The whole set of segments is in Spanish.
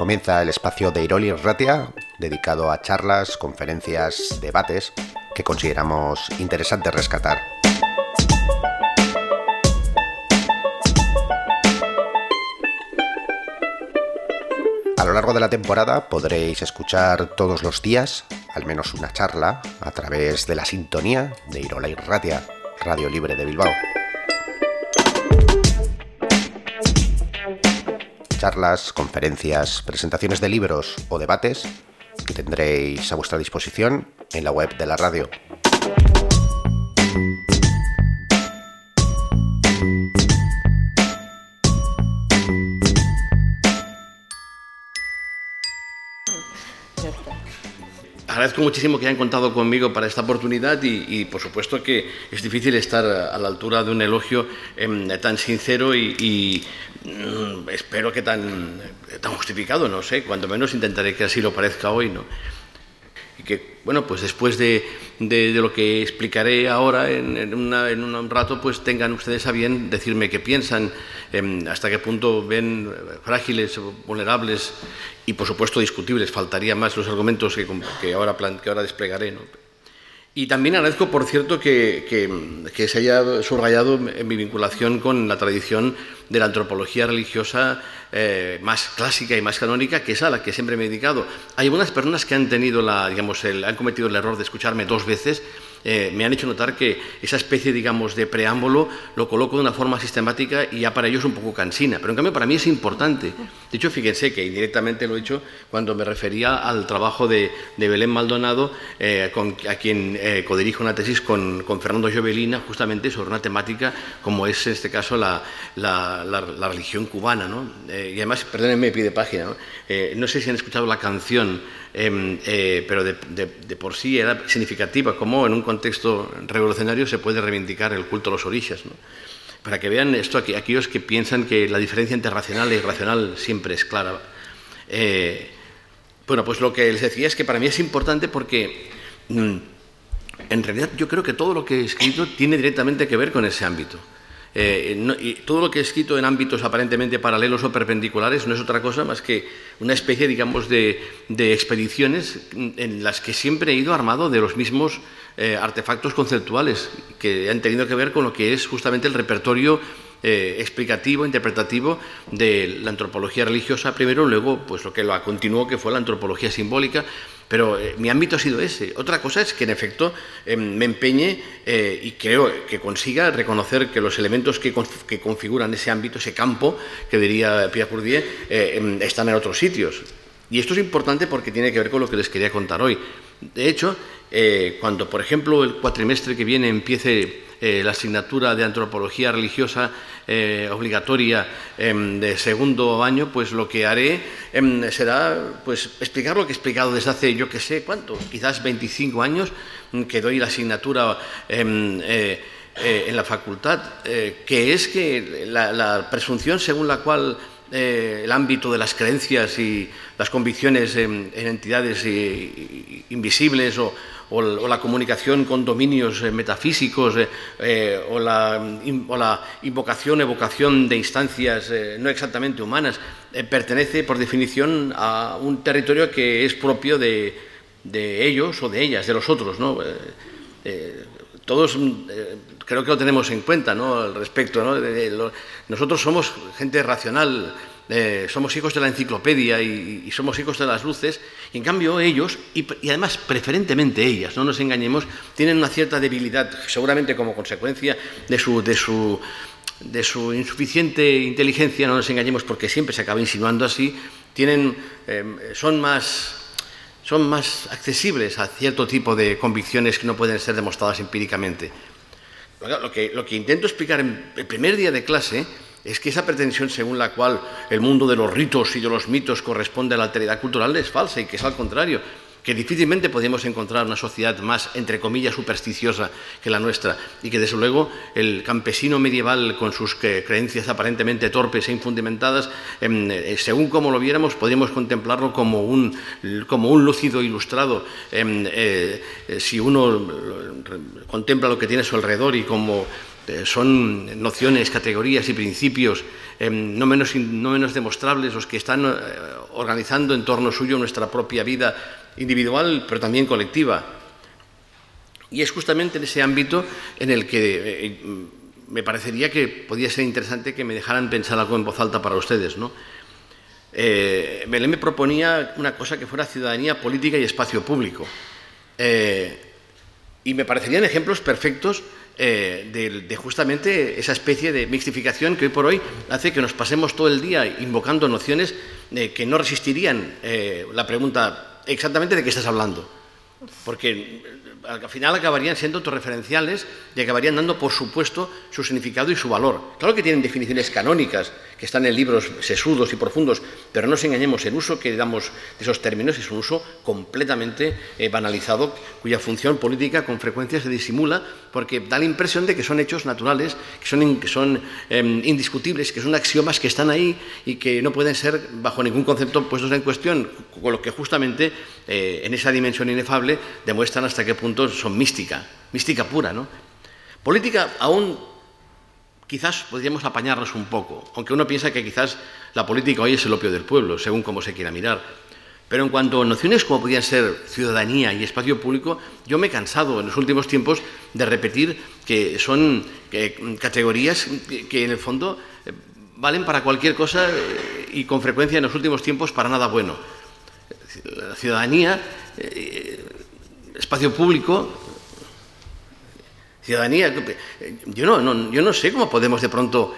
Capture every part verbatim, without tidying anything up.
Comienza el espacio de Irol Irratia, dedicado a charlas, conferencias, debates que consideramos interesante rescatar. A lo largo de la temporada podréis escuchar todos los días al menos una charla a través de la sintonía de Irol Irratia, Radio Libre de Bilbao. Charlas, conferencias, presentaciones de libros o debates que tendréis a vuestra disposición en la web de la radio. Agradezco muchísimo que hayan contado conmigo para esta oportunidad y, y por supuesto que es difícil estar a la altura de un elogio eh, tan sincero y, y mm, espero que tan, tan justificado, no sé, cuando menos intentaré que así lo parezca hoy, ¿no? Y que, bueno, pues después de, de, de lo que explicaré ahora en, en, una, en un rato, pues tengan ustedes a bien decirme qué piensan, eh, hasta qué punto ven frágiles, vulnerables y, por supuesto, discutibles. Faltaría más los argumentos que, que, ahora, plan, que ahora desplegaré, ¿no? Y también agradezco, por cierto, que, que, que se haya subrayado en mi vinculación con la tradición de la antropología religiosa eh, más clásica y más canónica, que es a la que siempre me he dedicado. Hay algunas personas que han tenido la, digamos, el, han cometido el error de escucharme dos veces. Eh, me han hecho notar que esa especie, digamos, de preámbulo lo coloco de una forma sistemática y ya para ellos un poco cansina, pero en cambio para mí es importante. De hecho, fíjense que indirectamente lo he hecho cuando me refería al trabajo de, de Belén Maldonado, eh, con, a quien eh, codirige una tesis con, con Fernando Jovelina, justamente sobre una temática como es en este caso la, la, la, la religión cubana, ¿no? Eh, y además, perdónenme, pie de página, ¿no? Eh, no sé si han escuchado la canción, eh, eh, pero de, de, de por sí era significativa, como en un contexto revolucionario se puede reivindicar el culto a los orishas, ¿no? Para que vean esto, aquí, aquellos que piensan que la diferencia entre racional e irracional siempre es clara. Eh, bueno, pues lo que les decía es que para mí es importante porque mm, en realidad yo creo que todo lo que he escrito tiene directamente que ver con ese ámbito. Eh, no, y todo lo que he escrito en ámbitos aparentemente paralelos o perpendiculares no es otra cosa más que una especie, digamos, de, de expediciones en las que siempre he ido armado de los mismos eh, artefactos conceptuales que han tenido que ver con lo que es justamente el repertorio eh, explicativo, interpretativo de la antropología religiosa primero, luego pues lo que lo continuó, que fue la antropología simbólica. Pero eh, mi ámbito ha sido ese. Otra cosa es que, en efecto, eh, me empeñe eh, y creo que consiga reconocer que los elementos que, conf que configuran ese ámbito, ese campo, que diría Pierre Bourdieu, eh, están en otros sitios. Y esto es importante porque tiene que ver con lo que les quería contar hoy. De hecho, eh, cuando, por ejemplo, el cuatrimestre que viene empiece eh, la asignatura de antropología religiosa eh, obligatoria eh, de segundo año, pues lo que haré eh, será pues, explicar lo que he explicado desde hace, yo qué sé, ¿cuánto? Quizás veinticinco años que doy la asignatura eh, eh, eh, en la facultad, eh, que es que la, la presunción según la cual Eh, el ámbito de las creencias y las convicciones en, en entidades y, y, invisibles o, o, o la comunicación con dominios eh, metafísicos eh, eh, o, la, in, o la invocación, evocación de instancias eh, no exactamente humanas eh, pertenece por definición a un territorio que es propio de, de ellos o de ellas, de los otros, ¿no? Eh, eh, Todos eh, creo que lo tenemos en cuenta, ¿no? Al respecto, ¿no? De, de, lo, nosotros somos gente racional, eh, somos hijos de la enciclopedia y, y somos hijos de las luces, y en cambio ellos, y, y además preferentemente ellas, no nos engañemos, tienen una cierta debilidad, seguramente como consecuencia de su, de su, de su insuficiente inteligencia, no nos engañemos porque siempre se acaba insinuando así, tienen, eh, son más... son más accesibles a cierto tipo de convicciones que no pueden ser demostradas empíricamente. Lo que, lo que intento explicar en el primer día de clase es que esa pretensión según la cual el mundo de los ritos y de los mitos corresponde a la alteridad cultural es falsa y que es al contrario, que difícilmente podemos encontrar una sociedad más, entre comillas, supersticiosa que la nuestra y que, desde luego, el campesino medieval, con sus creencias aparentemente torpes e infundamentadas, eh, según como lo viéramos, podríamos contemplarlo como un, como un lúcido ilustrado. Eh, eh, si uno contempla lo que tiene a su alrededor y como eh, son nociones, categorías y principios eh, no, menos, no menos demostrables los que están eh, organizando en torno suyo nuestra propia vida individual, pero también colectiva. Y es justamente en ese ámbito en el que eh, me parecería que podría ser interesante que me dejaran pensar algo en voz alta para ustedes, ¿no? Eh, Belén me proponía una cosa que fuera ciudadanía política y espacio público. Eh, y me parecerían ejemplos perfectos eh, de, de justamente esa especie de mixtificación que hoy por hoy hace que nos pasemos todo el día invocando nociones eh, que no resistirían eh, la pregunta exactamente de qué estás hablando. Porque al final acabarían siendo autorreferenciales y acabarían dando, por supuesto, su significado y su valor. Claro que tienen definiciones canónicas, que están en libros sesudos y profundos, pero no nos engañemos, el uso que damos de esos términos es un uso completamente eh, banalizado, cuya función política con frecuencia se disimula, porque da la impresión de que son hechos naturales, que son, que son eh, indiscutibles, que son axiomas que están ahí y que no pueden ser, bajo ningún concepto, puestos en cuestión, con lo que justamente eh, en esa dimensión inefable demuestran hasta qué punto son mística, mística pura, ¿no? Política aún quizás podríamos apañarnos un poco, aunque uno piensa que quizás la política hoy es el opio del pueblo, según cómo se quiera mirar. Pero en cuanto a nociones como podrían ser ciudadanía y espacio público, yo me he cansado en los últimos tiempos de repetir que son que, categorías que, que en el fondo eh, valen para cualquier cosa eh, y con frecuencia en los últimos tiempos para nada bueno. La ciudadanía, eh, espacio público, ciudadanía. Yo no, no, yo no sé cómo podemos de pronto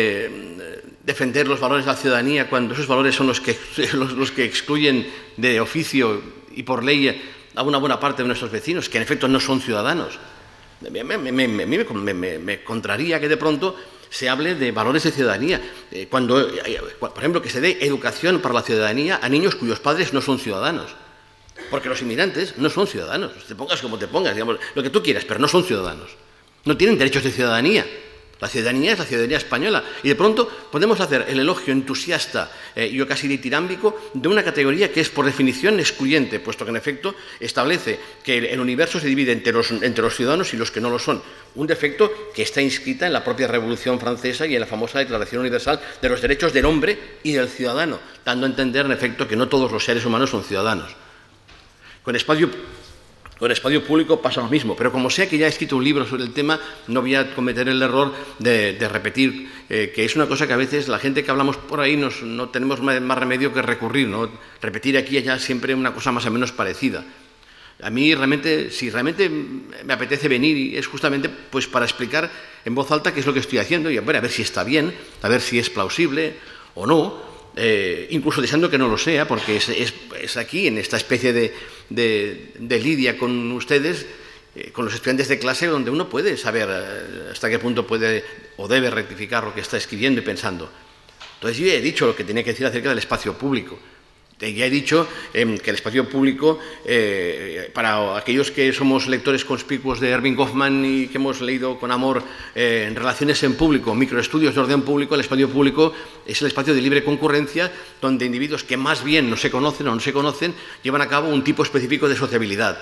eh, defender los valores de la ciudadanía cuando esos valores son los que, los, los que excluyen de oficio y por ley a una buena parte de nuestros vecinos, que en efecto no son ciudadanos. Me, me, me, me, me, me, me contraría que de pronto se hable de valores de ciudadanía. Eh, cuando, eh, por ejemplo, que se dé educación para la ciudadanía a niños cuyos padres no son ciudadanos. Porque los inmigrantes no son ciudadanos. Te pongas como te pongas, digamos, lo que tú quieras, pero no son ciudadanos. No tienen derechos de ciudadanía. La ciudadanía es la ciudadanía española. Y de pronto podemos hacer el elogio entusiasta, eh, yo casi ditirámbico, de una categoría que es por definición excluyente, puesto que en efecto establece que el, el universo se divide entre los, entre los ciudadanos y los que no lo son. Un defecto que está inscrita en la propia Revolución Francesa y en la famosa Declaración Universal de los Derechos del Hombre y del Ciudadano, dando a entender en efecto que no todos los seres humanos son ciudadanos. Con espacio, con espacio público pasa lo mismo, pero como sé que ya he escrito un libro sobre el tema, no voy a cometer el error de, de repetir, eh, que es una cosa que a veces la gente que hablamos por ahí nos, no tenemos más, más remedio que recurrir, ¿no? Repetir aquí y allá siempre una cosa más o menos parecida. A mí realmente, si realmente me apetece venir, es justamente pues para explicar en voz alta qué es lo que estoy haciendo y a ver, a ver si está bien, a ver si es plausible o no. Eh, incluso deseando que no lo sea, porque es, es, es aquí, en esta especie de, de, de lidia con ustedes, eh, con los estudiantes de clase, donde uno puede saber eh, hasta qué punto puede o debe rectificar lo que está escribiendo y pensando. Entonces yo ya he dicho lo que tenía que decir acerca del espacio público. Ya he dicho eh, que el espacio público, eh, para aquellos que somos lectores conspicuos de Erving Goffman y que hemos leído con amor eh, en Relaciones en Público, microestudios de orden público, el espacio público es el espacio de libre concurrencia donde individuos que más bien no se conocen o no se conocen llevan a cabo un tipo específico de sociabilidad.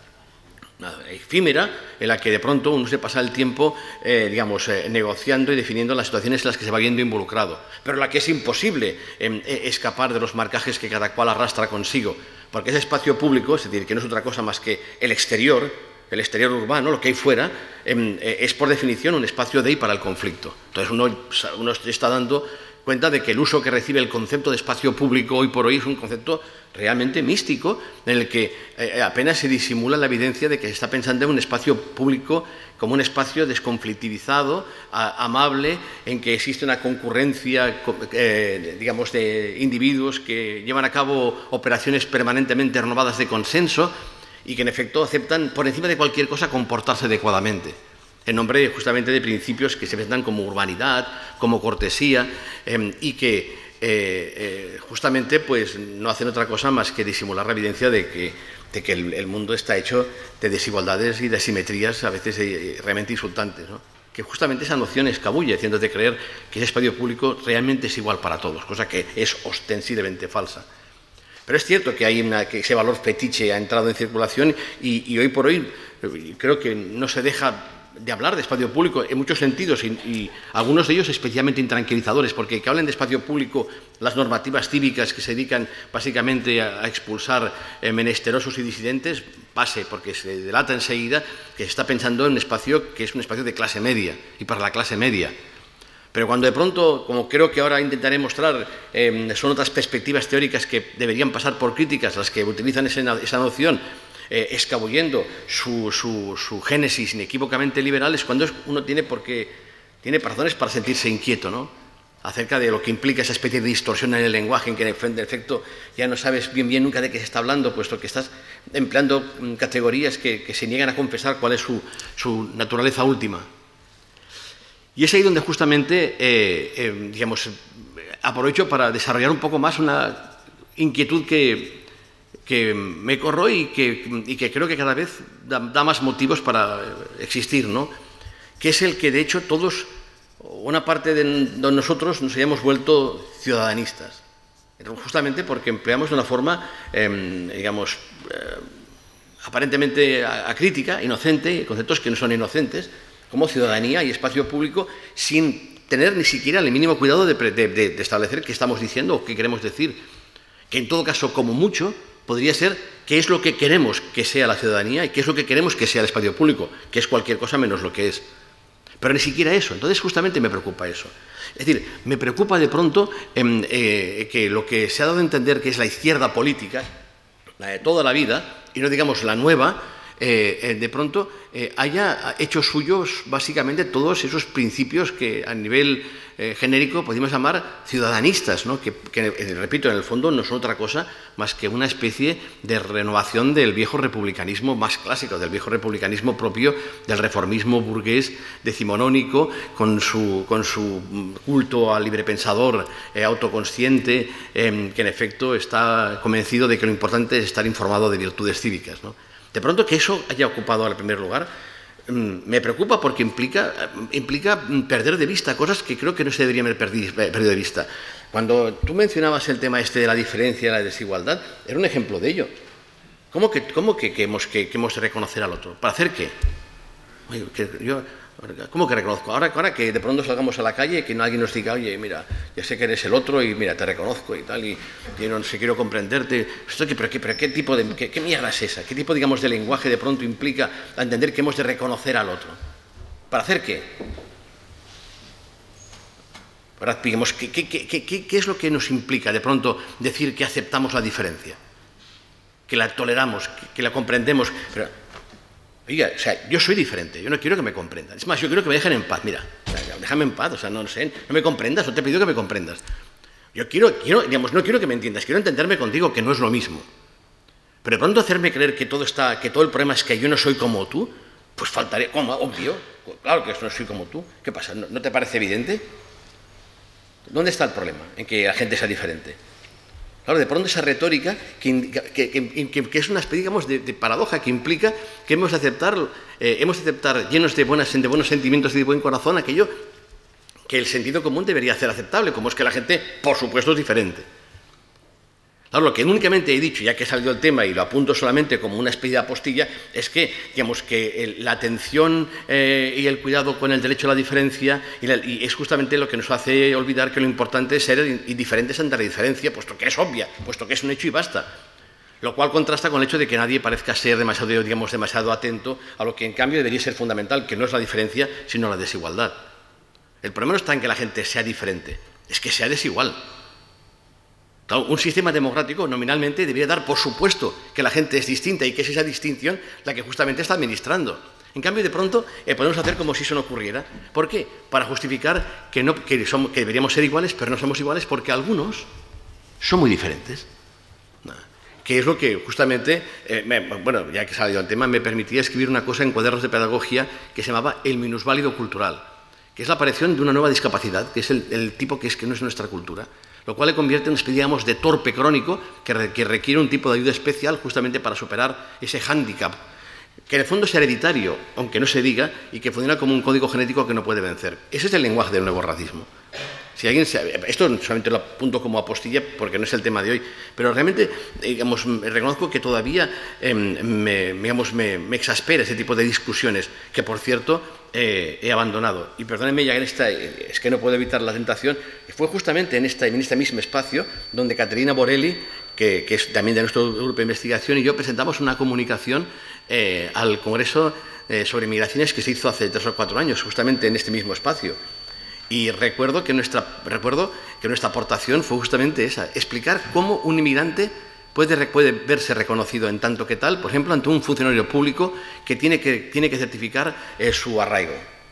Una efímera, en la que de pronto uno se pasa el tiempo, eh, digamos, eh, negociando y definiendo las situaciones en las que se va viendo involucrado, pero en la que es imposible eh, escapar de los marcajes que cada cual arrastra consigo, porque ese espacio público, es decir, que no es otra cosa más que el exterior, el exterior urbano, lo que hay fuera, eh, es por definición un espacio de y para el conflicto. Entonces uno, uno está dando cuenta de que el uso que recibe el concepto de espacio público hoy por hoy es un concepto realmente místico, en el que eh, apenas se disimula la evidencia de que se está pensando en un espacio público como un espacio desconflictivizado, a, amable, en que existe una concurrencia, eh, digamos, de individuos que llevan a cabo operaciones permanentemente renovadas de consenso y que en efecto aceptan por encima de cualquier cosa comportarse adecuadamente, en nombre justamente de principios que se presentan como urbanidad, como cortesía, eh, y que eh, eh, justamente pues, no hacen otra cosa más que disimular la evidencia de que, de que el, el mundo está hecho de desigualdades y de asimetrías a veces eh, realmente insultantes, ¿no? Que justamente esa noción escabulle, haciéndote creer que ese espacio público realmente es igual para todos, cosa que es ostensiblemente falsa. Pero es cierto que, hay una, que ese valor fetiche ha entrado en circulación y, y hoy por hoy creo que no se deja de hablar de espacio público en muchos sentidos y, y algunos de ellos especialmente intranquilizadores, porque que hablen de espacio público las normativas cívicas que se dedican básicamente a, a expulsar eh, menesterosos y disidentes, pase, porque se delata enseguida que se está pensando en un espacio que es un espacio de clase media y para la clase media. Pero cuando de pronto, como creo que ahora intentaré mostrar, eh, son otras perspectivas teóricas que deberían pasar por críticas las que utilizan ese, esa noción, eh, escabullendo su, su, su génesis inequívocamente liberal, es cuando uno tiene, porque, tiene razones para sentirse inquieto, ¿no?, acerca de lo que implica esa especie de distorsión en el lenguaje, en que en efecto ya no sabes bien bien nunca de qué se está hablando, puesto que estás empleando categorías que, que se niegan a confesar cuál es su, su naturaleza última. Y es ahí donde justamente, eh, eh, digamos, aprovecho para desarrollar un poco más una inquietud que, que me corro y que, y que creo que cada vez da, da más motivos para existir, ¿no?, que es el que, de hecho, todos, una parte de nosotros nos hayamos vuelto ciudadanistas, justamente porque empleamos de una forma, eh, digamos, eh, aparentemente acrítica, inocente, conceptos que no son inocentes, como ciudadanía y espacio público, sin tener ni siquiera el mínimo cuidado de, de, de establecer qué estamos diciendo o qué queremos decir. Que en todo caso, como mucho, podría ser qué es lo que queremos que sea la ciudadanía y qué es lo que queremos que sea el espacio público, que es cualquier cosa menos lo que es. Pero ni siquiera eso. Entonces, justamente me preocupa eso. Es decir, me preocupa de pronto eh, eh, que lo que se ha dado a entender que es la izquierda política, la de toda la vida, y no digamos la nueva, Eh, eh, de pronto eh, haya hecho suyos básicamente todos esos principios que a nivel eh, genérico podemos llamar ciudadanistas, ¿no?, que, que, eh, repito, en el fondo no son otra cosa más que una especie de renovación del viejo republicanismo más clásico, del viejo republicanismo propio del reformismo burgués decimonónico, con su, con su culto al librepensador eh, autoconsciente, eh, que en efecto está convencido de que lo importante es estar informado de virtudes cívicas, ¿no? De pronto que eso haya ocupado el primer lugar me preocupa porque implica, implica perder de vista cosas que creo que no se deberían haber perdido de vista. Cuando tú mencionabas el tema este de la diferencia, la desigualdad, era un ejemplo de ello. ¿Cómo que, cómo que, que, hemos, que, que hemos de reconocer al otro? ¿Para hacer qué? Oye, que yo, ¿cómo que reconozco? Ahora, ahora que de pronto salgamos a la calle y que alguien nos diga, oye, mira, ya sé que eres el otro y mira, te reconozco y tal, y, y no sé, quiero comprenderte. ¿Esto qué, pero, qué, pero qué tipo de, qué, qué mierda es esa? ¿Qué tipo, digamos, de lenguaje de pronto implica a entender que hemos de reconocer al otro? ¿Para hacer qué? Ahora, digamos, ¿qué, qué, qué, qué, ¿qué es lo que nos implica de pronto decir que aceptamos la diferencia? Que la toleramos, que, que la comprendemos. Pero, oiga, o sea, yo soy diferente, yo no quiero que me comprendan. Es más, yo quiero que me dejen en paz, mira, o sea, déjame en paz, o sea, no, no sé, no me comprendas, no te he pedido que me comprendas. Yo quiero, quiero, digamos, no quiero que me entiendas, quiero entenderme contigo, que no es lo mismo. Pero de pronto hacerme creer que todo está, que todo el problema es que yo no soy como tú, pues faltaría, ¿cómo? Obvio, claro que no soy como tú. ¿Qué pasa? ¿No, no te parece evidente? ¿Dónde está el problema en que la gente sea diferente? Claro, de pronto esa retórica que, que, que, que, que es una especie, digamos, de, de paradoja que implica que hemos de aceptar, eh, hemos de aceptar llenos de, buenas, de buenos sentimientos y de buen corazón aquello que el sentido común debería hacer aceptable, como es que la gente, por supuesto, es diferente. Claro, lo que únicamente he dicho, ya que he salido el tema y lo apunto solamente como una especie de apostilla, es que, digamos, que el, la atención eh, y el cuidado con el derecho a la diferencia y, la, y es justamente lo que nos hace olvidar que lo importante es ser indiferentes ante la diferencia, puesto que es obvia, puesto que es un hecho y basta. Lo cual contrasta con el hecho de que nadie parezca ser demasiado, digamos, demasiado atento a lo que en cambio debería ser fundamental, que no es la diferencia, sino la desigualdad. El problema no está en que la gente sea diferente, es que sea desigual. Claro, un sistema democrático nominalmente debería dar por supuesto que la gente es distinta y que es esa distinción la que justamente está administrando. En cambio, de pronto, eh, podemos hacer como si eso no ocurriera. ¿Por qué? Para justificar que, no, que, somos, que deberíamos ser iguales, pero no somos iguales porque algunos son muy diferentes. Que es lo que justamente, eh, me, bueno, ya que he salido al tema, me permitía escribir una cosa en cuadernos de pedagogía que se llamaba el minusválido cultural, que es la aparición de una nueva discapacidad, que es el, el tipo que, es, que no es nuestra cultura, lo cual le convierte en una especie, digamos, de torpe crónico que, re, que requiere un tipo de ayuda especial justamente para superar ese hándicap, que en el fondo es hereditario, aunque no se diga, y que funciona como un código genético que no puede vencer. Ese es el lenguaje del nuevo racismo. Si alguien se, esto solamente lo apunto como apostilla porque no es el tema de hoy, pero realmente digamos, reconozco que todavía eh, me, digamos, me, me exaspera ese tipo de discusiones, que por cierto eh, he abandonado. Y perdónenme, ya en esta, es que no puedo evitar la tentación, fue justamente en, esta, en este mismo espacio donde Caterina Borelli, que, que es también de nuestro grupo de investigación, y yo presentamos una comunicación eh, al Congreso eh, sobre Migraciones que se hizo hace tres o cuatro años, justamente en este mismo espacio. Y recuerdo que, nuestra, recuerdo que nuestra aportación fue justamente esa, explicar cómo un inmigrante puede, puede verse reconocido en tanto que tal, por ejemplo, ante un funcionario público que tiene que, tiene que certificar eh, su arraigo.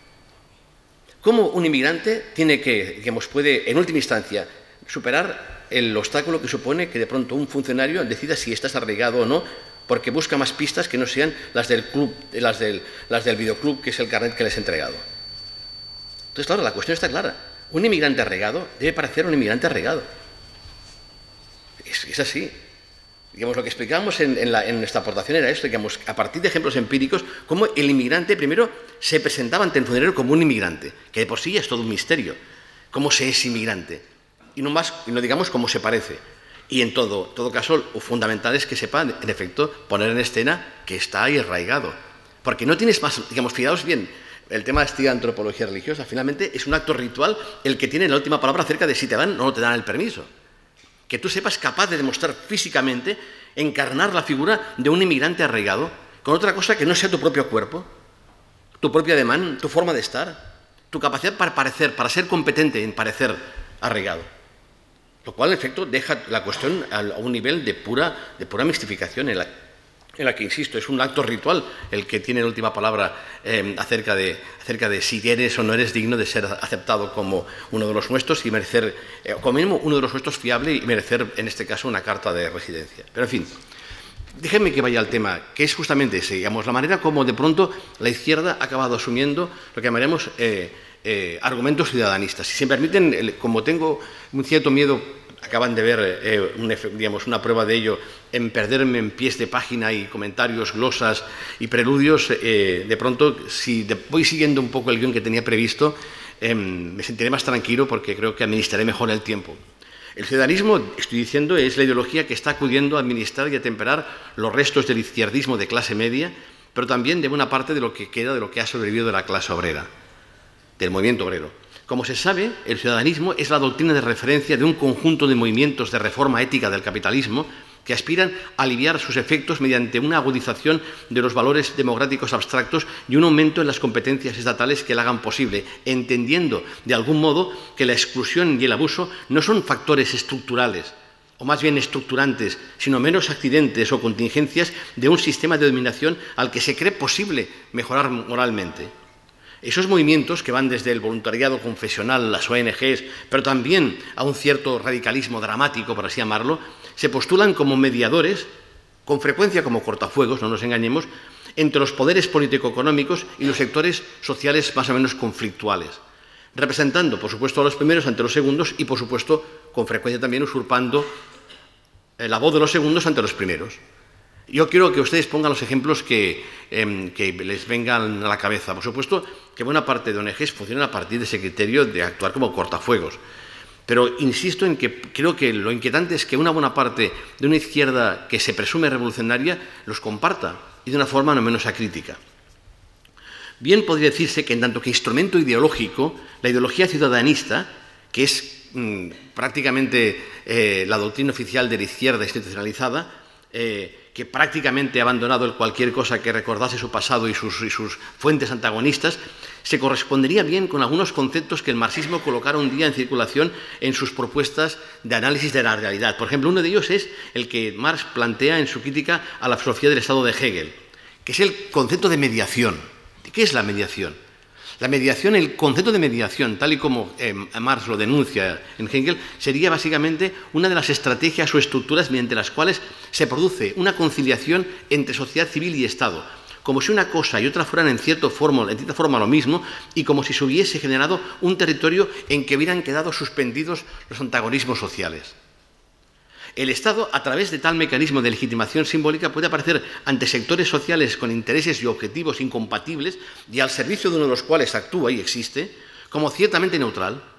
Cómo un inmigrante tiene que, digamos, puede, en última instancia, superar el obstáculo que supone que de pronto un funcionario decida si estás arraigado o no, porque busca más pistas que no sean las del club, las del, las del videoclub, que es el carnet que les he entregado. Entonces, claro, la cuestión está clara. Un inmigrante arraigado debe parecer un inmigrante arraigado. Es, es así. Digamos, lo que explicábamos en, en, la, en nuestra aportación era esto, digamos, a partir de ejemplos empíricos, cómo el inmigrante primero se presentaba ante el funcionario como un inmigrante, que de por sí es todo un misterio. Cómo se es inmigrante. Y no, más, y no digamos cómo se parece. Y en todo, todo caso, lo fundamental es que sepa, en efecto, poner en escena que está ahí arraigado. Porque no tienes más, digamos, fijaos bien, el tema de esta antropología religiosa, finalmente, es un acto ritual el que tiene la última palabra acerca de si te dan o no te dan el permiso. Que tú sepas capaz de demostrar físicamente, encarnar la figura de un inmigrante arraigado con otra cosa que no sea tu propio cuerpo, tu propio ademán, tu forma de estar, tu capacidad para parecer, para ser competente en parecer arraigado. Lo cual, en efecto, deja la cuestión a un nivel de pura, de pura mistificación en la en la que, insisto, es un acto ritual el que tiene la última palabra eh, acerca, de, acerca de si eres o no eres digno de ser aceptado como uno de los nuestros y merecer, eh, como mínimo, uno de los nuestros fiable y merecer, en este caso, una carta de residencia. Pero, en fin, déjenme que vaya al tema, que es justamente ese, digamos, la manera como, de pronto, la izquierda ha acabado asumiendo lo que llamaremos eh, eh, argumentos ciudadanistas. Si se me permiten, el, como tengo un cierto miedo, acaban de ver eh, un, digamos, una prueba de ello en perderme en pies de página y comentarios, glosas y preludios, eh, de pronto, si de, voy siguiendo un poco el guión que tenía previsto, eh, me sentiré más tranquilo porque creo que administraré mejor el tiempo. El ciudadanismo, estoy diciendo, es la ideología que está acudiendo a administrar y a temperar los restos del izquierdismo de clase media, pero también de buena parte de lo que queda de lo que ha sobrevivido de la clase obrera, del movimiento obrero. Como se sabe, el ciudadanismo es la doctrina de referencia de un conjunto de movimientos de reforma ética del capitalismo que aspiran a aliviar sus efectos mediante una agudización de los valores democráticos abstractos y un aumento en las competencias estatales que la hagan posible, entendiendo de algún modo que la exclusión y el abuso no son factores estructurales, o más bien estructurantes, sino meros accidentes o contingencias de un sistema de dominación al que se cree posible mejorar moralmente. Esos movimientos que van desde el voluntariado confesional, las O N Ges, pero también a un cierto radicalismo dramático, por así llamarlo, se postulan como mediadores, con frecuencia como cortafuegos, no nos engañemos, entre los poderes político-económicos y los sectores sociales más o menos conflictuales, representando, por supuesto, a los primeros ante los segundos y, por supuesto, con frecuencia también usurpando la voz de los segundos ante los primeros. Yo quiero que ustedes pongan los ejemplos que, eh, que les vengan a la cabeza. Por supuesto que buena parte de O N Ges funcionan a partir de ese criterio de actuar como cortafuegos. Pero insisto en que creo que lo inquietante es que una buena parte de una izquierda que se presume revolucionaria los comparta y de una forma no menos acrítica. Bien podría decirse que en tanto que instrumento ideológico, la ideología ciudadanista, que es mmm, prácticamente eh, la doctrina oficial de la izquierda institucionalizada, eh, que prácticamente ha abandonado el cualquier cosa que recordase su pasado y sus, y sus fuentes antagonistas, se correspondería bien con algunos conceptos que el marxismo colocara un día en circulación en sus propuestas de análisis de la realidad. Por ejemplo, uno de ellos es el que Marx plantea en su crítica a la filosofía del Estado de Hegel, que es el concepto de mediación. ¿Qué es la mediación? La mediación, el concepto de mediación, tal y como eh, Marx lo denuncia en Hegel, sería básicamente una de las estrategias o estructuras mediante las cuales se produce una conciliación entre sociedad civil y Estado, como si una cosa y otra fueran en cierta forma, en cierta forma lo mismo, y como si se hubiese generado un territorio en que hubieran quedado suspendidos los antagonismos sociales. El Estado, a través de tal mecanismo de legitimación simbólica, puede aparecer ante sectores sociales con intereses y objetivos incompatibles y al servicio de uno de los cuales actúa y existe, como ciertamente neutral,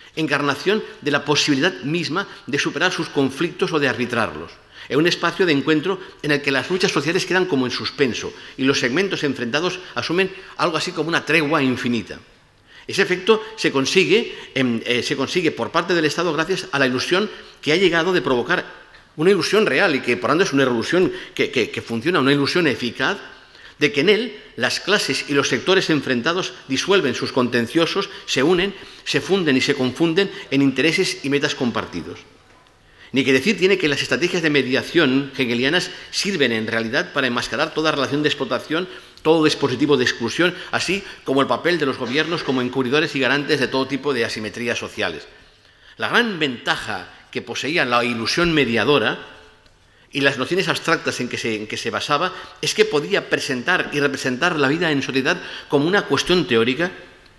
encarnación de la posibilidad misma de superar sus conflictos o de arbitrarlos. Es un espacio de encuentro en el que las luchas sociales quedan como en suspenso y los segmentos enfrentados asumen algo así como una tregua infinita. Ese efecto se consigue, eh, se consigue por parte del Estado gracias a la ilusión que ha llegado de provocar una ilusión real y que por tanto es una ilusión que, que, que funciona, una ilusión eficaz, de que en él las clases y los sectores enfrentados disuelven sus contenciosos, se unen, se funden y se confunden en intereses y metas compartidos. Ni que decir tiene que las estrategias de mediación hegelianas sirven en realidad para enmascarar toda relación de explotación, todo dispositivo de exclusión, así como el papel de los gobiernos como encubridores y garantes de todo tipo de asimetrías sociales. La gran ventaja que poseía la ilusión mediadora y las nociones abstractas en que, se, en que se basaba es que podía presentar y representar la vida en sociedad como una cuestión teórica,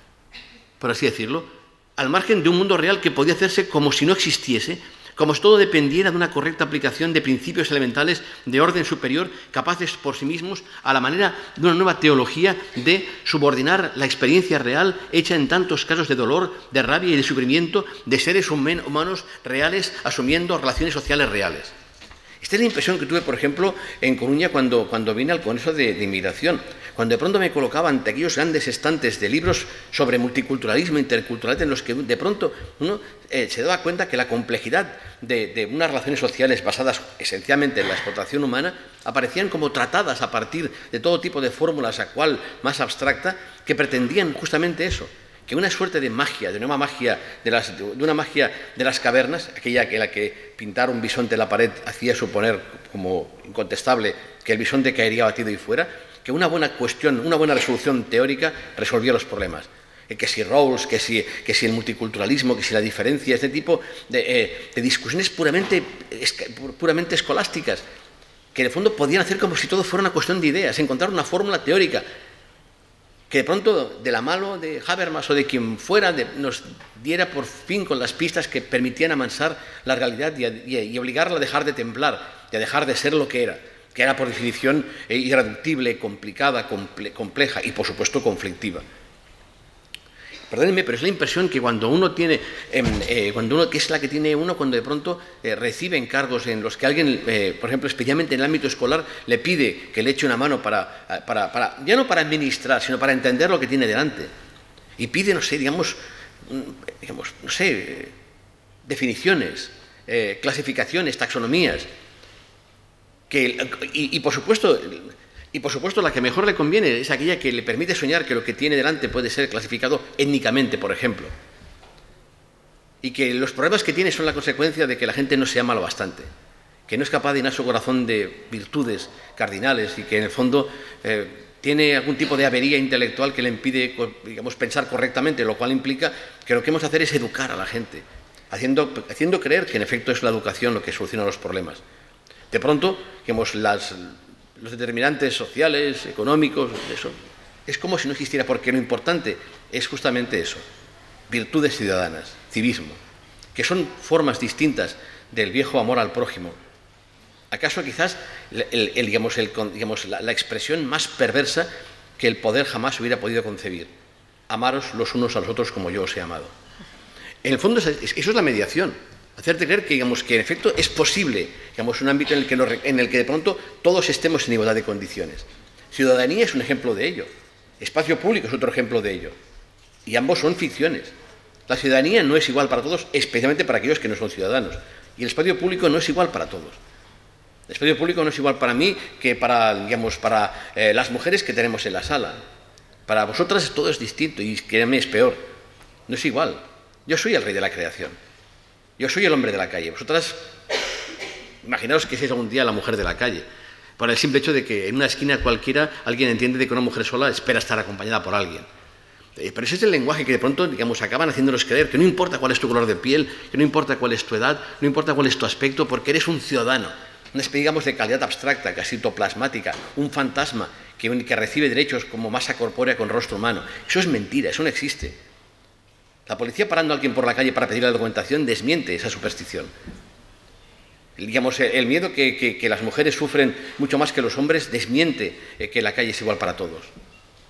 por así decirlo, al margen de un mundo real que podía hacerse como si no existiese, como si todo dependiera de una correcta aplicación de principios elementales de orden superior capaces por sí mismos a la manera de una nueva teología de subordinar la experiencia real hecha en tantos casos de dolor, de rabia y de sufrimiento de seres humanos reales asumiendo relaciones sociales reales. Esta es la impresión que tuve, por ejemplo, en Coruña cuando, cuando vine al Congreso de, de Inmigración, cuando de pronto me colocaba ante aquellos grandes estantes de libros sobre multiculturalismo, interculturalidad, en los que de pronto uno eh, se daba cuenta que la complejidad de, de unas relaciones sociales basadas esencialmente en la explotación humana aparecían como tratadas a partir de todo tipo de fórmulas, a cual más abstracta, que pretendían justamente eso, que una suerte de magia, de una magia de las, de una magia de las cavernas, aquella en la que pintar un bisonte en la pared hacía suponer como incontestable que el bisonte caería batido y fuera, que una buena cuestión, una buena resolución teórica resolvía los problemas. Que si Rawls, que si, que si el multiculturalismo, que si la diferencia, este tipo de, eh, de discusiones puramente, puramente escolásticas, que de fondo podían hacer como si todo fuera una cuestión de ideas, encontrar una fórmula teórica, que de pronto, de la mano de Habermas o de quien fuera, de, nos diera por fin con las pistas que permitían amansar la realidad y, y, y obligarla a dejar de temblar, y a dejar de ser lo que era, que era por definición eh, irreductible, complicada, comple compleja y, por supuesto, conflictiva. Perdónenme, pero es la impresión que cuando uno tiene, eh, eh, cuando uno, que es la que tiene uno cuando de pronto eh, recibe encargos en los que alguien, eh, por ejemplo, especialmente en el ámbito escolar, le pide que le eche una mano para, para, para, ya no para administrar, sino para entender lo que tiene delante. Y pide, no sé, digamos, digamos no sé, eh, definiciones, eh, clasificaciones, taxonomías, que, y, y por supuesto... Y, por supuesto, la que mejor le conviene es aquella que le permite soñar que lo que tiene delante puede ser clasificado étnicamente, por ejemplo. Y que los problemas que tiene son la consecuencia de que la gente no se ama lo bastante, que no es capaz de llenar su corazón de virtudes cardinales y que, en el fondo, eh, tiene algún tipo de avería intelectual que le impide, digamos, pensar correctamente, lo cual implica que lo que hemos de hacer es educar a la gente, haciendo, haciendo creer que, en efecto, es la educación lo que soluciona los problemas. De pronto, digamos, las... los determinantes sociales, económicos, eso, es como si no existiera, porque lo importante es justamente eso, virtudes ciudadanas, civismo, que son formas distintas del viejo amor al prójimo. ¿Acaso quizás el, el, digamos, el, digamos, la, la expresión más perversa que el poder jamás hubiera podido concebir? Amaros los unos a los otros como yo os he amado. En el fondo, eso es la mediación. Hacerte creer que, digamos, que en efecto es posible, digamos, un ámbito en el, que lo, en el que de pronto todos estemos en igualdad de condiciones. Ciudadanía es un ejemplo de ello. Espacio público es otro ejemplo de ello. Y ambos son ficciones. La ciudadanía no es igual para todos, especialmente para aquellos que no son ciudadanos. Y el espacio público no es igual para todos. El espacio público no es igual para mí que para, digamos, para eh, las mujeres que tenemos en la sala. Para vosotras todo es distinto y créanme, es peor. No es igual. Yo soy el rey de la creación. Yo soy el hombre de la calle. Vosotras, imaginaos que seáis algún día la mujer de la calle, por el simple hecho de que en una esquina cualquiera alguien entiende de que una mujer sola espera estar acompañada por alguien. Pero ese es el lenguaje que de pronto, digamos, acaban haciéndonos creer que no importa cuál es tu color de piel, que no importa cuál es tu edad, no importa cuál es tu aspecto, porque eres un ciudadano, una especie, digamos, de calidad abstracta, casi toplasmática, un fantasma que, que recibe derechos como masa corpórea con rostro humano. Eso es mentira, eso no existe. La policía parando a alguien por la calle para pedir la documentación desmiente esa superstición. Digamos, el miedo que, que, que las mujeres sufren mucho más que los hombres desmiente que la calle es igual para todos.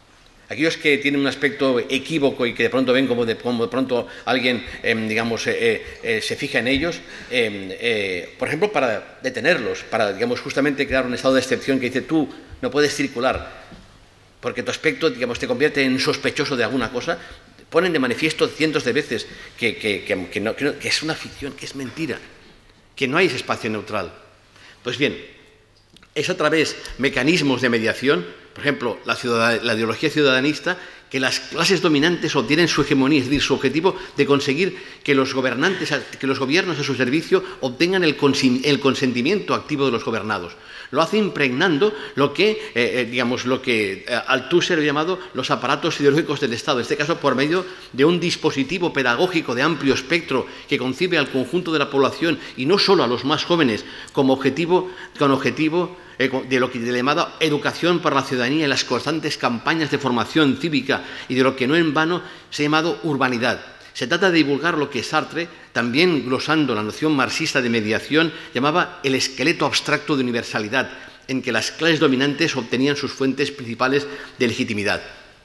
aquellos que tienen un aspecto equívoco y que de pronto ven como de, como de pronto alguien, eh, digamos, eh, eh, se fija en ellos, eh, eh, por ejemplo, para detenerlos, para, digamos, justamente crear un estado de excepción que dice tú no puedes circular porque tu aspecto, digamos, te convierte en sospechoso de alguna cosa, ponen de manifiesto cientos de veces que, que, que, que, no, que, no, que es una ficción, que es mentira, que no hay ese espacio neutral. Pues bien, es a través de mecanismos de mediación, por ejemplo, la, ciudad, la ideología ciudadanista, que las clases dominantes obtienen su hegemonía, es decir, su objetivo de conseguir que los gobernantes, que los gobiernos a su servicio obtengan el, el consentimiento activo de los gobernados. Lo hace impregnando lo que, eh, digamos, lo que eh, Althusser ha llamado los aparatos ideológicos del Estado, en este caso por medio de un dispositivo pedagógico de amplio espectro que concibe al conjunto de la población y no solo a los más jóvenes como objetivo, con objetivo de lo que de la llamada educación para la ciudadanía y las constantes campañas de formación cívica y de lo que no en vano se ha llamado urbanidad. Se trata de divulgar lo que Sartre, también glosando la noción marxista de mediación, llamaba el esqueleto abstracto de universalidad, en que las clases dominantes obtenían sus fuentes principales de legitimidad.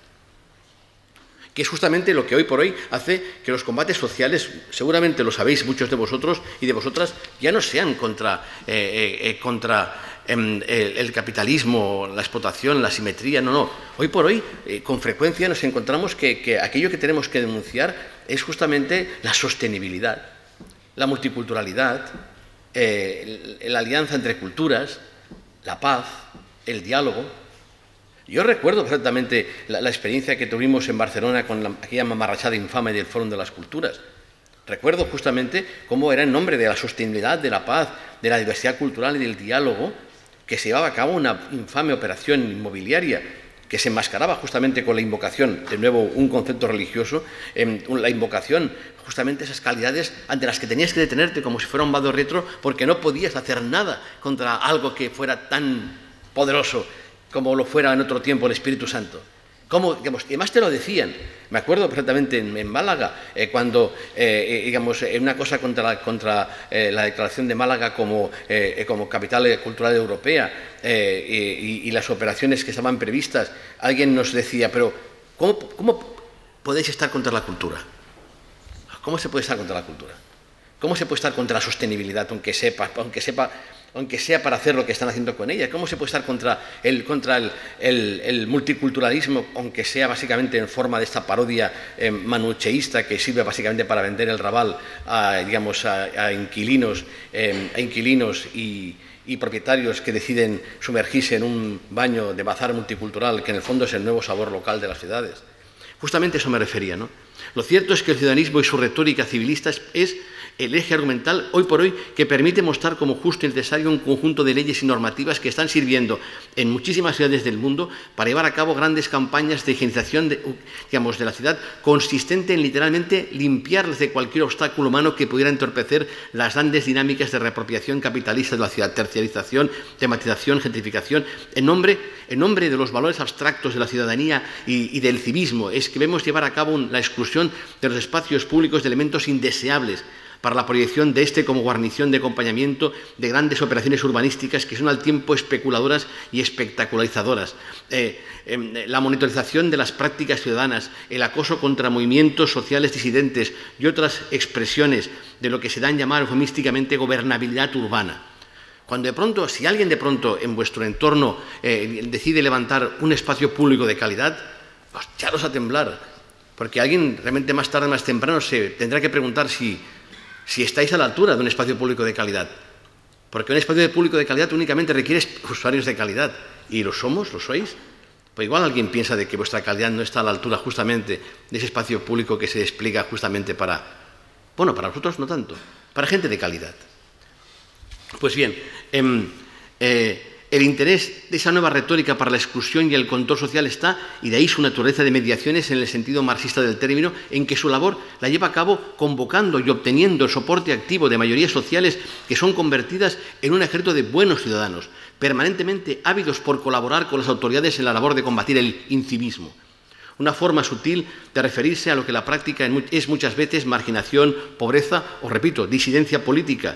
Que es justamente lo que hoy por hoy hace que los combates sociales, seguramente lo sabéis muchos de vosotros y de vosotras, ya no sean contra, eh, eh, contra eh, el, el capitalismo, la explotación, la asimetría, no, no. Hoy por hoy, eh, con frecuencia nos encontramos que, que aquello que tenemos que denunciar es justamente la sostenibilidad, la multiculturalidad, eh, la alianza entre culturas, la paz, el diálogo. Yo recuerdo perfectamente la, la experiencia que tuvimos en Barcelona con la, aquella mamarrachada infame del Fórum de las Culturas. Recuerdo justamente cómo era en nombre de la sostenibilidad, de la paz, de la diversidad cultural y del diálogo que se llevaba a cabo una infame operación inmobiliaria que se enmascaraba justamente con la invocación, de nuevo un concepto religioso, eh, la invocación, justamente esas calidades ante las que tenías que detenerte como si fuera un vado retro porque no podías hacer nada contra algo que fuera tan poderoso como lo fuera en otro tiempo el Espíritu Santo. Como, digamos, y además te lo decían. Me acuerdo perfectamente en, en Málaga, eh, cuando, eh, digamos, en una cosa contra la, contra, eh, la declaración de Málaga como, eh, como capital cultural europea eh, y, y las operaciones que estaban previstas, alguien nos decía, pero ¿cómo, cómo podéis estar contra la cultura? ¿Cómo se puede estar contra la cultura? ¿Cómo se puede estar contra la sostenibilidad, aunque sepa, aunque sepa aunque sea para hacer lo que están haciendo con ella? ¿Cómo se puede estar contra el, contra el, el, el multiculturalismo, aunque sea básicamente en forma de esta parodia eh, manucheísta que sirve básicamente para vender el Raval a, digamos, a, a inquilinos, eh, a inquilinos y, y propietarios que deciden sumergirse en un baño de bazar multicultural que en el fondo es el nuevo sabor local de las ciudades? Justamente a eso me refería, ¿no? Lo cierto es que el ciudadanismo y su retórica civilista es, es el eje argumental hoy por hoy que permite mostrar como justo y necesario un conjunto de leyes y normativas que están sirviendo en muchísimas ciudades del mundo para llevar a cabo grandes campañas de higienización de, digamos, de la ciudad, consistente en literalmente limpiarles de cualquier obstáculo humano que pudiera entorpecer las grandes dinámicas de reapropiación capitalista de la ciudad, terciarización, tematización, gentrificación, en nombre, en nombre de los valores abstractos de la ciudadanía y, y del civismo. Es que vemos llevar a cabo un, la exclusión de los espacios públicos de elementos indeseables para la proyección de este como guarnición de acompañamiento de grandes operaciones urbanísticas que son al tiempo especuladoras y espectacularizadoras. Eh, eh, la monitorización de las prácticas ciudadanas, el acoso contra movimientos sociales disidentes y otras expresiones de lo que se dan llamar eufemísticamente gobernabilidad urbana. Cuando de pronto, si alguien de pronto en vuestro entorno eh, decide levantar un espacio público de calidad, pues echaros a temblar, porque alguien realmente más tarde, más temprano, se tendrá que preguntar si si estáis a la altura de un espacio público de calidad. Porque un espacio público de calidad únicamente requiere usuarios de calidad. ¿Y lo somos? ¿Lo sois? Pues igual alguien piensa de que vuestra calidad no está a la altura justamente de ese espacio público que se despliega justamente para... Bueno, para vosotros no tanto, para gente de calidad. Pues bien, eh, eh, el interés de esa nueva retórica para la exclusión y el control social está, y de ahí su naturaleza de mediaciones en el sentido marxista del término, en que su labor la lleva a cabo convocando y obteniendo el soporte activo de mayorías sociales que son convertidas en un ejército de buenos ciudadanos, permanentemente ávidos por colaborar con las autoridades en la labor de combatir el incivismo. Una forma sutil de referirse a lo que la práctica es muchas veces marginación, pobreza o, repito, disidencia política.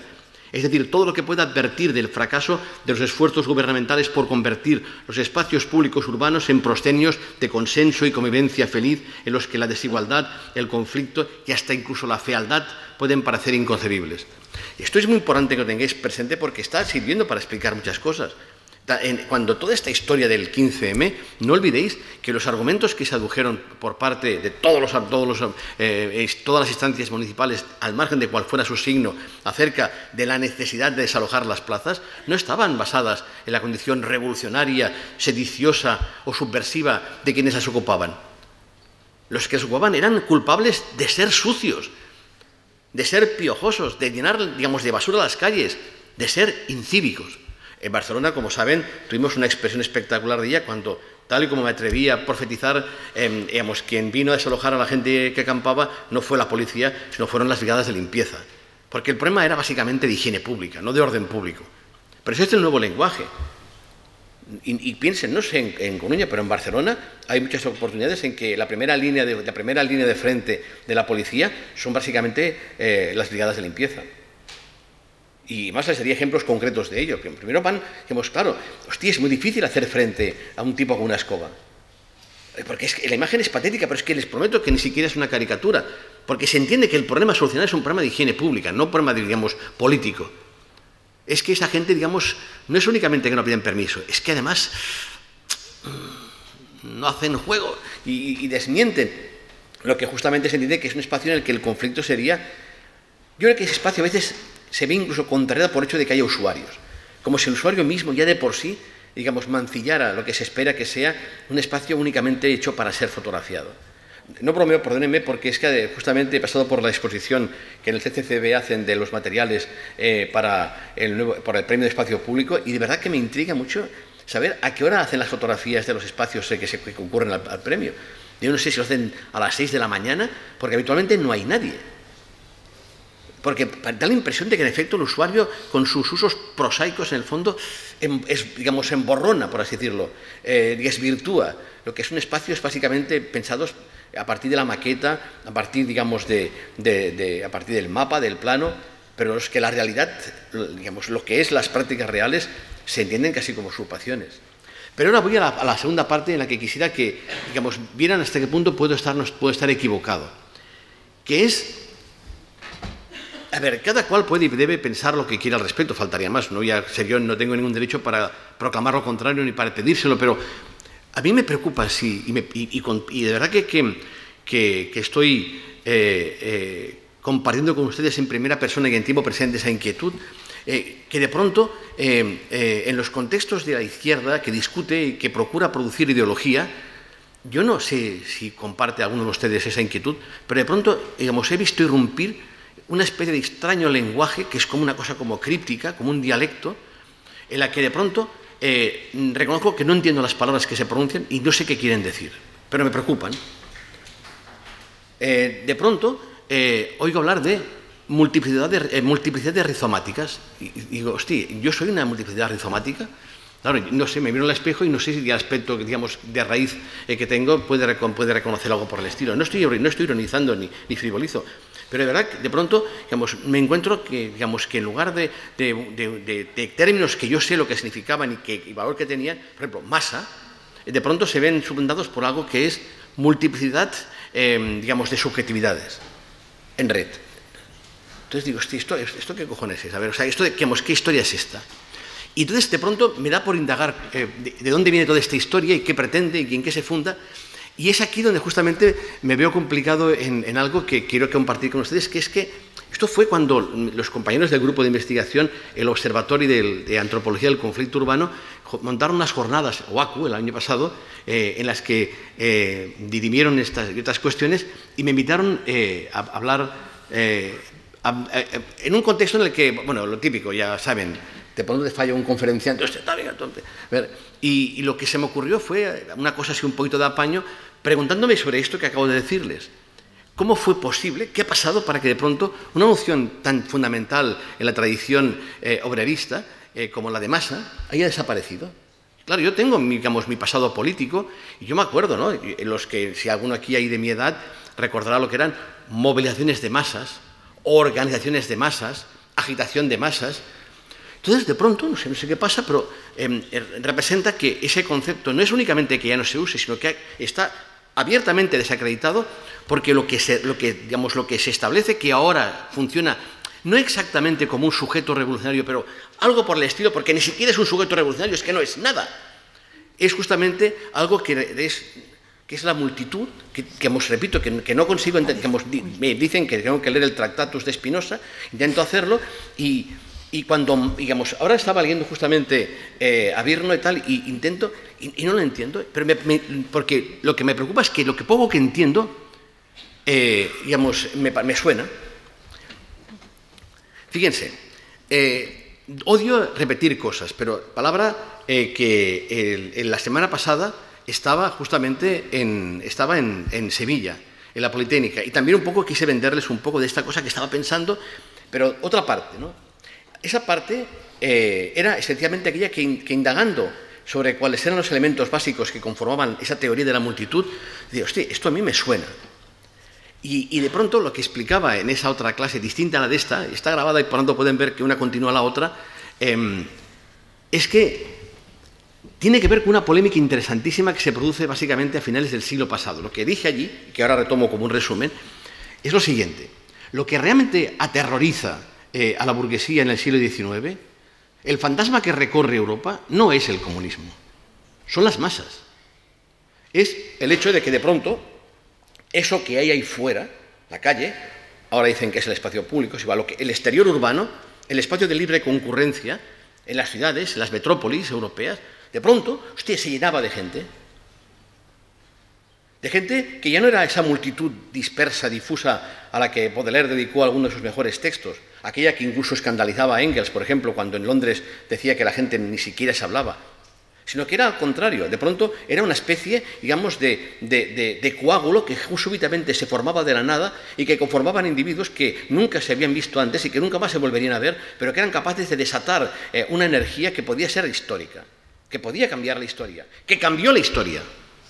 Es decir, todo lo que pueda advertir del fracaso de los esfuerzos gubernamentales por convertir los espacios públicos urbanos en proscenios de consenso y convivencia feliz en los que la desigualdad, el conflicto y hasta incluso la fealdad pueden parecer inconcebibles. Y esto es muy importante que lo tengáis presente porque está sirviendo para explicar muchas cosas. Cuando toda esta historia del quince eme, no olvidéis que los argumentos que se adujeron por parte de todos los, todos los, eh, todas las instancias municipales, al margen de cuál fuera su signo, acerca de la necesidad de desalojar las plazas, no estaban basadas en la condición revolucionaria, sediciosa o subversiva de quienes las ocupaban. Los que las ocupaban eran culpables de ser sucios, de ser piojosos, de llenar, digamos, de basura las calles, de ser incívicos. En Barcelona, como saben, tuvimos una expresión espectacular de ella cuando, tal y como me atreví a profetizar, eh, digamos, quien vino a desalojar a la gente que acampaba no fue la policía, sino fueron las brigadas de limpieza. Porque el problema era básicamente de higiene pública, no de orden público. Pero ese es el nuevo lenguaje. Y, y piensen, no sé en, en Coruña, pero en Barcelona hay muchas oportunidades en que la primera línea de, la primera línea de frente de la policía son básicamente eh, las brigadas de limpieza. Y más les daría ejemplos concretos de ello. Que primero van, digamos, claro, hostia, es muy difícil hacer frente a un tipo con una escoba. Porque es que la imagen es patética, pero es que les prometo que ni siquiera es una caricatura. Porque se entiende que el problema a solucionar es un problema de higiene pública, no un problema, digamos, político. Es que esa gente, digamos, no es únicamente que no piden permiso, es que además no hacen juego y, y desmienten lo que justamente se entiende que es un espacio en el que el conflicto sería... Yo creo que ese espacio a veces se ve incluso contrariado por el hecho de que haya usuarios, como si el usuario mismo ya de por sí, digamos, mancillara lo que se espera que sea un espacio únicamente hecho para ser fotografiado. No bromeo, perdónenme, porque es que justamente he pasado por la exposición que en el C C C B hacen de los materiales eh, para, el nuevo, para el Premio de Espacio Público y de verdad que me intriga mucho saber a qué hora hacen las fotografías de los espacios que, se, que concurren al, al premio. Yo no sé si lo hacen a las seis de la mañana, porque habitualmente no hay nadie. Porque da la impresión de que, en efecto, el usuario, con sus usos prosaicos, en el fondo, es, digamos, emborrona, por así decirlo, eh, desvirtúa. Lo que es un espacio es básicamente pensados a partir de la maqueta, a partir, digamos, de, de, de, a partir del mapa, del plano, pero es que la realidad, digamos, lo que es las prácticas reales, se entienden casi como usurpaciones. Pero ahora voy a la, a la segunda parte en la que quisiera que, digamos, vieran hasta qué punto puedo estar, puedo estar equivocado, que es... A ver, cada cual puede y debe pensar lo que quiera al respecto, faltaría más, no, ya, yo no tengo ningún derecho para proclamar lo contrario ni para pedírselo, pero a mí me preocupa, sí, y, me, y, y, con, y de verdad que, que, que, que estoy eh, eh, compartiendo con ustedes en primera persona y en tiempo presente esa inquietud, eh, que de pronto eh, eh, en los contextos de la izquierda que discute y que procura producir ideología, yo no sé si comparte alguno de ustedes esa inquietud, pero de pronto, digamos, he visto irrumpir una especie de extraño lenguaje que es como una cosa como críptica, como un dialecto, en la que de pronto eh, reconozco que no entiendo las palabras que se pronuncian y no sé qué quieren decir, pero me preocupan. Eh, de pronto eh, oigo hablar de multiplicidad de, eh, multiplicidad de rizomáticas y, y digo, hostia, ¿yo soy una multiplicidad rizomática? Claro, no sé, me miro al espejo y no sé si el aspecto, digamos, de raíz eh, que tengo puede, puede reconocer algo por el estilo. No estoy, no estoy ironizando ni, ni frivolizo. Pero de verdad, de pronto, digamos, me encuentro que, digamos, que en lugar de, de, de, de, de términos que yo sé lo que significaban y que y valor que tenían, por ejemplo, masa, de pronto se ven subundados por algo que es multiplicidad, eh, digamos, de subjetividades en red. Entonces digo, ¿esto, esto qué cojones es? A ver, o sea, esto de, digamos, ¿qué historia es esta? Y entonces, de pronto, me da por indagar eh, de, de dónde viene toda esta historia y qué pretende y en qué se funda. Y es aquí donde justamente me veo complicado en, en algo que quiero compartir con ustedes, que es que esto fue cuando los compañeros del grupo de investigación, el Observatorio de, de Antropología del Conflicto Urbano, montaron unas jornadas, O A C U, el año pasado, eh, en las que eh, dirimieron estas y otras cuestiones y me invitaron eh, a hablar eh, a, a, en un contexto en el que, bueno, lo típico, ya saben, de pronto te falla un conferenciante, está bien, entonces, y, y lo que se me ocurrió fue una cosa así un poquito de apaño, preguntándome sobre esto que acabo de decirles. ¿Cómo fue posible? ¿Qué ha pasado para que de pronto una noción tan fundamental en la tradición eh, obrerista eh, como la de masa haya desaparecido? Claro, yo tengo, digamos, mi pasado político y yo me acuerdo, ¿no? Los que, si alguno aquí hay de mi edad, recordará lo que eran movilizaciones de masas, organizaciones de masas, agitación de masas. Entonces, de pronto, no sé, no sé qué pasa, pero eh, representa que ese concepto no es únicamente que ya no se use, sino que está abiertamente desacreditado, porque lo que se, lo que, digamos, lo que se establece que ahora funciona no exactamente como un sujeto revolucionario, pero algo por el estilo, porque ni siquiera es un sujeto revolucionario, es que no es nada. Es justamente algo que es, que es la multitud, que, que os repito, que, que no consigo entender, que me dicen que tengo que leer el Tractatus de Spinoza, intento hacerlo, y, y cuando, digamos, ahora estaba leyendo justamente eh, a Virno y tal, y intento, y, y no lo entiendo, pero me, me, porque lo que me preocupa es que lo que poco que entiendo, eh, digamos, me, me suena. Fíjense, eh, odio repetir cosas, pero palabra eh, que el, en la semana pasada estaba justamente en, estaba en, en Sevilla, en la Politécnica, y también un poco quise venderles un poco de esta cosa que estaba pensando, pero otra parte, ¿no? Esa parte eh, era esencialmente aquella que, que indagando sobre cuáles eran los elementos básicos que conformaban esa teoría de la multitud, digo, hostia, esto a mí me suena. Y, y de pronto lo que explicaba en esa otra clase, distinta a la de esta, está grabada y por tanto pueden ver que una continúa a la otra, eh, es que tiene que ver con una polémica interesantísima que se produce básicamente a finales del siglo pasado. Lo que dije allí, que ahora retomo como un resumen, es lo siguiente. Lo que realmente aterroriza eh, a la burguesía en el siglo diecinueve, el fantasma que recorre Europa, no es el comunismo, son las masas. Es el hecho de que de pronto eso que hay ahí fuera, la calle, ahora dicen que es el espacio público, es igual, lo que, el exterior urbano, el espacio de libre concurrencia, en las ciudades, en las metrópolis europeas, de pronto, hostia, se llenaba de gente. De gente que ya no era esa multitud dispersa, difusa, a la que Baudelaire dedicó algunos de sus mejores textos, aquella que incluso escandalizaba a Engels, por ejemplo, cuando en Londres decía que la gente ni siquiera se hablaba, sino que era al contrario, de pronto era una especie, digamos, de, de, de, de coágulo que súbitamente se formaba de la nada y que conformaban individuos que nunca se habían visto antes y que nunca más se volverían a ver, pero que eran capaces de desatar eh, una energía que podía ser histórica, que podía cambiar la historia, que cambió la historia.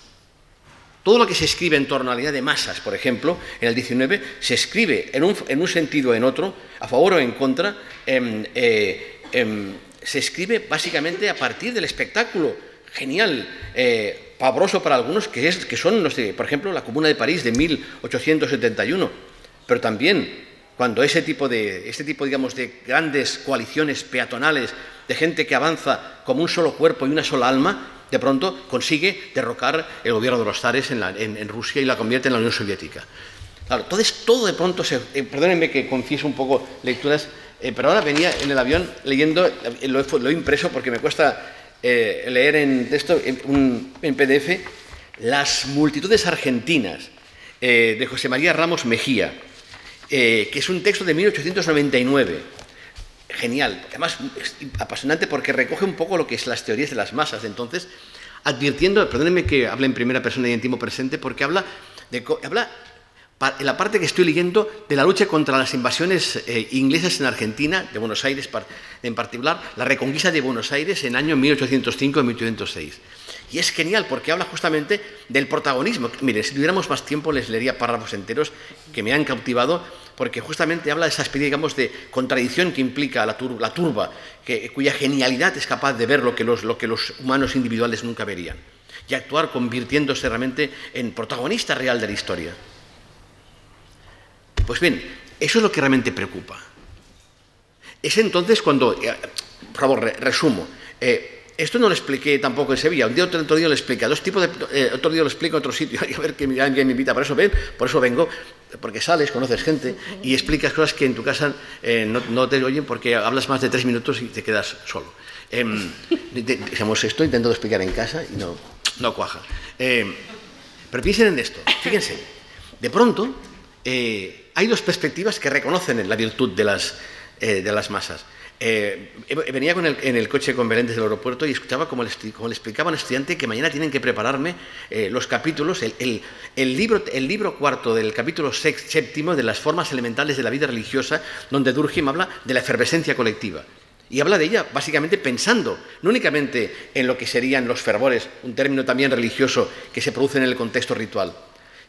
Todo lo que se escribe en torno a la idea de masas, por ejemplo, en el diecinueve, se escribe en un, en un sentido o en otro, a favor o en contra, eh, eh, eh, se escribe básicamente a partir del espectáculo genial, eh, pavoroso para algunos, que, es, que son, no sé, por ejemplo, la Comuna de París de mil ochocientos setenta y uno, pero también cuando ese tipo de, este tipo, digamos, de grandes coaliciones peatonales, de gente que avanza como un solo cuerpo y una sola alma, de pronto consigue derrocar el gobierno de los zares en, la, en, en Rusia y la convierte en la Unión Soviética. Claro, entonces todo de pronto se... Eh, perdónenme que confieso un poco lecturas, eh, pero ahora venía en el avión leyendo, eh, lo, he, lo he impreso porque me cuesta eh, leer en texto, en, un, en P D F, Las multitudes argentinas, eh, de José María Ramos Mejía, eh, que es un texto de mil ochocientos noventa y nueve. Genial, además es apasionante porque recoge un poco lo que es las teorías de las masas de entonces, advirtiendo, perdónenme que hable en primera persona y en tiempo presente, porque habla, de, habla en la parte que estoy leyendo de la lucha contra las invasiones eh, inglesas en Argentina, de Buenos Aires en particular, la reconquista de Buenos Aires en el año mil ochocientos cinco y mil ochocientos seis. Y es genial porque habla justamente del protagonismo. Mire, si tuviéramos más tiempo les leería párrafos enteros que me han cautivado, porque justamente habla de esa especie, digamos, de contradicción que implica la, tur la turba, que, cuya genialidad es capaz de ver lo que, los, lo que los humanos individuales nunca verían, y actuar convirtiéndose realmente en protagonista real de la historia. Pues bien, eso es lo que realmente preocupa. Es entonces cuando, eh, por favor, re resumo, eh, esto no lo expliqué tampoco en Sevilla, un día otro, otro día lo expliqué, dos tipos de, eh, otro día lo explico en otro sitio, a ver que alguien me invita, por eso ven, por eso vengo, porque sales, conoces gente y explicas cosas que en tu casa eh, no, no te oyen porque hablas más de tres minutos y te quedas solo. Eh, digamos, esto intento explicar en casa y no, no cuaja. Eh, pero piensen en esto, fíjense, de pronto eh, hay dos perspectivas que reconocen la virtud de las, eh, de las masas. Eh, venía con el, en el coche con Belén desde el aeropuerto y escuchaba como le, como le explicaba a un estudiante que mañana tienen que prepararme eh, los capítulos, el, el, el, libro, el libro cuarto del capítulo sex, séptimo de las formas elementales de la vida religiosa, donde Durkheim habla de la efervescencia colectiva. Y habla de ella básicamente pensando, no únicamente en lo que serían los fervores, un término también religioso que se produce en el contexto ritual,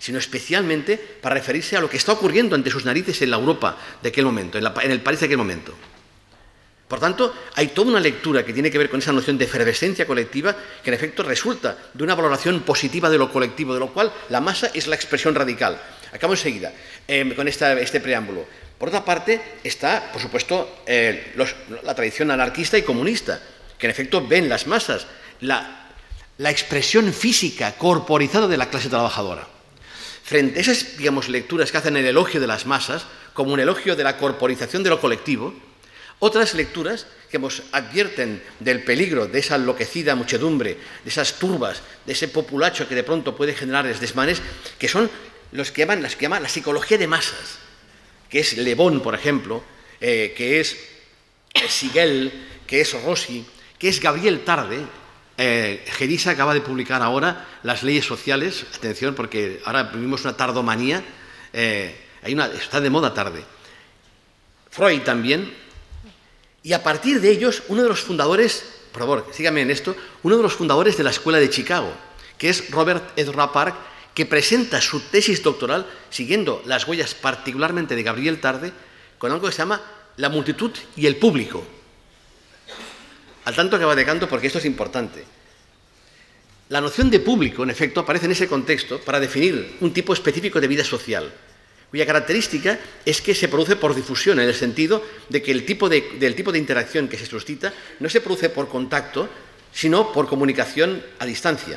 sino especialmente para referirse a lo que está ocurriendo ante sus narices en la Europa de aquel momento, en, la, en el París de aquel momento. Por tanto, hay toda una lectura que tiene que ver con esa noción de efervescencia colectiva que en efecto resulta de una valoración positiva de lo colectivo, de lo cual la masa es la expresión radical. Acabo enseguida eh, con esta, este preámbulo. Por otra parte, está, por supuesto, eh, los, la tradición anarquista y comunista, que en efecto ven las masas la, la expresión física corporizada de la clase trabajadora. Frente a esas, digamos, lecturas que hacen el elogio de las masas, como un elogio de la corporización de lo colectivo, otras lecturas que nos advierten del peligro de esa enloquecida muchedumbre, de esas turbas, de ese populacho que de pronto puede generar desmanes, que son los que llaman, las que llaman la psicología de masas, que es Le Bon, por ejemplo, eh, que es Siegel, que es Rossi, que es Gabriel Tarde. Eh, Gerisa acaba de publicar ahora Las leyes sociales, atención, porque ahora vivimos una tardomanía, eh, hay una, está de moda tarde. Freud también. Y a partir de ellos, uno de los fundadores, por favor, síganme en esto, uno de los fundadores de la Escuela de Chicago, que es Robert Edward Park, que presenta su tesis doctoral siguiendo las huellas particularmente de Gabriel Tarde, con algo que se llama la multitud y el público. Al tanto que va de canto, porque esto es importante. La noción de público, en efecto, aparece en ese contexto para definir un tipo específico de vida social, cuya característica es que se produce por difusión, en el sentido de que el tipo de, del tipo de interacción que se suscita no se produce por contacto, sino por comunicación a distancia.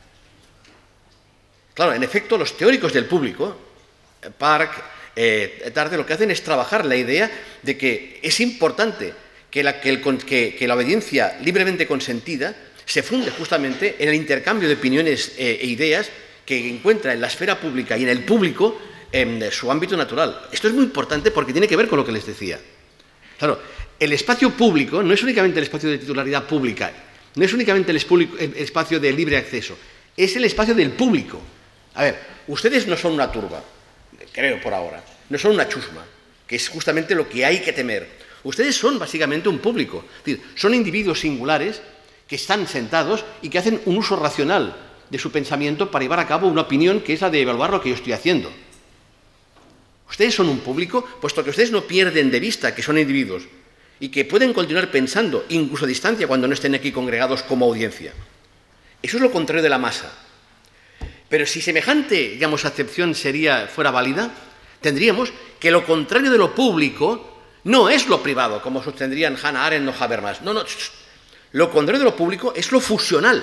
Claro, en efecto, los teóricos del público, Park, eh, Tarde, lo que hacen es trabajar la idea de que es importante que la, que el, que, que la obediencia libremente consentida se funde justamente en el intercambio de opiniones eh, e ideas que encuentra en la esfera pública y en el público en su ámbito natural. Esto es muy importante porque tiene que ver con lo que les decía. Claro, el espacio público no es únicamente el espacio de titularidad pública, no es únicamente el, el espacio de libre acceso, es el espacio del público. A ver, ustedes no son una turba, creo por ahora, no son una chusma, que es justamente lo que hay que temer. Ustedes son básicamente un público, es decir, son individuos singulares que están sentados y que hacen un uso racional de su pensamiento para llevar a cabo una opinión que es la de evaluar lo que yo estoy haciendo. Ustedes son un público, puesto que ustedes no pierden de vista que son individuos y que pueden continuar pensando, incluso a distancia, cuando no estén aquí congregados como audiencia. Eso es lo contrario de la masa. Pero si semejante, digamos, acepción sería, fuera válida, tendríamos que lo contrario de lo público no es lo privado, como sostendrían Hannah Arendt o Habermas. No, no. Lo contrario de lo público es lo fusional.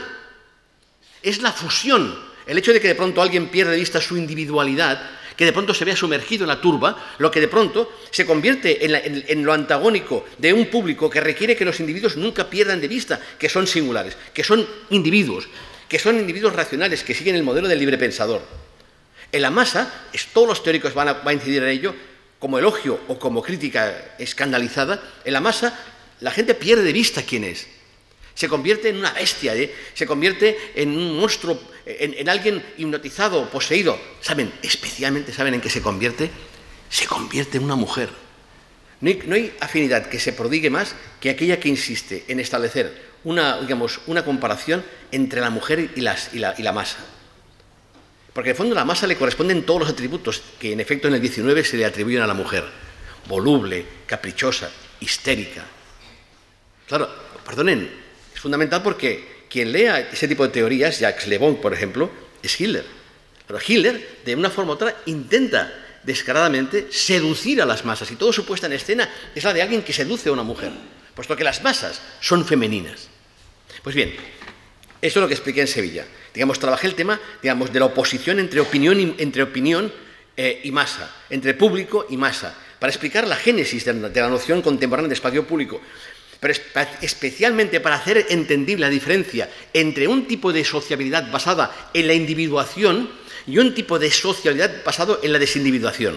Es la fusión. El hecho de que de pronto alguien pierda de vista su individualidad, que de pronto se vea sumergido en la turba, lo que de pronto se convierte en, la, en, en lo antagónico de un público que requiere que los individuos nunca pierdan de vista que son singulares, que son individuos, que son individuos racionales, que siguen el modelo del libre pensador. En la masa, es, todos los teóricos van a, van a incidir en ello, como elogio o como crítica escandalizada, en la masa la gente pierde de vista quién es. Se convierte en una bestia, ¿eh? Se convierte en un monstruo, en, en alguien hipnotizado, poseído. ¿Saben? Especialmente, ¿saben en qué se convierte? Se convierte en una mujer. No hay, no hay afinidad que se prodigue más que aquella que insiste en establecer una, digamos, una comparación entre la mujer y, las, y, la, y la masa. Porque en el fondo a la masa le corresponden todos los atributos que en efecto en el diecinueve se le atribuyen a la mujer. Voluble, caprichosa, histérica. Claro, perdonen, es fundamental porque quien lea ese tipo de teorías, Jacques Le Bon, por ejemplo, es Hitler. Pero Hitler, de una forma u otra, intenta descaradamente seducir a las masas y toda su puesta en escena es la de alguien que seduce a una mujer, puesto que las masas son femeninas. Pues bien, eso es lo que expliqué en Sevilla. Digamos, trabajé el tema, digamos, de la oposición entre opinión y, entre opinión, eh, y masa, entre público y masa, para explicar la génesis de la, de la noción contemporánea de espacio público, pero especialmente para hacer entendible la diferencia entre un tipo de sociabilidad basada en la individuación y un tipo de sociabilidad basado en la desindividuación.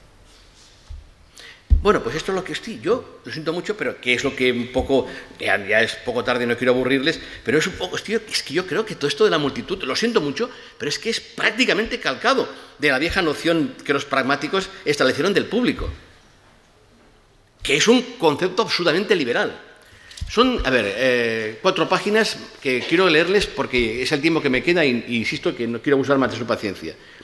Bueno, pues esto es lo que estoy. Yo lo siento mucho, pero que es lo que un poco, ya, ya es poco tarde, no quiero aburrirles, pero es un poco, estoy, es que yo creo que todo esto de la multitud, lo siento mucho, pero es que es prácticamente calcado de la vieja noción que los pragmáticos establecieron del público, que es un concepto absolutamente liberal. Son, a ver, eh, cuatro páginas que quiero leerles porque es el tiempo que me queda y, y insisto que no quiero abusar más de su paciencia.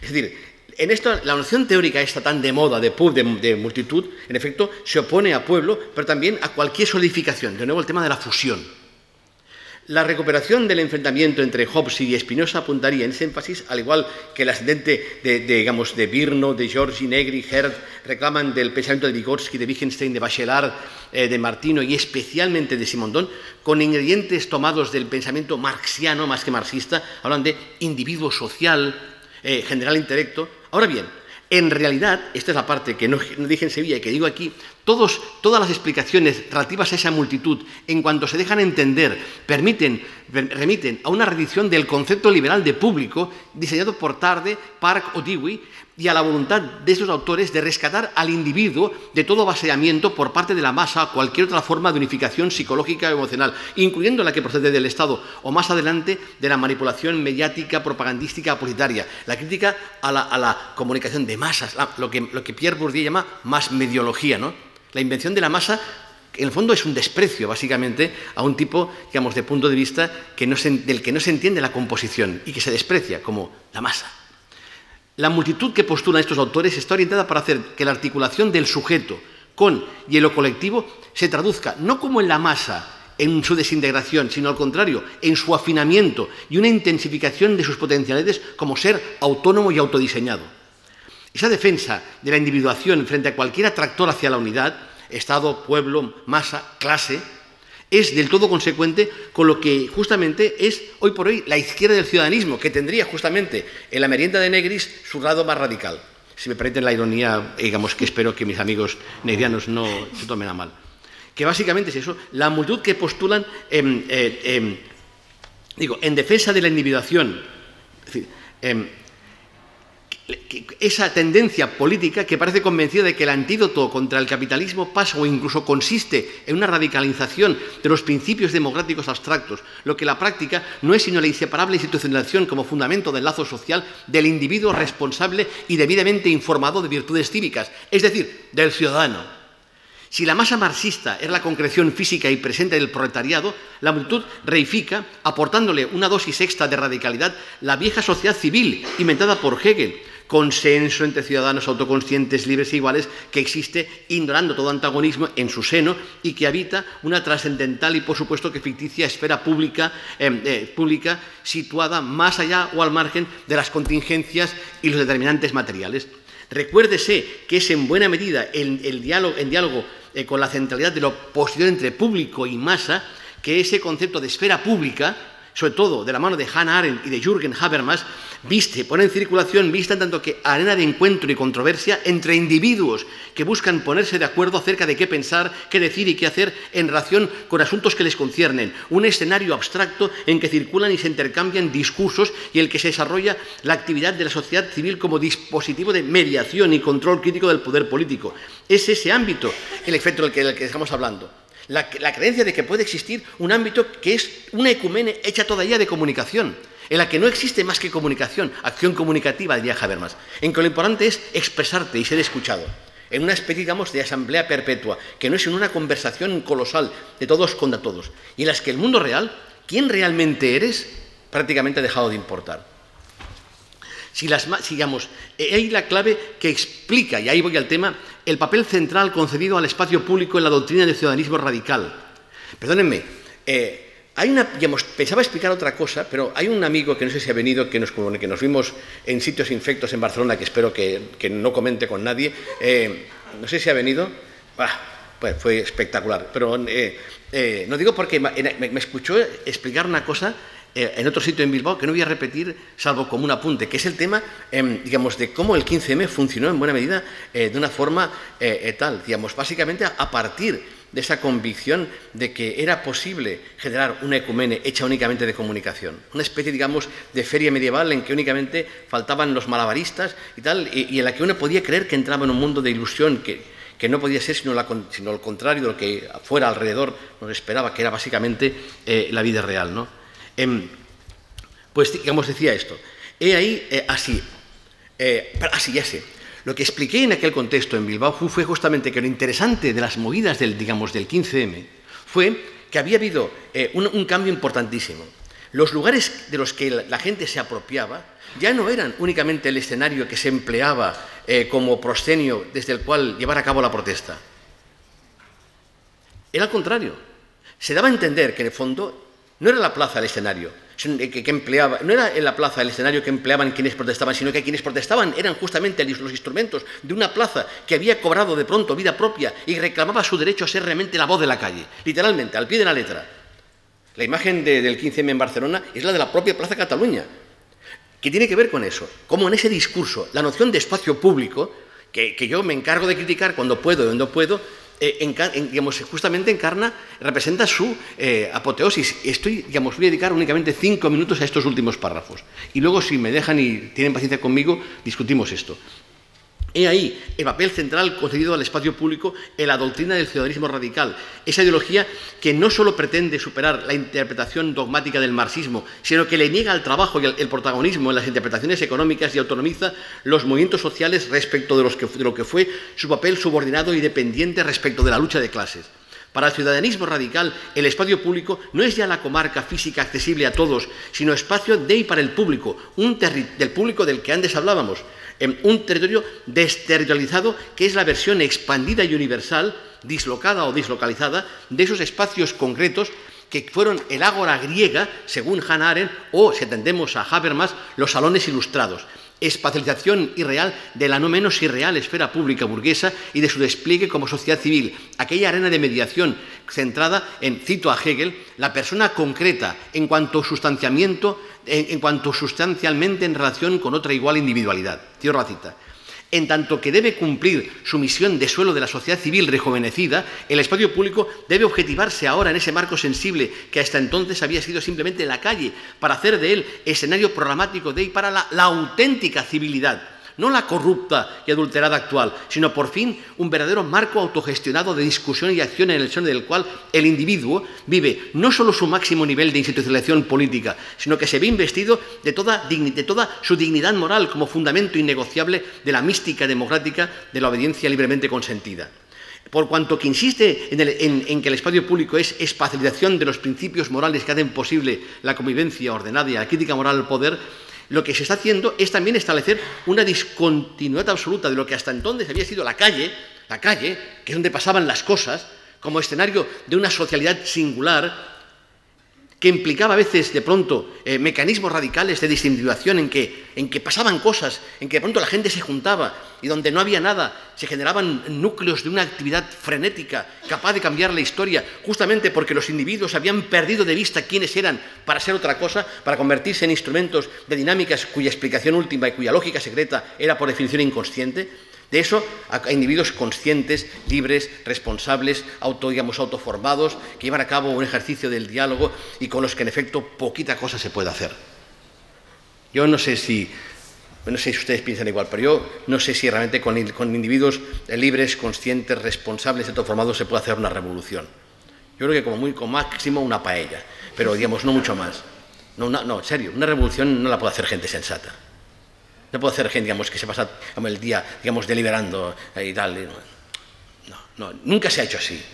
Es decir, en esto, la noción teórica esta tan de moda, de pub, de, de multitud, en efecto, se opone a pueblo, pero también a cualquier solidificación. De nuevo, el tema de la fusión. La recuperación del enfrentamiento entre Hobbes y Spinoza apuntaría en ese énfasis, al igual que el ascendente de, de, digamos, de Virno, de Giorgi, Negri, Hertz, reclaman del pensamiento de Vygotsky, de Wittgenstein, de Bachelard, eh, de Martino y especialmente de Simondon, con ingredientes tomados del pensamiento marxiano más que marxista, hablan de individuo social, eh, general intelecto. Ahora bien, en realidad, esta es la parte que no, no dije en Sevilla y que digo aquí, todos, todas las explicaciones relativas a esa multitud, en cuanto se dejan entender, permiten, remiten a una revisión del concepto liberal de público diseñado por Tarde, Park o Dewey, y a la voluntad de esos autores de rescatar al individuo de todo vaciamiento por parte de la masa o cualquier otra forma de unificación psicológica o emocional, incluyendo la que procede del Estado o más adelante de la manipulación mediática, propagandística, publicitaria, la crítica a la, a la comunicación de masas, la, lo, que, lo que Pierre Bourdieu llama masmediología, ¿no? La invención de la masa, en el fondo, es un desprecio, básicamente, a un tipo, digamos, de punto de vista que no se, del que no se entiende la composición y que se desprecia como la masa. La multitud que postulan estos autores está orientada para hacer que la articulación del sujeto con y en lo colectivo se traduzca no como en la masa, en su desintegración, sino al contrario, en su afinamiento y una intensificación de sus potencialidades como ser autónomo y autodiseñado. Esa defensa de la individuación frente a cualquier atractor hacia la unidad, Estado, pueblo, masa, clase, es del todo consecuente con lo que justamente es hoy por hoy la izquierda del ciudadanismo, que tendría justamente en la merienda de Negris su lado más radical. Si me permiten la ironía, digamos que espero que mis amigos negrianos no se tomen a mal. Que básicamente es eso, la multitud que postulan, eh, eh, eh, digo, en defensa de la individuación, es decir, eh, esa tendencia política que parece convencida de que el antídoto contra el capitalismo pasa o incluso consiste en una radicalización de los principios democráticos abstractos, lo que en la práctica no es sino la inseparable institucionalización como fundamento del lazo social del individuo responsable y debidamente informado de virtudes cívicas, es decir, del ciudadano. Si la masa marxista es la concreción física y presente del proletariado, la multitud reifica, aportándole una dosis extra de radicalidad, la vieja sociedad civil inventada por Hegel, consenso entre ciudadanos autoconscientes, libres e iguales, que existe ignorando todo antagonismo en su seno y que habita una trascendental y, por supuesto, que ficticia esfera pública, eh, eh, pública situada más allá o al margen de las contingencias y los determinantes materiales. Recuérdese que es en buena medida el, el diálogo, en diálogo eh, con la centralidad de la oposición entre público y masa que ese concepto de esfera pública, sobre todo de la mano de Hannah Arendt y de Jürgen Habermas, viste, pone en circulación, vista en tanto que arena de encuentro y controversia entre individuos que buscan ponerse de acuerdo acerca de qué pensar, qué decir y qué hacer en relación con asuntos que les conciernen. Un escenario abstracto en que circulan y se intercambian discursos y en el que se desarrolla la actividad de la sociedad civil como dispositivo de mediación y control crítico del poder político. Es ese ámbito el efecto del que, del que estamos hablando. La, la creencia de que puede existir un ámbito que es una ecumene hecha todavía de comunicación, en la que no existe más que comunicación, acción comunicativa, diría Habermas, en que lo importante es expresarte y ser escuchado, en una especie, digamos, de asamblea perpetua, que no es en una conversación colosal de todos contra todos, y en las que el mundo real, quién realmente eres, prácticamente ha dejado de importar. Si las, sigamos, hay la clave que explica, y ahí voy al tema, el papel central concedido al espacio público en la doctrina del ciudadanismo radical. Perdónenme, eh, hay una, digamos, pensaba explicar otra cosa, pero hay un amigo que no sé si ha venido, que nos, que nos vimos en sitios infectos en Barcelona, que espero que, que no comente con nadie, eh, no sé si ha venido, ah, pues fue espectacular, pero eh, eh, no digo porque me, me escuchó explicar una cosa en otro sitio en Bilbao, que no voy a repetir, salvo como un apunte, que es el tema, eh, digamos, de cómo el quince eme funcionó en buena medida eh, de una forma eh, eh, tal, digamos, básicamente a, a partir de esa convicción de que era posible generar una ecumene hecha únicamente de comunicación, una especie, digamos, de feria medieval en que únicamente faltaban los malabaristas y tal, y, y en la que uno podía creer que entraba en un mundo de ilusión que, que no podía ser sino, la, sino lo contrario de lo que fuera alrededor nos esperaba, que era básicamente eh, la vida real, ¿no? Eh, pues, digamos, decía esto. He ahí, eh, así, eh, así, ya sé. Lo que expliqué en aquel contexto en Bilbao fue justamente que lo interesante de las movidas del, digamos, del quince eme fue que había habido eh, un, un cambio importantísimo. Los lugares de los que la gente se apropiaba ya no eran únicamente el escenario que se empleaba eh, como proscenio desde el cual llevar a cabo la protesta. Era al contrario. Se daba a entender que en el fondo no era la plaza el escenario, que, que empleaba, no era en la plaza el escenario que empleaban quienes protestaban, sino que quienes protestaban eran justamente los instrumentos de una plaza que había cobrado de pronto vida propia y reclamaba su derecho a ser realmente la voz de la calle, literalmente, al pie de la letra. La imagen de, del quince eme en Barcelona es la de la propia Plaza Cataluña, que tiene que ver con eso, como en ese discurso, la noción de espacio público, que, que yo me encargo de criticar cuando puedo y cuando puedo, eh, en, en, digamos, justamente encarna, representa su eh, apoteosis. Estoy, digamos, voy a dedicar únicamente cinco minutos a estos últimos párrafos. Y luego, si me dejan y tienen paciencia conmigo, discutimos esto. He ahí el papel central concedido al espacio público en la doctrina del ciudadanismo radical, esa ideología que no solo pretende superar la interpretación dogmática del marxismo, sino que le niega al trabajo y el, el protagonismo en las interpretaciones económicas y autonomiza los movimientos sociales respecto de, los que, de lo que fue su papel subordinado y dependiente respecto de la lucha de clases. Para el ciudadanismo radical, el espacio público no es ya la comarca física accesible a todos, sino espacio de y para el público, un del público del que antes hablábamos, un territorio desterritorializado que es la versión expandida y universal, dislocada o dislocalizada, de esos espacios concretos que fueron el ágora griega, según Hannah Arendt, o, si atendemos a Habermas, los salones ilustrados. Espacialización irreal de la no menos irreal esfera pública burguesa y de su despliegue como sociedad civil, aquella arena de mediación centrada en, cito a Hegel, la persona concreta en cuanto sustanciamiento, en, en cuanto sustancialmente en relación con otra igual individualidad. Cierro la cita. En tanto que debe cumplir su misión de suelo de la sociedad civil rejuvenecida, el espacio público debe objetivarse ahora en ese marco sensible que hasta entonces había sido simplemente la calle, para hacer de él escenario programático de y para la, la auténtica civilidad, no la corrupta y adulterada actual, sino por fin un verdadero marco autogestionado de discusión y acción en el seno del cual el individuo vive no solo su máximo nivel de institucionalización política, sino que se ve investido de toda, de toda su dignidad moral como fundamento innegociable de la mística democrática de la obediencia libremente consentida. Por cuanto que insiste en, el, en, en que el espacio público es espacialización de los principios morales que hacen posible la convivencia ordenada y la crítica moral al poder, lo que se está haciendo es también establecer una discontinuidad absoluta de lo que hasta entonces había sido la calle, la calle, que es donde pasaban las cosas, como escenario de una socialidad singular, que implicaba a veces de pronto eh, mecanismos radicales de desindividuación en que, en que pasaban cosas, en que de pronto la gente se juntaba y donde no había nada, se generaban núcleos de una actividad frenética capaz de cambiar la historia, justamente porque los individuos habían perdido de vista quiénes eran para ser otra cosa, para convertirse en instrumentos de dinámicas cuya explicación última y cuya lógica secreta era por definición inconsciente. De eso, a individuos conscientes, libres, responsables, auto, digamos, autoformados, que llevan a cabo un ejercicio del diálogo y con los que, en efecto, poquita cosa se puede hacer. Yo no sé si, no sé si ustedes piensan igual, pero yo no sé si realmente con, con individuos libres, conscientes, responsables, autoformados se puede hacer una revolución. Yo creo que como muy, como máximo una paella, pero, digamos, no mucho más. No, no, no, en serio, una revolución no la puede hacer gente sensata. No puede hacer gente, digamos, que se pasa el día, digamos, deliberando y tal. No, no, nunca se ha hecho así.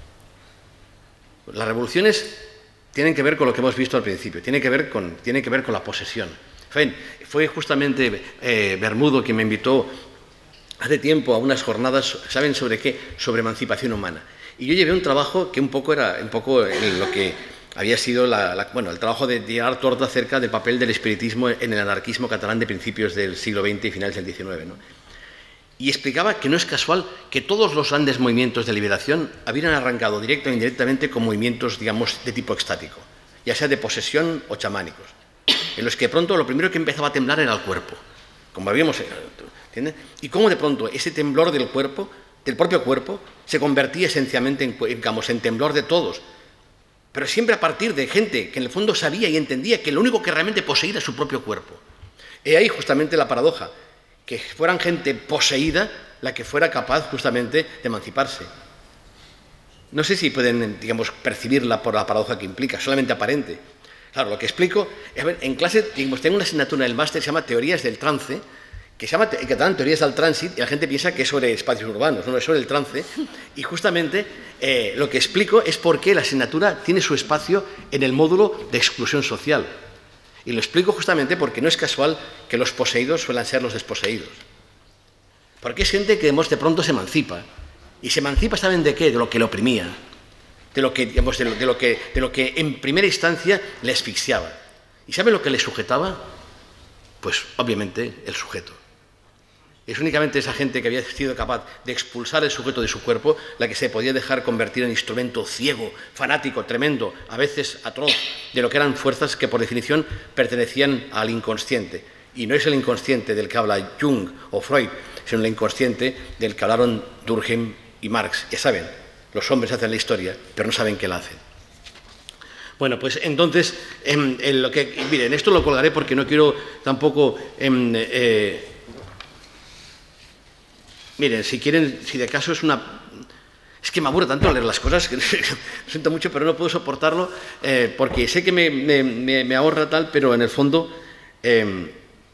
Las revoluciones tienen que ver con lo que hemos visto al principio, tienen que ver con, tienen que ver con la posesión. Fue justamente eh, Bermudo quien me invitó hace tiempo a unas jornadas, ¿saben sobre qué? Sobre emancipación humana. Y yo llevé un trabajo que un poco era un poco lo que había sido la, la, bueno, el trabajo de Gerard Torda acerca del papel del espiritismo en el anarquismo catalán de principios del siglo veinte y finales del diecinueve, ¿no? Y explicaba que no es casual que todos los grandes movimientos de liberación habían arrancado directa o indirectamente con movimientos, digamos, de tipo extático, ya sea de posesión o chamánicos, en los que de pronto lo primero que empezaba a temblar era el cuerpo, como habíamos, ¿entiendes? Y cómo de pronto ese temblor del cuerpo, del propio cuerpo, se convertía esencialmente en, digamos, en temblor de todos, pero siempre a partir de gente que en el fondo sabía y entendía que lo único que realmente poseía era su propio cuerpo. He ahí justamente la paradoja, que fueran gente poseída la que fuera capaz justamente de emanciparse. No sé si pueden, digamos, percibirla por la paradoja que implica, solamente aparente. Claro, lo que explico, a ver, en clase, digamos, tengo una asignatura del máster que se llama Teorías del Trance, que se llama en catalán Teorías del Trànsit, y la gente piensa que es sobre espacios urbanos, no es sobre el trance, y justamente eh, lo que explico es por qué la asignatura tiene su espacio en el módulo de exclusión social. Y lo explico justamente porque no es casual que los poseídos suelan ser los desposeídos. Porque es gente que de pronto se emancipa. Y se emancipa, ¿saben de qué? De lo que le oprimía. De lo que, digamos, de lo, de lo que, de lo que en primera instancia le asfixiaba. ¿Y saben lo que le sujetaba? Pues obviamente el sujeto. Es únicamente esa gente que había sido capaz de expulsar el sujeto de su cuerpo la que se podía dejar convertir en instrumento ciego, fanático, tremendo, a veces atroz, de lo que eran fuerzas que por definición pertenecían al inconsciente. Y no es el inconsciente del que habla Jung o Freud, sino el inconsciente del que hablaron Durkheim y Marx. Ya saben, los hombres hacen la historia, pero no saben qué la hacen. Bueno, pues entonces, en, en lo que, miren, esto lo colgaré porque no quiero tampoco... En, eh, miren, si quieren, si de caso es una... Es que me aburre tanto leer las cosas, que lo siento mucho, pero no puedo soportarlo, eh, porque sé que me, me, me, me ahorra tal, pero en el fondo... Eh,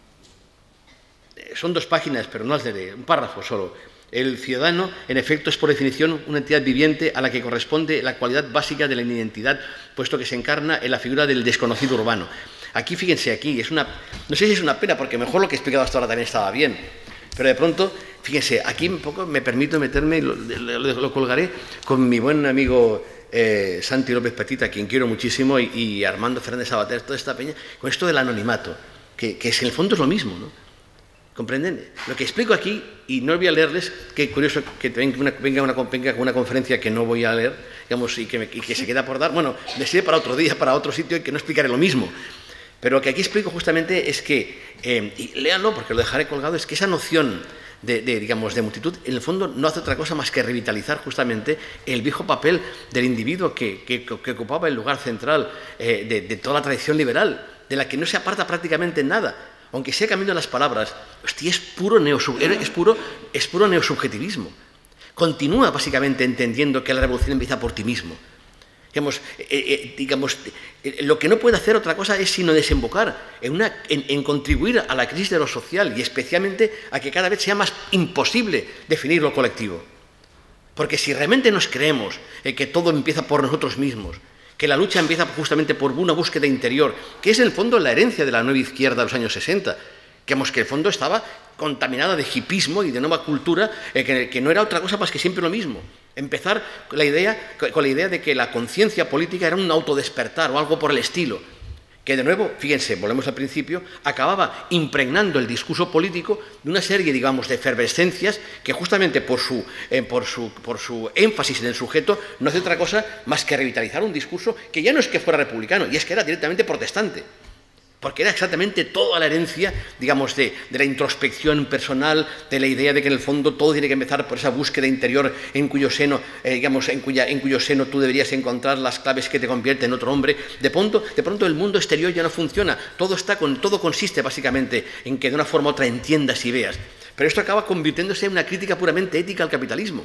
son dos páginas, pero no las leeré, un párrafo solo. El ciudadano, en efecto, es por definición una entidad viviente a la que corresponde la cualidad básica de la identidad, puesto que se encarna en la figura del desconocido urbano. Aquí, fíjense, aquí, es una, no sé si es una pena, porque mejor lo que he explicado hasta ahora también estaba bien, pero de pronto, fíjense, aquí un poco me permito meterme, lo, lo, lo colgaré con mi buen amigo eh, Santi López Petita, a quien quiero muchísimo, y, y Armando Fernández Sabater, toda esta peña, con esto del anonimato, que, que en el fondo es lo mismo, ¿no? ¿Comprenden? Lo que explico aquí, y no voy a leerles, que curioso que venga una, venga una, venga una conferencia que no voy a leer, digamos, y que, me, y que se queda por dar, bueno, me sirve para otro día, para otro sitio, y que no explicaré lo mismo. Pero lo que aquí explico justamente es que, eh, y léanlo porque lo dejaré colgado, es que esa noción de, de, digamos, de multitud, en el fondo no hace otra cosa más que revitalizar justamente el viejo papel del individuo que, que, que ocupaba el lugar central eh, de, de toda la tradición liberal, de la que no se aparta prácticamente en nada. Aunque sea cambiando las palabras, hostia, es puro, neosub, es, puro, es puro neosubjetivismo. Continúa básicamente entendiendo que la revolución empieza por ti mismo. Digamos, eh, eh, digamos eh, lo que no puede hacer otra cosa es sino desembocar en, una, en, en contribuir a la crisis de lo social y especialmente a que cada vez sea más imposible definir lo colectivo. Porque si realmente nos creemos eh, que todo empieza por nosotros mismos, que la lucha empieza justamente por una búsqueda interior, que es en el fondo la herencia de la nueva izquierda de los años sesenta, que, digamos, que en el fondo estaba contaminada de hipismo y de nueva cultura, eh, que, que no era otra cosa más que siempre lo mismo. Empezar con la idea, con la idea de que la conciencia política era un autodespertar o algo por el estilo, que de nuevo, fíjense, volvemos al principio, acababa impregnando el discurso político de una serie, digamos, de efervescencias que justamente por su, eh, por su, por su énfasis en el sujeto no hace otra cosa más que revitalizar un discurso que ya no es que fuera republicano, y es que era directamente protestante. Porque era exactamente toda la herencia, digamos, de, de la introspección personal, de la idea de que en el fondo todo tiene que empezar por esa búsqueda interior en cuyo seno, eh, digamos, en, cuya, en cuyo seno tú deberías encontrar las claves que te convierten en otro hombre. De pronto, de pronto el mundo exterior ya no funciona, todo, está con, todo consiste básicamente en que de una forma u otra entiendas y veas. Pero esto acaba convirtiéndose en una crítica puramente ética al capitalismo,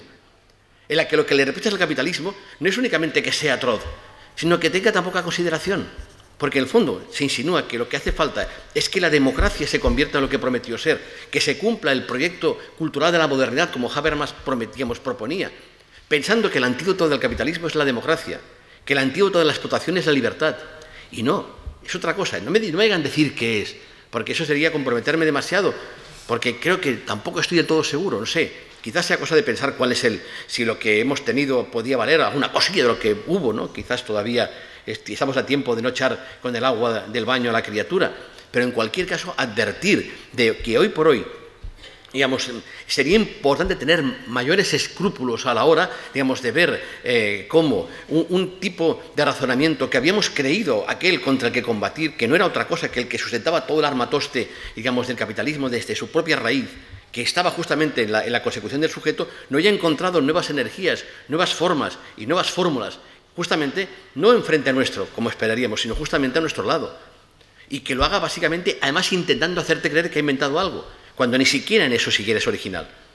en la que lo que le reprochas al capitalismo no es únicamente que sea atroz, sino que tenga tan poca consideración. Porque en el fondo se insinúa que lo que hace falta es que la democracia se convierta en lo que prometió ser, que se cumpla el proyecto cultural de la modernidad como Habermas prometíamos, proponía, pensando que el antídoto del capitalismo es la democracia, que el antídoto de la explotación es la libertad. Y no, es otra cosa. No me, no me hagan decir qué es, porque eso sería comprometerme demasiado, porque creo que tampoco estoy del todo seguro, no sé. Quizás sea cosa de pensar cuál es el, si lo que hemos tenido podía valer alguna cosilla de lo que hubo, ¿no? Quizás todavía estamos a tiempo de no echar con el agua del baño a la criatura, pero en cualquier caso advertir de que hoy por hoy, digamos, sería importante tener mayores escrúpulos a la hora, digamos, de ver eh, cómo un, un tipo de razonamiento que habíamos creído aquel contra el que combatir, que no era otra cosa que el que sustentaba todo el armatoste, digamos, del capitalismo desde su propia raíz, que estaba justamente en la, en la consecución del sujeto, no haya encontrado nuevas energías, nuevas formas y nuevas fórmulas, justamente no enfrente a nuestro, como esperaríamos, sino justamente a nuestro lado. Y que lo haga básicamente, además intentando hacerte creer que ha inventado algo, cuando ni siquiera en eso siquiera es original.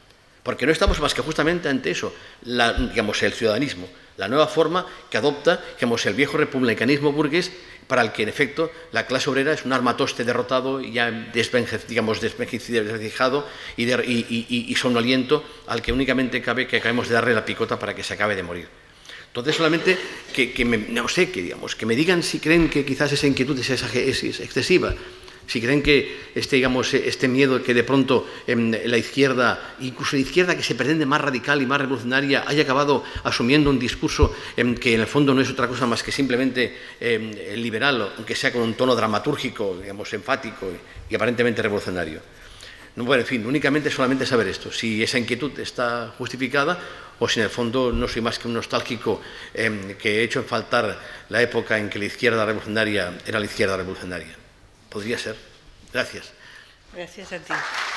porque no estamos más que justamente ante eso, la, digamos, el ciudadanismo, la nueva forma que adopta, digamos, el viejo republicanismo burgués, para el que, en efecto, la clase obrera es un armatoste derrotado, ya desvenge, digamos, desvencijado y, de, y, y, y somnoliento, al que únicamente cabe que acabemos de darle la picota para que se acabe de morir. Entonces, solamente que, que me, no sé, que, digamos, que me digan si creen que quizás esa inquietud es, es, es excesiva, si creen que este, digamos, este miedo que de pronto eh, la izquierda, incluso la izquierda que se pretende más radical y más revolucionaria, haya acabado asumiendo un discurso eh, que en el fondo no es otra cosa más que simplemente eh, liberal, aunque sea con un tono dramatúrgico, digamos, enfático y, y aparentemente revolucionario. No, bueno, en fin, únicamente solamente saber esto, si esa inquietud está justificada o si en el fondo no soy más que un nostálgico eh, que he hecho en faltar la época en que la izquierda revolucionaria era la izquierda revolucionaria. Podría ser. Gracias. Gracias a ti.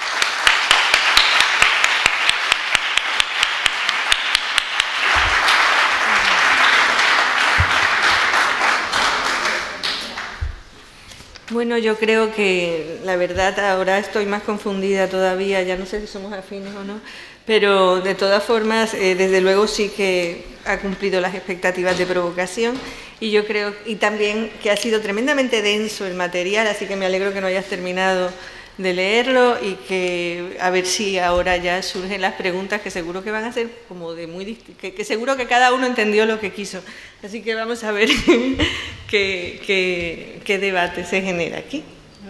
Bueno, yo creo que la verdad ahora estoy más confundida todavía, ya no sé si somos afines o no, pero de todas formas, eh, desde luego sí que ha cumplido las expectativas de provocación y yo creo, y también que ha sido tremendamente denso el material, así que me alegro que no hayas terminado de leerlo y que a ver si ahora ya surgen las preguntas que seguro que van a ser como de muy que, que seguro que cada uno entendió lo que quiso. Así que vamos a ver qué, qué, qué debate se genera aquí.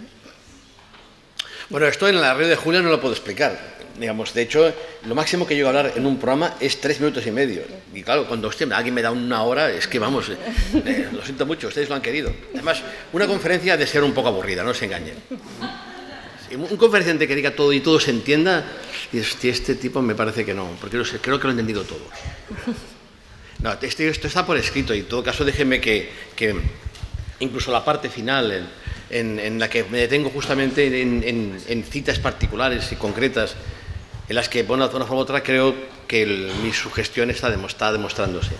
Bueno, esto en la red de Julia no lo puedo explicar. Digamos, de hecho, lo máximo que llego a hablar en un programa es tres minutos y medio. Y claro, cuando usted, alguien me da una hora, es que vamos, eh, lo siento mucho, ustedes lo han querido. Además, una conferencia ha de ser un poco aburrida, no se engañen. Un conferenciante que diga todo y todo se entienda, y este tipo me parece que no, porque creo que lo he entendido todo. No, este, esto está por escrito y en todo caso déjenme que, que incluso la parte final en, en, en la que me detengo justamente en, en, en citas particulares y concretas en las que, bueno, de una forma u otra creo que el, mi sugestión está, está demostrándose.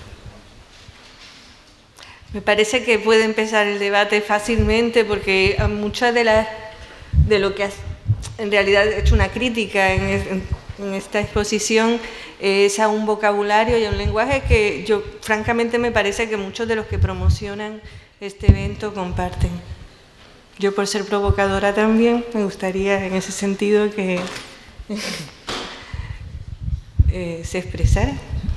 Me parece que puede empezar el debate fácilmente porque muchas de las de lo que has en realidad hecho una crítica en, en, en esta exposición es a un vocabulario y a un lenguaje que yo francamente me parece que muchos de los que promocionan este evento comparten. Yo por ser provocadora también me gustaría en ese sentido que eh, se expresara.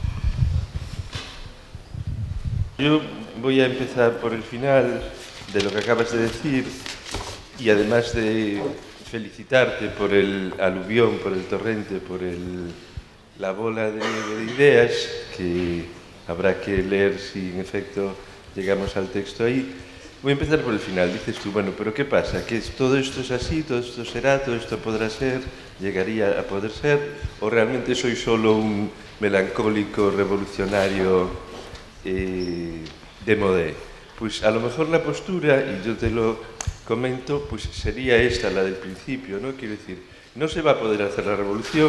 Yo voy a empezar por el final de lo que acabas de decir. Y además de felicitarte por el aluvión, por el torrente, por el, la bola de nieve de ideas, que habrá que leer si en efecto llegamos al texto ahí, voy a empezar por el final. Dices tú, bueno, pero ¿qué pasa? ¿Que todo esto es así, todo esto será, todo esto podrá ser, llegaría a poder ser? ¿O realmente soy solo un melancólico revolucionario eh, de modé? Pues a lo mejor la postura, y yo te lo comento, pues sería esta, la del principio, ¿no? Quiero decir, no se va a poder hacer la revolución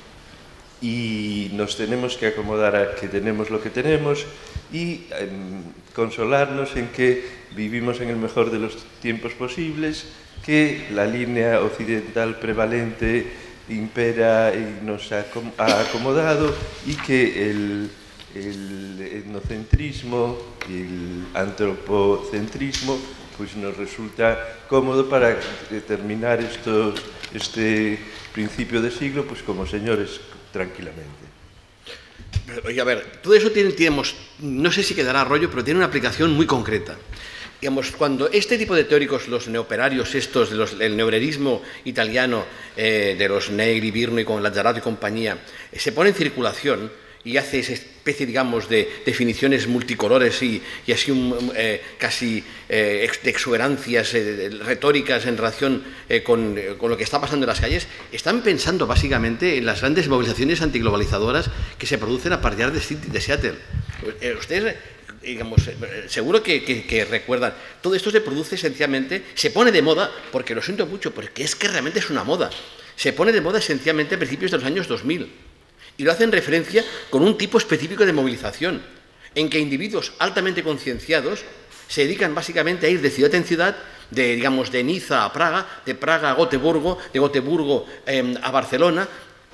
y nos tenemos que acomodar a que tenemos lo que tenemos y eh, consolarnos en que vivimos en el mejor de los tiempos posibles, que la línea occidental prevalente impera y nos ha acomodado y que el, el etnocentrismo y el antropocentrismo pues nos resulta cómodo para determinar esto, este principio de siglo, pues como señores, tranquilamente. Oye, a ver, todo eso tiene, tenemos, no sé si quedará rollo, pero tiene una aplicación muy concreta. Digamos, cuando este tipo de teóricos, los neoperarios estos, de los, el neorerismo italiano, eh, de los Negri, Virno y con Lazzarato y compañía, eh, se pone en circulación y hace esa especie, digamos, de definiciones multicolores y, y así un, eh, casi eh, ex, de exuberancias eh, retóricas en relación eh, con, eh, con lo que está pasando en las calles, están pensando básicamente en las grandes movilizaciones antiglobalizadoras que se producen a partir de, de Seattle. Eh, ustedes, digamos, eh, seguro que, que, que recuerdan, todo esto se produce esencialmente, se pone de moda, porque lo siento mucho, porque es que realmente es una moda, se pone de moda esencialmente a principios de los años dos mil. Y lo hacen referencia con un tipo específico de movilización, en que individuos altamente concienciados se dedican básicamente a ir de ciudad en ciudad, de, digamos, de Niza a Praga, de Praga a Gotemburgo, de Gotemburgo eh, a Barcelona,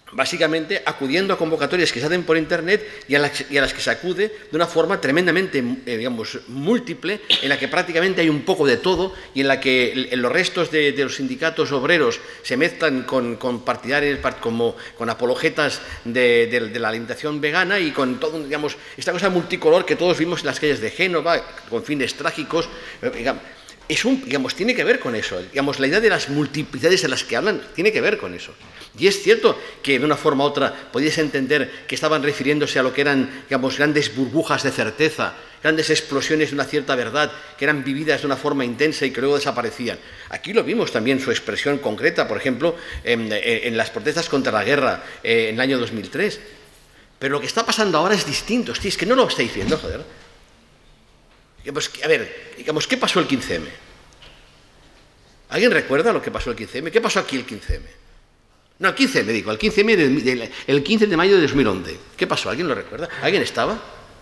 básicamente acudiendo a convocatorias que se hacen por Internet y a las, y a las que se acude de una forma tremendamente, eh, digamos, múltiple, en la que prácticamente hay un poco de todo y en la que el, los restos de, de los sindicatos obreros se mezclan con, con partidarios, como con apologetas de, de, de la alimentación vegana y con todo, digamos, esta cosa multicolor que todos vimos en las calles de Génova, con fines trágicos, eh, digamos, es un, digamos, tiene que ver con eso. Digamos, la idea de las multiplicidades de las que hablan tiene que ver con eso. Y es cierto que de una forma u otra podíais entender que estaban refiriéndose a lo que eran, digamos, grandes burbujas de certeza, grandes explosiones de una cierta verdad que eran vividas de una forma intensa y que luego desaparecían. Aquí lo vimos también su expresión concreta, por ejemplo, en, en las protestas contra la guerra eh, en el año dos mil tres. Pero lo que está pasando ahora es distinto. Hostia, es que no lo estáis viendo, joder. Digamos, a ver, digamos, ¿qué pasó el quince eme? ¿Alguien recuerda lo que pasó el quince eme? ¿Qué pasó aquí el quince eme? No, el quince eme, digo, el quince eme, de, de, el quince de mayo de dos mil once. ¿Qué pasó? ¿Alguien lo recuerda? ¿Alguien estaba?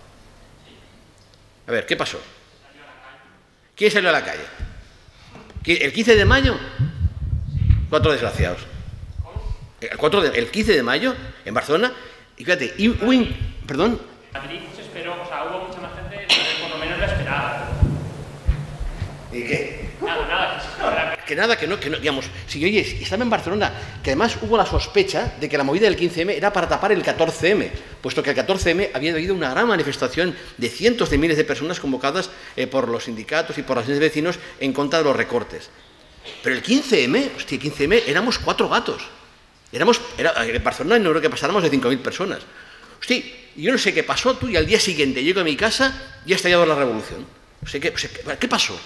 A ver, ¿qué pasó? ¿Quién salió a la calle? ¿El quince de mayo? Cuatro desgraciados. El, cuatro de, el quince de mayo, en Barcelona, y fíjate, y, uy, perdón. En Madrid se esperó, o sea, hubo mucha más gente, por lo menos la esperaba. ¿Y qué? Nada, nada, que se esperaba. Que nada, que no, que no, digamos, si oye, estaba en Barcelona, que además hubo la sospecha de que la movida del quince eme era para tapar el catorce eme, puesto que el catorce eme había habido una gran manifestación de cientos de miles de personas convocadas eh, por los sindicatos y por las asociaciones de vecinos en contra de los recortes. Pero el quince eme, hostia, el quince eme éramos cuatro gatos. Éramos, era, en Barcelona no creo que pasáramos de cinco mil personas. Hostia, yo no sé qué pasó, tú, y al día siguiente llego a mi casa y ha estallado la revolución. O sea, ¿qué, o sea, ¿qué pasó?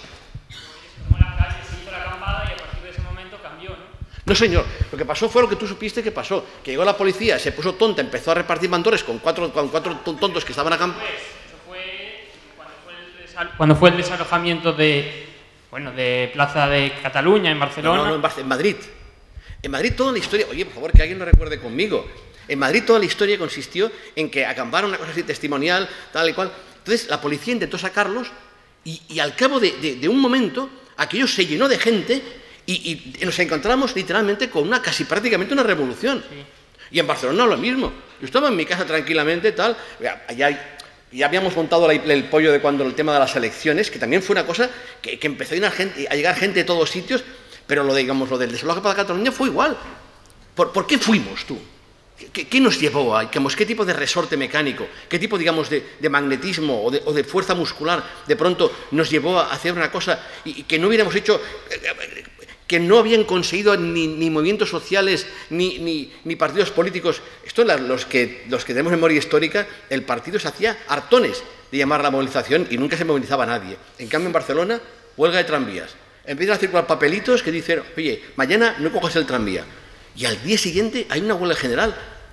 No, señor, lo que pasó fue lo que tú supiste que pasó, que llegó la policía, se puso tonta, empezó a repartir bandores con cuatro, con cuatro tontos que estaban acá. Eso fue cuando fue el, desal... cuando fue el desalojamiento de, bueno, de Plaza de Cataluña, en Barcelona. No, no, no en, Bar en Madrid. En Madrid toda la historia, oye, por favor, que alguien lo recuerde conmigo. En Madrid toda la historia consistió en que acamparon una cosa así testimonial, tal y cual. Entonces la policía intentó sacarlos y, y al cabo de, de, de un momento aquello se llenó de gente. Y, y nos encontramos literalmente con una casi prácticamente una revolución. Sí. Y en Barcelona lo mismo. Yo estaba en mi casa tranquilamente, tal, ya, ya, ya habíamos montado la, el pollo de cuando el tema de las elecciones, que también fue una cosa que, que empezó a, ir a, gente, a llegar gente de todos sitios, pero lo, digamos, lo del desalojo para Cataluña fue igual. ¿Por, ¿por qué fuimos, tú? ¿Qué, ¿Qué nos llevó a, digamos, qué tipo de resorte mecánico, qué tipo, digamos, de, de magnetismo o de, o de fuerza muscular de pronto nos llevó a hacer una cosa y, y que no hubiéramos hecho... Eh, que no habían conseguido ni, ni movimientos sociales ni, ni, ni partidos políticos? Esto, los que, los que tenemos memoria histórica, el partido se hacía hartones de llamar a la movilización y nunca se movilizaba nadie. En cambio, en Barcelona, huelga de tranvías. Empiezan a circular papelitos que dicen, oye, mañana no cojas el tranvía. Y al día siguiente hay una huelga general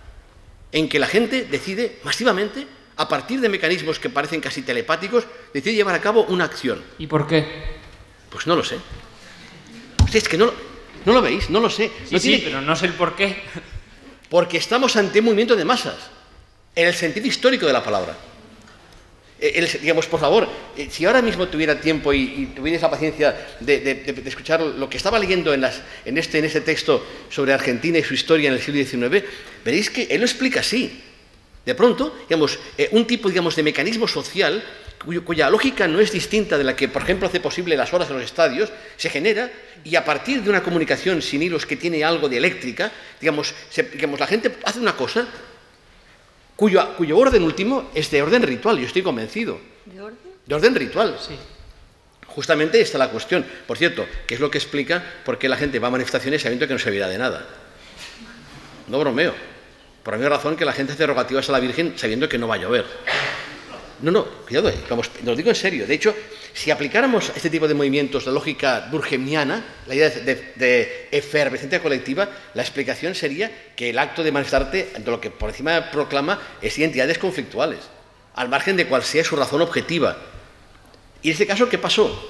en que la gente decide masivamente, a partir de mecanismos que parecen casi telepáticos, decide llevar a cabo una acción. ¿Y por qué? Pues no lo sé. Es que no, no lo veis, no lo sé. Sí, no sí, tiene... pero no sé el por qué. Porque estamos ante un movimiento de masas, en el sentido histórico de la palabra. El, digamos, por favor, si ahora mismo tuviera tiempo y, y tuvierais la paciencia de, de, de, de escuchar lo que estaba leyendo en, las, en, este, en este texto sobre Argentina y su historia en el siglo diecinueve, veréis que él lo explica así. De pronto, digamos, eh, un tipo, digamos, de mecanismo social cuyo, cuya lógica no es distinta de la que, por ejemplo, hace posible las horas en los estadios, se genera y a partir de una comunicación sin hilos que tiene algo de eléctrica, digamos, se, digamos la gente hace una cosa cuyo, cuyo orden último es de orden ritual, yo estoy convencido. ¿De orden? De orden ritual. Sí. Justamente esta es la cuestión. Por cierto, que es lo que explica por qué la gente va a manifestaciones sabiendo que no servirá de nada. No bromeo. Por la misma razón que la gente hace rogativas a la Virgen sabiendo que no va a llover. No, no, cuidado, vamos, lo digo en serio. De hecho, si aplicáramos a este tipo de movimientos la lógica durkheimiana, la idea de, de, de efervescencia colectiva, la explicación sería que el acto de manifestarte, de lo que por encima proclama, es identidades conflictuales, al margen de cuál sea su razón objetiva. Y en este caso, ¿qué pasó?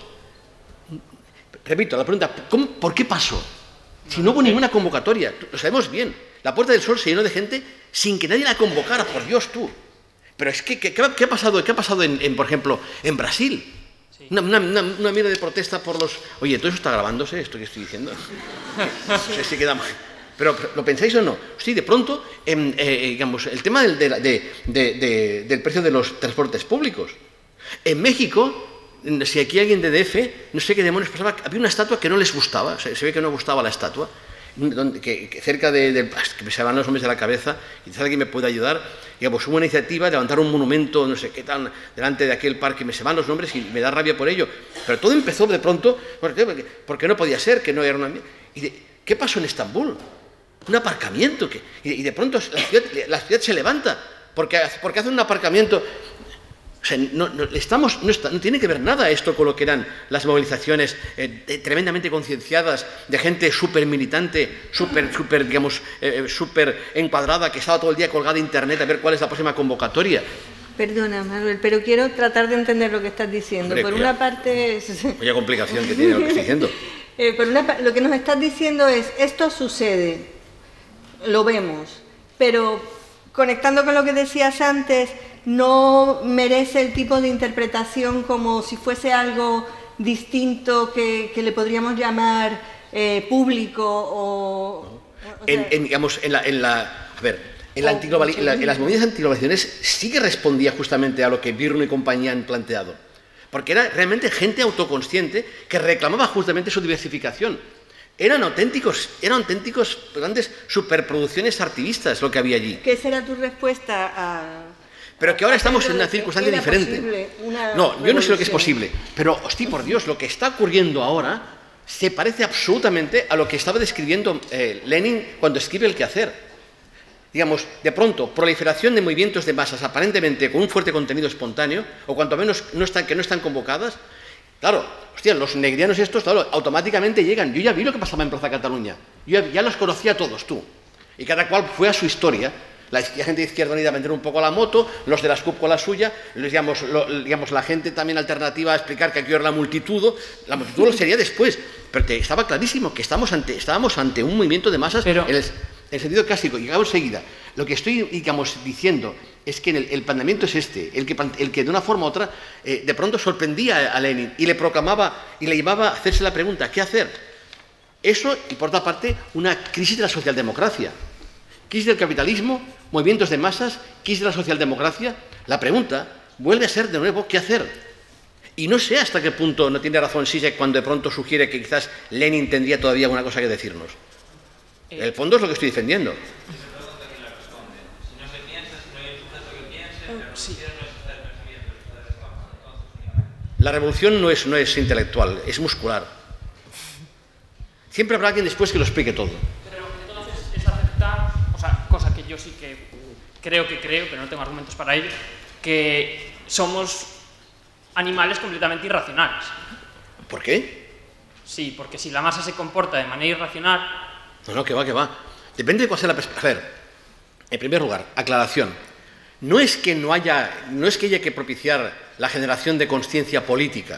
Repito, la pregunta, ¿cómo, ¿por qué pasó? Si no hubo ninguna convocatoria, lo sabemos bien. La Puerta del Sol se llenó de gente sin que nadie la convocara, por Dios, tú. Pero es que, ¿qué, qué ha pasado, qué ha pasado en, en, por ejemplo, en Brasil? Sí. Una, una, una, una mierda de protesta por los... Oye, ¿todo eso está grabándose, esto que estoy diciendo? No sé si queda mal. Pero, pero ¿lo pensáis o no? Sí, de pronto, eh, eh, digamos, el tema del, de, de, de, de, del precio de los transportes públicos. En México, si aquí alguien de D F, no sé qué demonios pasaba, había una estatua que no les gustaba, se, se ve que no gustaba la estatua, donde, que, que cerca de, de que se van los hombres de la cabeza, y quizás alguien me puede ayudar, digamos, hubo una iniciativa de levantar un monumento, no sé qué tal, delante de aquel parque, me se van los nombres y me da rabia por ello, pero todo empezó de pronto, porque, porque no podía ser, que no era una... Y de, ¿qué pasó en Estambul? Un aparcamiento, que, y, de, y de pronto la ciudad, la ciudad se levanta, porque, porque hace un aparcamiento... O sea, no, no, estamos, no, está, no tiene que ver nada esto con lo que eran las movilizaciones eh, eh, tremendamente concienciadas de gente súper militante, súper, súper, digamos, eh, súper encuadrada, que estaba todo el día colgada en internet a ver cuál es la próxima convocatoria. Perdona, Manuel, pero quiero tratar de entender lo que estás diciendo. Hombre, por cuya, una parte... Vaya complicación que tiene lo que estoy diciendo. eh, por una, lo que nos estás diciendo es, esto sucede, lo vemos, pero conectando con lo que decías antes... no merece el tipo de interpretación como si fuese algo distinto que, que le podríamos llamar eh, público o... o en, sea, en, digamos, en la, en la, a ver, en, la antiglobali- en, la, en las movidas antiglobalizaciones sí que respondía justamente a lo que Birno y compañía han planteado, porque era realmente gente autoconsciente que reclamaba justamente su diversificación. Eran auténticos, eran auténticos grandes superproducciones artivistas lo que había allí. ¿Qué será tu respuesta a...? Pero que ahora estamos en una circunstancia diferente. No, yo no sé lo que es posible, pero, hostia, por Dios, lo que está ocurriendo ahora se parece absolutamente a lo que estaba describiendo eh, Lenin cuando escribe El quehacer. Digamos, de pronto, proliferación de movimientos de masas aparentemente con un fuerte contenido espontáneo, o cuanto menos no están, que no están convocadas. Claro, hostia, los negrianos estos, claro, automáticamente llegan. Yo ya vi lo que pasaba en Plaza Cataluña. Yo ya, ya los conocía a todos, tú. Y cada cual fue a su historia. La gente de Izquierda Unida a vender un poco la moto, los de las C U P con la suya, digamos, lo, digamos, la gente también alternativa a explicar que aquí era la multitud, la multitud lo sería después, pero te, estaba clarísimo que estamos ante, estábamos ante un movimiento de masas pero... en, el, en el sentido clásico, y acabo enseguida. Lo que estoy, digamos, diciendo es que el, el planteamiento es este, el que, el que de una forma u otra eh, de pronto sorprendía a Lenin y le proclamaba y le llevaba a hacerse la pregunta, ¿qué hacer? Eso, y por otra parte, una crisis de la socialdemocracia. Crisis del capitalismo, movimientos de masas, crisis de la socialdemocracia. La pregunta vuelve a ser de nuevo ¿qué hacer? Y no sé hasta qué punto no tiene razón Zizek cuando de pronto sugiere que quizás Lenin tendría todavía alguna cosa que decirnos. En el fondo es lo que estoy defendiendo. La revolución no es, no es intelectual, es muscular. Siempre habrá alguien después que lo explique todo. Pero entonces es aceptar, o sea, cosa que yo sí que creo que creo, pero no tengo argumentos para ello, que somos animales completamente irracionales. ¿Por qué? Sí, porque si la masa se comporta de manera irracional... No, no, que va, que va. Depende de cuál sea la perspectiva. A ver, en primer lugar, aclaración. No es que no haya, no es que haya que propiciar la generación de conciencia política.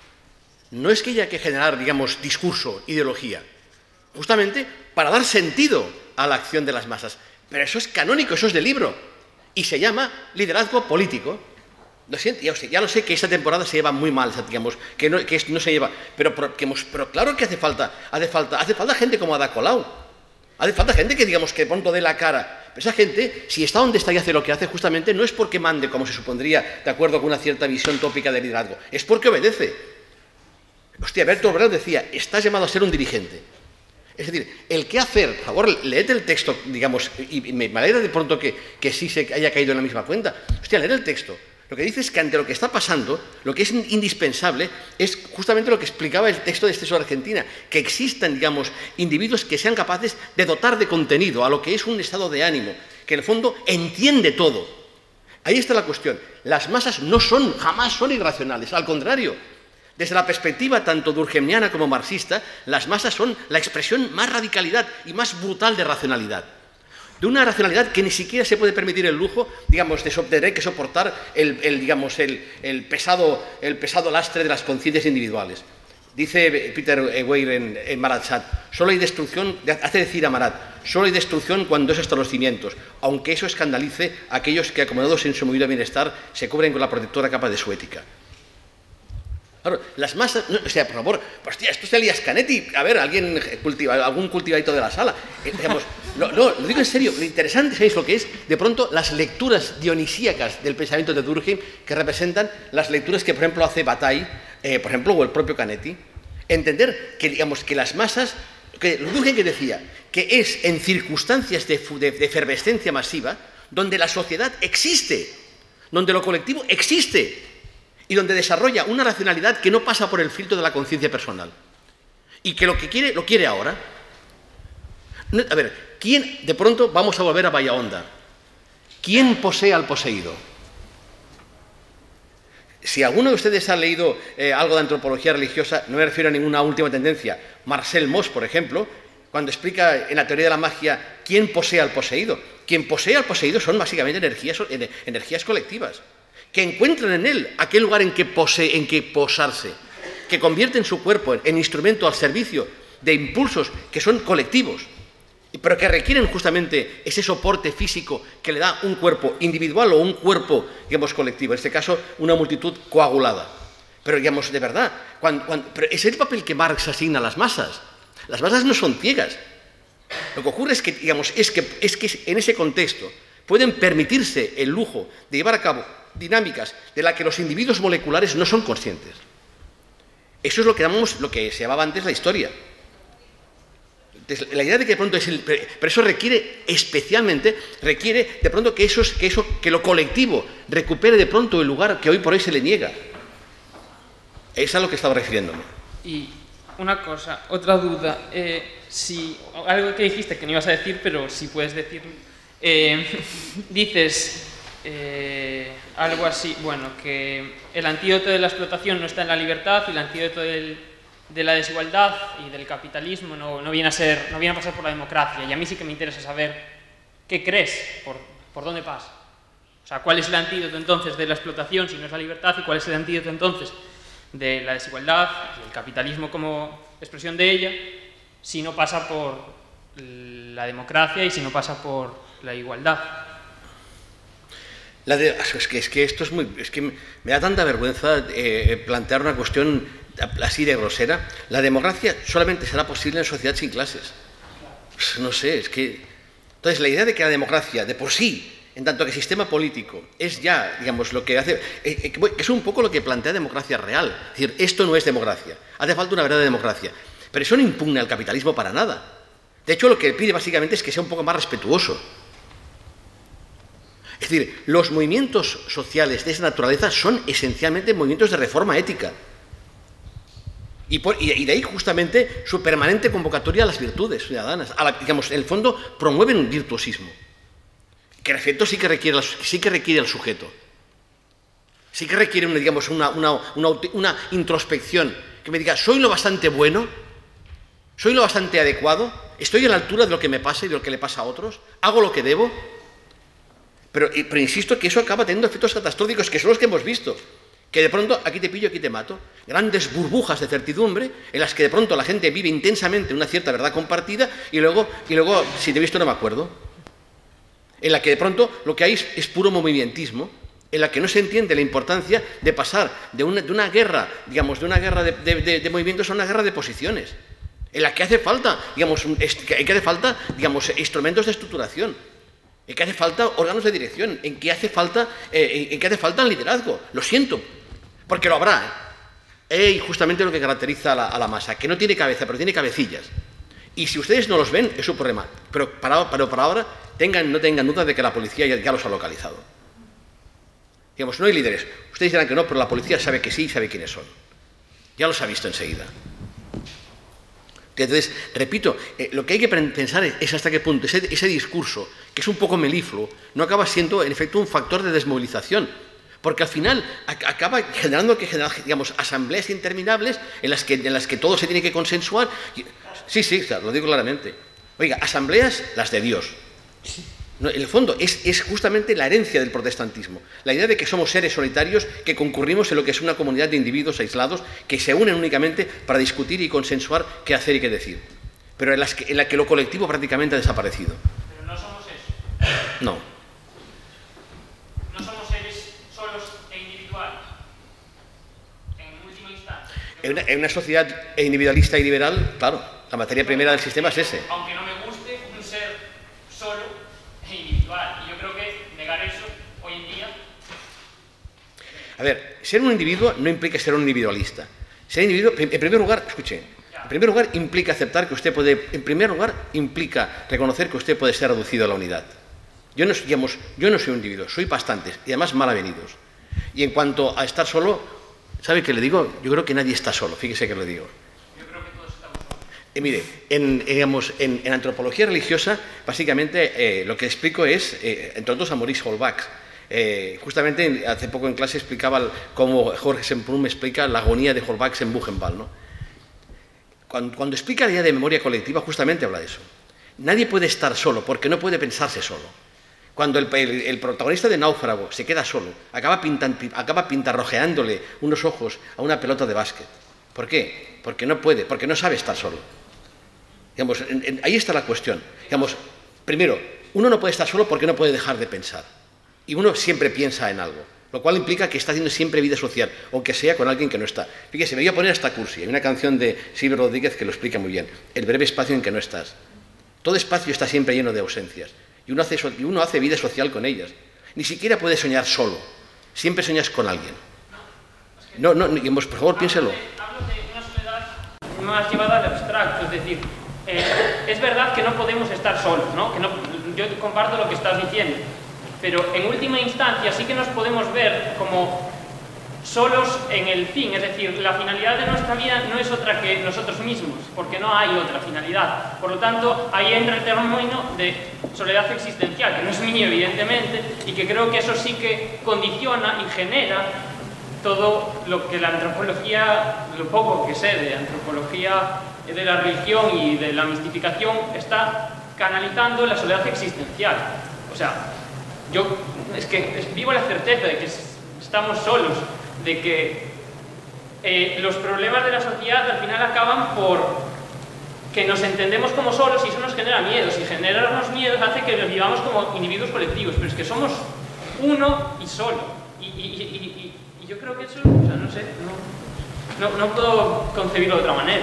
No es que haya que generar, digamos, discurso, ideología. Justamente para dar sentido a la acción de las masas. Pero eso es canónico, eso es de libro. Y se llama liderazgo político. Lo siento, ya, ya lo sé que esta temporada se lleva muy mal, digamos, que no, que no se lleva. Pero, pero, pero claro que hace falta, hace falta, hace falta gente como Ada Colau. Hace falta gente que, digamos, que de pronto dé la cara. Pero esa gente, si está donde está y hace lo que hace, justamente no es porque mande, como se supondría, de acuerdo con una cierta visión tópica de liderazgo. Es porque obedece. Hostia, Bertolt Brecht decía, estás llamado a ser un dirigente. Es decir, el qué hacer, por favor, leed el texto, digamos, y me alegra de pronto que, que sí se haya caído en la misma cuenta. Hostia, leed el texto. Lo que dice es que ante lo que está pasando, lo que es indispensable es justamente lo que explicaba el texto de Exceso de Argentina, que existan, digamos, individuos que sean capaces de dotar de contenido a lo que es un estado de ánimo, que en el fondo entiende todo. Ahí está la cuestión. Las masas no son, jamás son irracionales, al contrario. Desde la perspectiva tanto durkheimiana como marxista, las masas son la expresión más radicalidad y más brutal de racionalidad. De una racionalidad que ni siquiera se puede permitir el lujo, digamos, de tener que soportar el, el, digamos, el, el, pesado, el pesado lastre de las conciencias individuales. Dice Peter Weir en, en Marat Sat, solo hay destrucción, hace decir a Marat, solo hay destrucción cuando es hasta los cimientos, aunque eso escandalice a aquellos que, acomodados en su movido bienestar, se cubren con la protectora capa de su ética. Claro, las masas, no, o sea, por favor, pues tía, esto es Elías Canetti, a ver, alguien cultiva, algún cultivadito de la sala. Eh, digamos, no, no, lo digo en serio, lo interesante, ¿sabéis lo que es? De pronto, las lecturas dionisíacas del pensamiento de Durkheim, que representan las lecturas que, por ejemplo, hace Bataille, eh, por ejemplo, o el propio Canetti. Entender que, digamos, que las masas, que Durkheim que decía, que es en circunstancias de, de, de efervescencia masiva, donde la sociedad existe, donde lo colectivo existe, y donde desarrolla una racionalidad que no pasa por el filtro de la conciencia personal. Y que lo que quiere, lo quiere ahora. A ver, ¿quién, de pronto, vamos a volver a Bahía Honda? ¿Quién posee al poseído? Si alguno de ustedes ha leído eh, algo de antropología religiosa, no me refiero a ninguna última tendencia, Marcel Mauss, por ejemplo, cuando explica en la teoría de la magia quién posee al poseído. Quien posee al poseído son básicamente energías, energías colectivas, que encuentran en él aquel lugar en que, pose, en que posarse, que convierten su cuerpo en, en instrumento al servicio de impulsos que son colectivos, pero que requieren justamente ese soporte físico que le da un cuerpo individual o un cuerpo, digamos, colectivo, en este caso, una multitud coagulada. Pero, digamos, de verdad, cuando, cuando, pero es el papel que Marx asigna a las masas. Las masas no son ciegas. Lo que ocurre es que, digamos, es que, es que en ese contexto pueden permitirse el lujo de llevar a cabo dinámicas de las que los individuos moleculares no son conscientes. Eso es lo que llamamos, lo que se llamaba antes la historia. Entonces, la idea de que de pronto es el, pero eso requiere especialmente, requiere de pronto que eso, que eso, que lo colectivo recupere de pronto el lugar que hoy por hoy se le niega. Es a lo que estaba refiriéndome. Y una cosa, otra duda, eh, si algo que dijiste que no ibas a decir, pero si puedes decir, eh, dices eh, algo así, bueno, que el antídoto de la explotación no está en la libertad y el antídoto del de la desigualdad y del capitalismo no, no, viene a ser, no viene a pasar por la democracia. Y a mí sí que me interesa saber qué crees, por, por dónde pasa. O sea, ¿cuál es el antídoto entonces de la explotación si no es la libertad? ¿Y cuál es el antídoto entonces de la desigualdad y el capitalismo como expresión de ella si no pasa por la democracia y si no pasa por la igualdad? La de, es, que, es que esto es muy... Es que me da tanta vergüenza eh, plantear una cuestión así de grosera. La democracia solamente será posible en sociedad sin clases. No sé, es que... Entonces, la idea de que la democracia, de por sí, en tanto que sistema político, es ya, digamos, lo que hace... Eh, eh, es un poco lo que plantea democracia real. Es decir, esto no es democracia. Hace falta una verdadera democracia. Pero eso no impugna al capitalismo para nada. De hecho, lo que pide básicamente es que sea un poco más respetuoso. Es decir, los movimientos sociales de esa naturaleza son esencialmente movimientos de reforma ética. Y, por, y de ahí justamente su permanente convocatoria a las virtudes ciudadanas. A la, digamos, en el fondo promueven un virtuosismo, que en efecto sí que requiere, sí que requiere el sujeto. Sí que requiere, digamos, una, una, una, una introspección que me diga, ¿soy lo bastante bueno? ¿Soy lo bastante adecuado? ¿Estoy a la altura de lo que me pasa y de lo que le pasa a otros? ¿Hago lo que debo? Pero, pero insisto que eso acaba teniendo efectos catastróficos que son los que hemos visto. Que de pronto, aquí te pillo, aquí te mato. Grandes burbujas de certidumbre en las que de pronto la gente vive intensamente una cierta verdad compartida y luego, y luego si te he visto no me acuerdo. En la que de pronto lo que hay es, es puro movimentismo, en la que no se entiende la importancia de pasar de una, de una guerra, digamos, de una guerra de, de, de, de movimientos a una guerra de posiciones. En la que hace falta, digamos, que hace falta, digamos, instrumentos de estructuración. En que hace falta órganos de dirección, en que hace falta, eh, en que hace falta liderazgo. Lo siento, porque lo habrá. ¿eh? Es justamente lo que caracteriza a la, a la masa, que no tiene cabeza, pero tiene cabecillas. Y si ustedes no los ven, es su problema. Pero para, para, para ahora, tengan, no tengan duda de que la policía ya, ya los ha localizado. Digamos, no hay líderes. Ustedes dirán que no, pero la policía sabe que sí y sabe quiénes son. Ya los ha visto enseguida. Entonces, repito, eh, lo que hay que pensar es, es hasta qué punto ese, ese discurso, que es un poco melifluo, no acaba siendo, en efecto, un factor de desmovilización. Porque al final a, acaba generando, que, digamos, asambleas interminables en las, que, en las que todo se tiene que consensuar. Sí, sí, claro, lo digo claramente. Oiga, asambleas, las de Dios. No, en el fondo, es, es justamente la herencia del protestantismo. La idea de que somos seres solitarios que concurrimos en lo que es una comunidad de individuos aislados que se unen únicamente para discutir y consensuar qué hacer y qué decir. Pero en, las que, en la que lo colectivo prácticamente ha desaparecido. Pero no somos eso. No. No somos seres solos e individuales. En última instancia. en una, en una sociedad individualista y liberal, claro, la materia primera del sistema es ese. Aunque no me guste un ser solo e individual. Y yo creo que negar eso hoy en día... A ver, ser un individuo no implica ser un individualista. Ser individuo, en primer lugar, escuche, en primer lugar implica aceptar que usted puede, en primer lugar implica reconocer que usted puede ser reducido a la unidad. Yo no, digamos, yo no soy un individuo, soy bastantes y además mal avenidos. Y en cuanto a estar solo, ¿sabe qué le digo? Yo creo que nadie está solo, fíjese que lo digo. Yo creo que todos estamos solos. Eh, mire, en, digamos, en, en antropología religiosa, básicamente eh, lo que explico es, eh, entre otros, a Maurice Holbach. Eh, justamente hace poco en clase explicaba el, cómo Jorge Semprún me explica la agonía de Holbach en Buchenwald, ¿no? Cuando, cuando explica la idea de memoria colectiva, justamente habla de eso. Nadie puede estar solo porque no puede pensarse solo. Cuando el, el, el protagonista de Náufrago se queda solo, acaba, pintan, acaba pintarrojeándole unos ojos a una pelota de básquet. ¿Por qué? Porque no puede, porque no sabe estar solo. Digamos, en, en, ahí está la cuestión. Digamos, primero, uno no puede estar solo porque no puede dejar de pensar. Y uno siempre piensa en algo, lo cual implica que está haciendo siempre vida social, aunque sea con alguien que no está. Fíjese, me voy a poner hasta cursi. Hay una canción de Silvio Rodríguez que lo explica muy bien. El breve espacio en que no estás. Todo espacio está siempre lleno de ausencias. Y uno hace, y uno hace vida social con ellas. Ni siquiera puede soñar solo. Siempre soñas con alguien. No, no, digamos, por favor, piénselo. Hablo de una soledad más llevada al abstracto, es decir, eh, es verdad que no podemos estar solos, ¿no? Que no, yo comparto lo que estás diciendo. Pero en última instancia sí que nos podemos ver como solos en el fin, es decir, la finalidad de nuestra vida no es otra que nosotros mismos, porque no hay otra finalidad. Por lo tanto, ahí entra el término de soledad existencial, que no es mío, evidentemente, y que creo que eso sí que condiciona y genera todo lo que la antropología, lo poco que sé de antropología de la religión y de la mistificación, está canalizando la soledad existencial. O sea, yo es que es, vivo la certeza de que estamos solos, de que eh, los problemas de la sociedad al final acaban por que nos entendemos como solos y eso nos genera miedos, y generarnos miedos hace que nos vivamos como individuos colectivos, pero es que somos uno y solo. Y, y, y, y, y yo creo que eso, o sea, no sé, no, no, no puedo concebirlo de otra manera.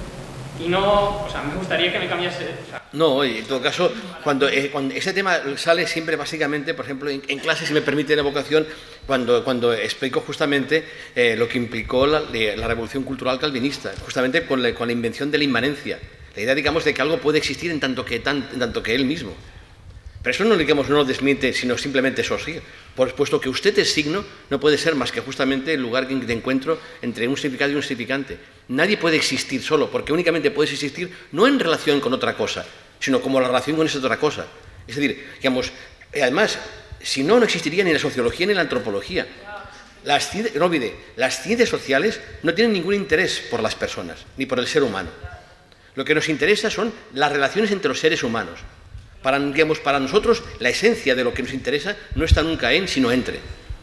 Y no, o sea, me gustaría que me cambiase. O sea. No, en todo caso, cuando, eh, cuando ese tema sale siempre básicamente, por ejemplo, en, en clase, si me permite la evocación, cuando, cuando explico justamente eh, lo que implicó la, la revolución cultural calvinista, justamente con la, con la invención de la inmanencia, la idea, digamos, de que algo puede existir en tanto que, tan, en tanto que él mismo. Pero eso no, digamos, no lo desmiente, sino simplemente eso sí. Puesto que usted es signo, no puede ser más que justamente el lugar de encuentro entre un significado y un significante. Nadie puede existir solo, porque únicamente puedes existir no en relación con otra cosa, sino como la relación con esa otra cosa. Es decir, digamos, además, si no, no existiría ni la sociología ni la antropología. Las, no olvide, las ciencias sociales no tienen ningún interés por las personas, ni por el ser humano. Lo que nos interesa son las relaciones entre los seres humanos. Para, digamos, para nosotros, la esencia de lo que nos interesa no está nunca en, sino entre.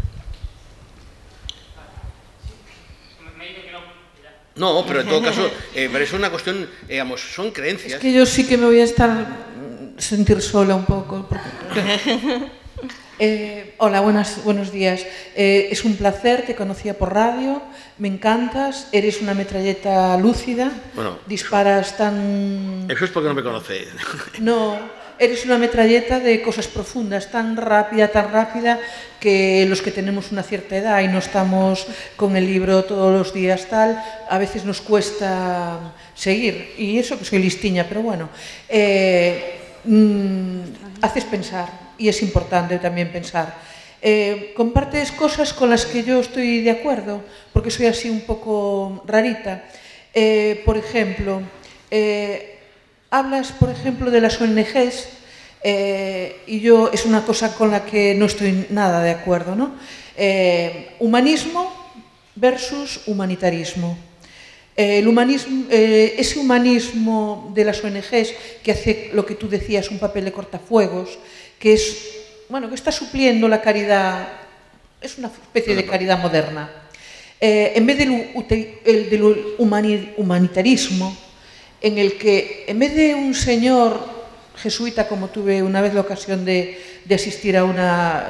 No, pero en todo caso, eh, pero es una cuestión, eh, digamos, son creencias. Es que yo sí que me voy a estar sentir sola un poco. Porque... eh, hola, buenas, buenos días. Eh, es un placer, te conocía por radio, me encantas, eres una metralleta lúcida, bueno, disparas tan... Eso es porque no me conoce. No... Eres una metralleta de cosas profundas, tan rápida, tan rápida, que los que tenemos una cierta edad y no estamos con el libro todos los días tal, a veces nos cuesta seguir. Y eso que soy listiña, pero bueno, eh, mmm, haces pensar y es importante también pensar. Eh, compartes cosas con las que yo estoy de acuerdo, porque soy así un poco rarita. Eh, por ejemplo... Eh, Hablas, por ejemplo, de las O N Ges eh, y yo es una cosa con la que no estoy nada de acuerdo, ¿no? Eh, humanismo versus humanitarismo. Eh, el humanismo eh, ese humanismo de las O N Ges que hace lo que tú decías, un papel de cortafuegos, que es, bueno, que está supliendo la caridad, es una especie de caridad moderna. Eh, en vez del, el, del humanitarismo, en el que, en vez de un señor jesuita, como tuve una vez la ocasión de, de asistir a una,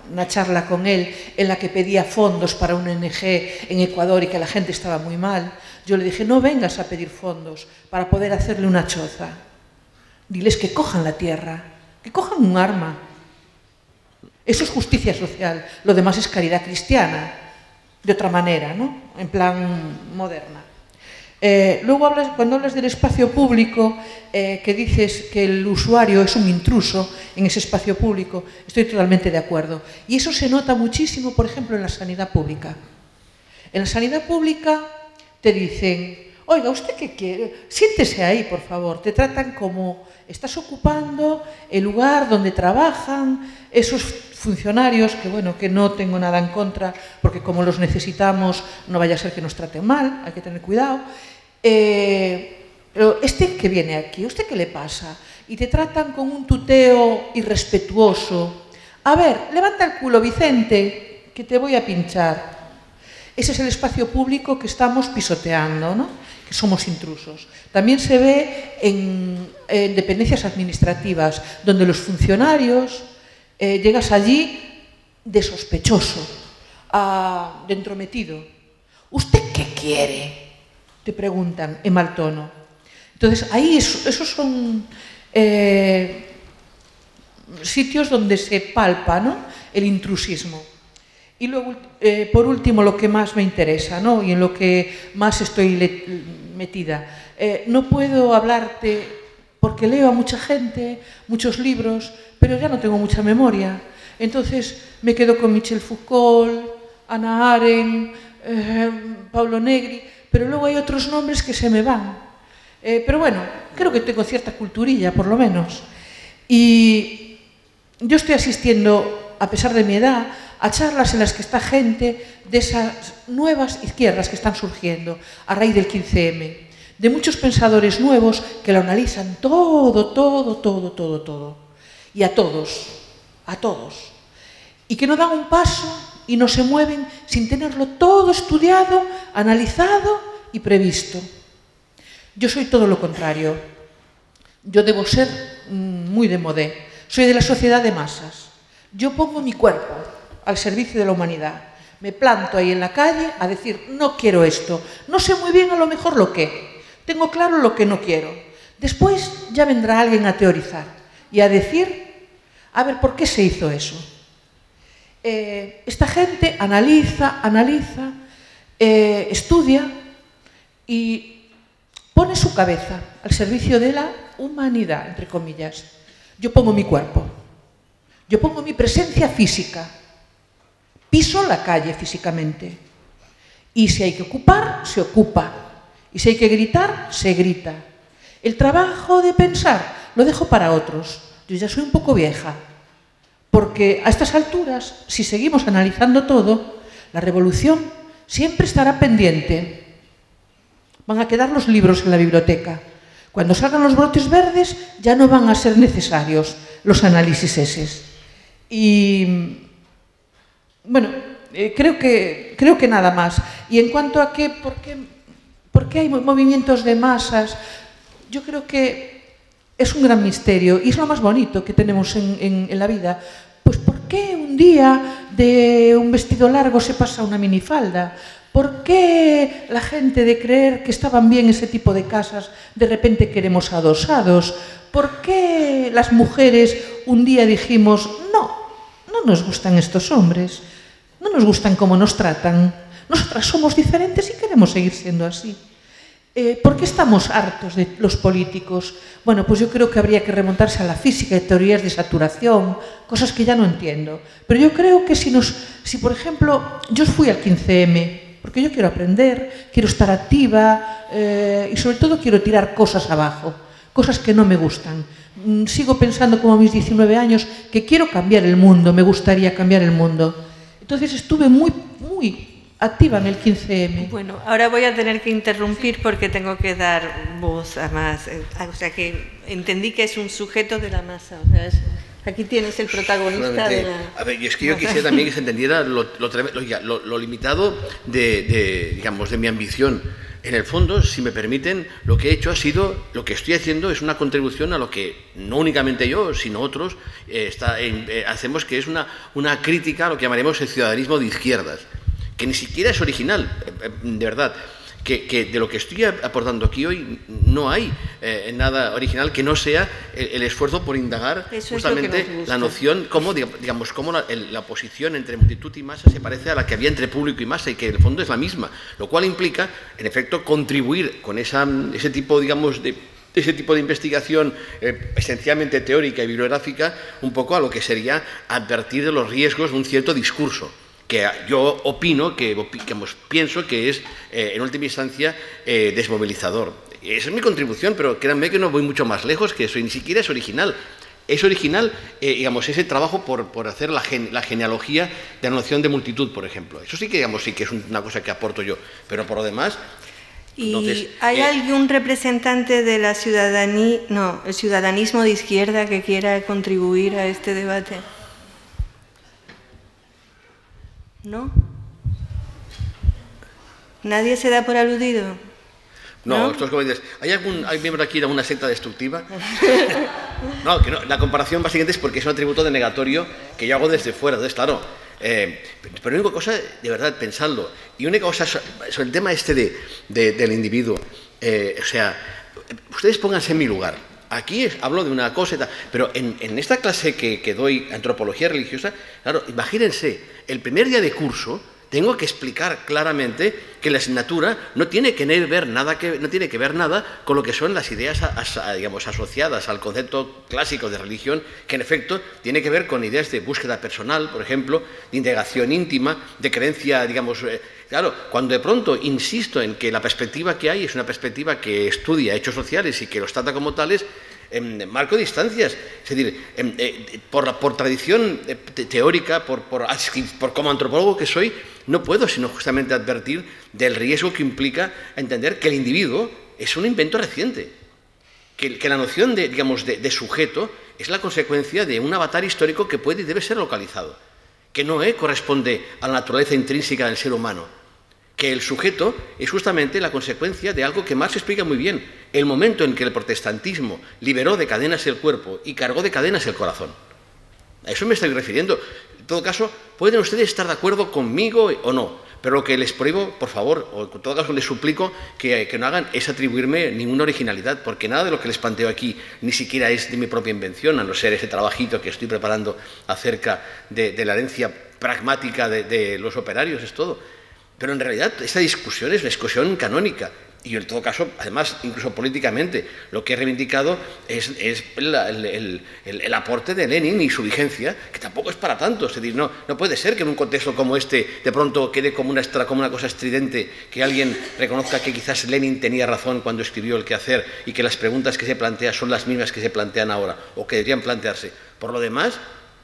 una charla con él en la que pedía fondos para una O N G en Ecuador y que la gente estaba muy mal. Yo le dije, no vengas a pedir fondos para poder hacerle una choza. Diles que cojan la tierra, que cojan un arma. Eso es justicia social, lo demás es caridad cristiana, de otra manera, ¿no? En plan moderna. Eh, luego, hablas, cuando hablas del espacio público, eh, que dices que el usuario es un intruso en ese espacio público, estoy totalmente de acuerdo. Y eso se nota muchísimo, por ejemplo, en la sanidad pública. En la sanidad pública te dicen, oiga, ¿usted qué quiere? Siéntese ahí, por favor. Te tratan como estás ocupando el lugar donde trabajan esos funcionarios, que bueno, que no tengo nada en contra, porque como los necesitamos, no vaya a ser que nos traten mal, hay que tener cuidado. Eh, pero este que viene aquí, ¿usted qué le pasa? Y te tratan con un tuteo irrespetuoso. A ver, levanta el culo, Vicente, que te voy a pinchar. Ese es el espacio público que estamos pisoteando, ¿no? Que somos intrusos. También se ve en, en dependencias administrativas, donde los funcionarios eh, llegas allí de sospechoso, a, de entrometido. ¿Usted qué quiere?, te preguntan en mal tono. Entonces, ahí eso, esos son eh, sitios donde se palpa, ¿no?, el intrusismo. Y luego, eh, por último, lo que más me interesa, ¿no?, y en lo que más estoy metida. Eh, no puedo hablarte, porque leo a mucha gente, muchos libros, pero ya no tengo mucha memoria. Entonces me quedo con Michel Foucault, Hannah Arendt, eh, Paulo Negri, pero luego hay otros nombres que se me van. Eh, pero bueno, creo que tengo cierta culturilla, por lo menos. Y yo estoy asistiendo, a pesar de mi edad, a charlas en las que está gente de esas nuevas izquierdas que están surgiendo a raíz del quince eme, de muchos pensadores nuevos que lo analizan todo, todo, todo, todo, todo. Y a todos, a todos. Y que no dan un paso y no se mueven sin tenerlo todo estudiado, analizado y previsto. Yo soy todo lo contrario. Yo debo ser muy de modé. Soy de la sociedad de masas. Yo pongo mi cuerpo al servicio de la humanidad. Me planto ahí en la calle a decir, no quiero esto. No sé muy bien a lo mejor lo que. Tengo claro lo que no quiero. Después ya vendrá alguien a teorizar y a decir, a ver, ¿por qué se hizo eso? Eh, esta gente analiza, analiza, eh, estudia y pone su cabeza al servicio de la humanidad, entre comillas. Yo pongo mi cuerpo, yo pongo mi presencia física, piso la calle físicamente. Y si hay que ocupar, se ocupa. Y si hay que gritar, se grita. El trabajo de pensar lo dejo para otros. Yo ya soy un poco vieja. Porque a estas alturas, si seguimos analizando todo, la revolución siempre estará pendiente. Van a quedar los libros en la biblioteca. Cuando salgan los brotes verdes, ya no van a ser necesarios los análisis eses. Y, bueno, eh, creo que, creo que nada más. Y en cuanto a qué, por qué, por qué hay movimientos de masas, yo creo que es un gran misterio y es lo más bonito que tenemos en, en, en la vida. Pues ¿por qué un día de un vestido largo se pasa a una minifalda? ¿Por qué la gente de creer que estaban bien ese tipo de casas de repente queremos adosados? ¿Por qué las mujeres un día dijimos no, no nos gustan estos hombres, no nos gustan cómo nos tratan, nosotras somos diferentes y queremos seguir siendo así? Eh, ¿Por qué estamos hartos de los políticos? Bueno, pues yo creo que habría que remontarse a la física y teorías de saturación, cosas que ya no entiendo. Pero yo creo que si, nos, si por ejemplo, yo fui al quince eme, porque yo quiero aprender, quiero estar activa eh, y sobre todo quiero tirar cosas abajo, cosas que no me gustan. Mm, sigo pensando como a mis diecinueve años que quiero cambiar el mundo, me gustaría cambiar el mundo. Entonces estuve muy, muy activa en el quince eme. Bueno, ahora voy a tener que interrumpir porque tengo que dar voz a más. O sea que entendí que es un sujeto de la masa. O sea, es, aquí tienes el protagonista de la... A ver, y es que yo quisiera también que se entendiera lo, lo, lo, lo limitado de, de, digamos, de mi ambición. en el fondo, si me permiten, lo que he hecho ha sido, lo que estoy haciendo es una contribución a lo que no únicamente yo, sino otros, eh, está en, eh, hacemos, que es una, una crítica a lo que llamaremos el ciudadanismo de izquierdas, que ni siquiera es original, eh, de verdad. Que, que de lo que estoy aportando aquí hoy no hay eh, nada original que no sea el, el esfuerzo por indagar Eso justamente la noción, cómo, digamos, cómo la, el, la oposición entre multitud y masa se parece a la que había entre público y masa y que en el fondo es la misma, lo cual implica, en efecto, contribuir con esa, ese tipo, digamos, de ese tipo de investigación eh, esencialmente teórica y bibliográfica un poco a lo que sería advertir de los riesgos de un cierto discurso, que yo opino, que, que pienso que es, eh, en última instancia, eh, desmovilizador. Esa es mi contribución, pero créanme que no voy mucho más lejos que eso, y ni siquiera es original. Es original, eh, digamos, ese trabajo por, por hacer la, gen, la genealogía de la noción de multitud, por ejemplo. Eso sí que, digamos, sí que es una cosa que aporto yo, pero por lo demás... ¿Y entonces, hay eh, algún representante de la ciudadanía, no, el ciudadanismo de izquierda que quiera contribuir a este debate? ¿No? ¿Nadie se da por aludido? No, ¿No? esto es como dices, ¿hay algún hay miembro aquí de alguna secta destructiva? No, que no, la comparación básicamente es porque es un atributo denegatorio que yo hago desde fuera, entonces claro, eh, pero única cosa, de verdad, pensadlo, y única cosa sobre el tema este de, de, del individuo, eh, o sea, ustedes pónganse en mi lugar. Aquí es, hablo de una cosa y tal, pero en, en esta clase que, que doy, antropología religiosa, claro, imagínense, el primer día de curso tengo que explicar claramente que la asignatura no tiene que ver nada, que, no tiene que ver nada con lo que son las ideas as, a, digamos, asociadas al concepto clásico de religión, que en efecto tiene que ver con ideas de búsqueda personal, por ejemplo, de integración íntima, de creencia, digamos... Eh, claro, cuando de pronto insisto en que la perspectiva que hay es una perspectiva que estudia hechos sociales y que los trata como tales, en marco distancias, es decir, en, eh, por, por tradición eh, teórica, por, por, por como antropólogo que soy, no puedo sino justamente advertir del riesgo que implica entender que el individuo es un invento reciente, que, que la noción de, digamos, de, de sujeto es la consecuencia de un avatar histórico que puede y debe ser localizado, que no eh, corresponde a la naturaleza intrínseca del ser humano, que el sujeto es justamente la consecuencia de algo que Marx explica muy bien, el momento en que el protestantismo liberó de cadenas el cuerpo y cargó de cadenas el corazón. A eso me estoy refiriendo. En todo caso, pueden ustedes estar de acuerdo conmigo o no, pero lo que les prohíbo, por favor, o en todo caso les suplico que, que no hagan es atribuirme ninguna originalidad, porque nada de lo que les planteo aquí ni siquiera es de mi propia invención, a no ser ese trabajito que estoy preparando acerca de, de la herencia pragmática de, de los operarios, es todo. Pero en realidad esta discusión es una discusión canónica y en todo caso, además, incluso políticamente, lo que he reivindicado es, es la, el, el, el, el aporte de Lenin y su vigencia, que tampoco es para tanto. Es decir, no, no puede ser que en un contexto como este de pronto quede como una, como una cosa estridente que alguien reconozca que quizás Lenin tenía razón cuando escribió El quehacer y que las preguntas que se plantea son las mismas que se plantean ahora o que deberían plantearse. Por lo demás...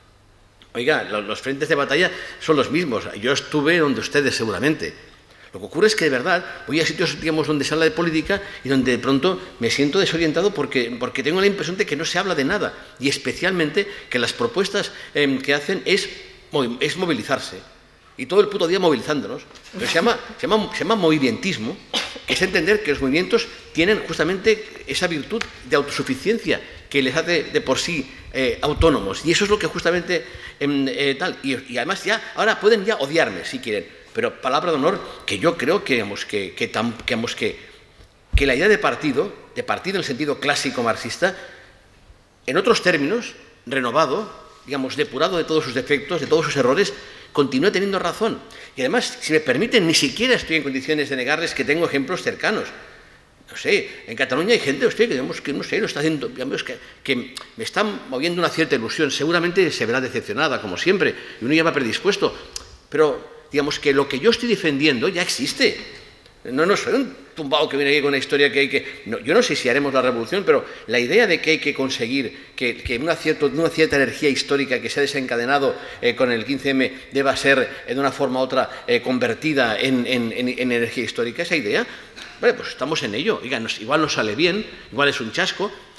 Oiga, los frentes de batalla son los mismos. Yo estuve donde ustedes seguramente. Lo que ocurre es que de verdad voy a sitios, digamos, donde se habla de política y donde de pronto me siento desorientado porque, porque tengo la impresión de que no se habla de nada y especialmente que las propuestas eh, que hacen es, es movilizarse. Y todo el puto día movilizándonos. Pero se llama, se llama, se llama movimentismo, que es entender que los movimientos tienen justamente esa virtud de autosuficiencia que les hace de por sí eh, autónomos. Y eso es lo que justamente eh, eh, tal. Y, y además ya, ahora pueden ya odiarme si quieren, pero palabra de honor que yo creo que, digamos, que, que, tam, que, digamos, que, que la idea de partido, de partido en el sentido clásico marxista, en otros términos, renovado, digamos, depurado de todos sus defectos, de todos sus errores, continúa teniendo razón. Y además, si me permiten, ni siquiera estoy en condiciones de negarles que tengo ejemplos cercanos. No sé, en Cataluña hay gente, usted, que, digamos, que no sé, lo está haciendo, digamos, que, que me está moviendo una cierta ilusión. Seguramente se verá decepcionada, como siempre, y uno ya va predispuesto. Pero, digamos, que lo que yo estoy defendiendo ya existe. No, no soy un tumbado que viene aquí con una historia que hay que... No, yo no sé si haremos la revolución, pero la idea de que hay que conseguir que, que una, cierto, una cierta energía histórica que se ha desencadenado eh, con el quince eme deba ser eh, de una forma u otra eh, convertida en, en, en, en energía histórica, esa idea, vale, pues estamos en ello. Oiga, nos, igual nos sale bien, igual es un chasco,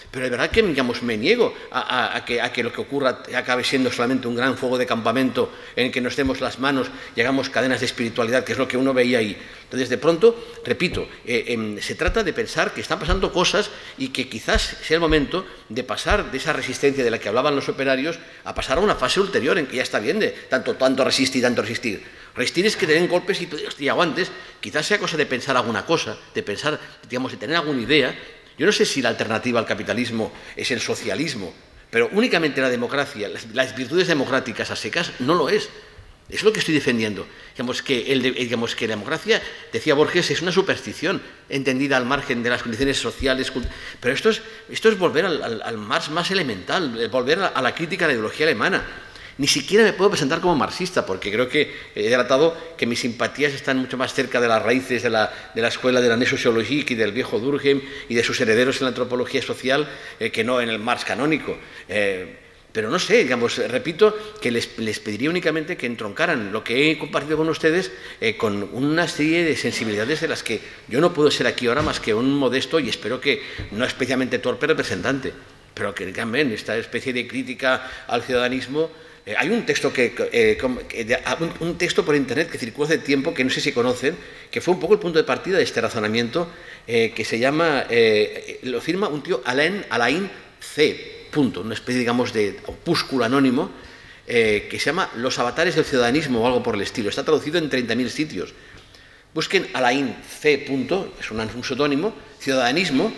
Pero de verdad que, digamos, me niego a, a, a, que, a que lo que ocurra acabe siendo solamente un gran fuego de campamento en el que nos demos las manos y hagamos cadenas de espiritualidad, que es lo que uno veía ahí. Entonces, de pronto, repito, eh, eh, se trata de pensar que están pasando cosas y que quizás sea el momento de pasar de esa resistencia de la que hablaban los operarios a pasar a una fase ulterior en que ya está bien de tanto, tanto resistir, tanto resistir. Resistir es que te den golpes y, y aguantes. Quizás sea cosa de pensar alguna cosa, de pensar, digamos, de tener alguna idea. Yo no sé si la alternativa al capitalismo es el socialismo, pero únicamente la democracia, las, las virtudes democráticas a secas, no lo es. Es lo que estoy defendiendo. Digamos que, el, digamos que la democracia, decía Borges, es una superstición entendida al margen de las condiciones sociales. Pero esto es, esto es volver al, al, al Marx más elemental, volver a, a la crítica a la ideología alemana. Ni siquiera me puedo presentar como marxista, porque creo que he delatado que mis simpatías están mucho más cerca de las raíces de la, de la escuela de la Neosociología y del viejo Durkheim y de sus herederos en la antropología social eh, que no en el Marx canónico. Eh, pero no sé, digamos, repito que les, les pediría únicamente que entroncaran lo que he compartido con ustedes eh, con una serie de sensibilidades de las que yo no puedo ser aquí ahora más que un modesto y espero que no especialmente torpe representante, pero que también esta especie de crítica al ciudadanismo. Eh, hay un texto, que, eh, un, un texto por internet que circuló hace tiempo, que no sé si conocen, que fue un poco el punto de partida de este razonamiento, eh, que se llama, eh, lo firma un tío Alain, Alain C. Punto, una especie, digamos, de opúsculo anónimo, eh, que se llama Los avatares del ciudadanismo o algo por el estilo. Está traducido en treinta mil sitios. Busquen Alain C. Punto, es un, un seudónimo, ciudadanismo,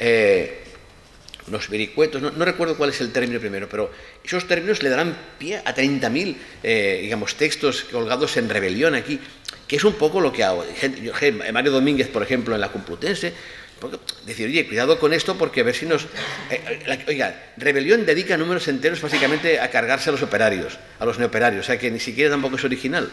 eh, los vericuetos, no, no recuerdo cuál es el término primero, pero esos términos le darán pie a treinta mil, eh, digamos, textos colgados en rebelión aquí, que es un poco lo que hago. Mario Domínguez, por ejemplo, en la Complutense, porque, decir, oye, cuidado con esto porque a ver si nos... Eh, la, oiga, rebelión dedica números enteros básicamente a cargarse a los operarios, a los neoperarios, o sea que ni siquiera tampoco es original.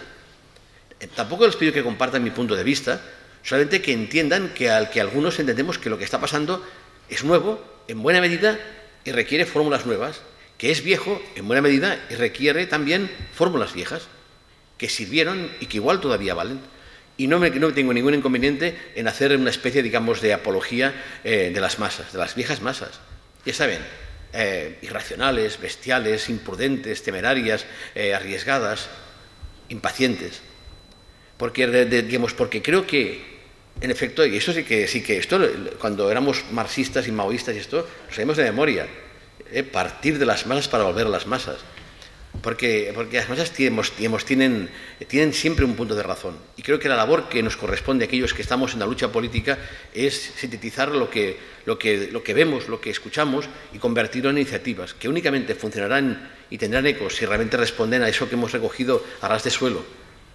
Eh, tampoco les pido que compartan mi punto de vista, solamente que entiendan que, al, que algunos entendemos que lo que está pasando es nuevo, en buena medida, y requiere fórmulas nuevas, que es viejo, en buena medida, y requiere también fórmulas viejas, que sirvieron y que igual todavía valen. Y no, me, no tengo ningún inconveniente en hacer una especie, digamos, de apología eh, de las masas, de las viejas masas. Ya saben, eh, irracionales, bestiales, imprudentes, temerarias, eh, arriesgadas, impacientes. Porque, de, de, digamos, porque creo que, en efecto, y eso sí que, sí que esto, cuando éramos marxistas y maoístas y esto, lo sabemos de memoria, eh, partir de las masas para volver a las masas. Porque, porque las masas digamos, digamos, tienen, tienen siempre un punto de razón. Y creo que la labor que nos corresponde a aquellos que estamos en la lucha política es sintetizar lo que, lo que, lo que vemos, lo que escuchamos y convertirlo en iniciativas que únicamente funcionarán y tendrán eco si realmente responden a eso que hemos recogido a ras de suelo.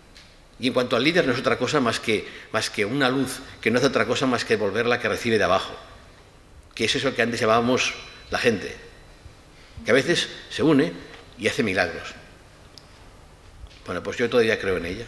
Y en cuanto al líder, no es otra cosa más que, más que una luz, que no hace otra cosa más que volver la que recibe de abajo. Que es eso que antes llamábamos la gente, que a veces se une y hace milagros. Bueno, pues yo todavía creo en ella.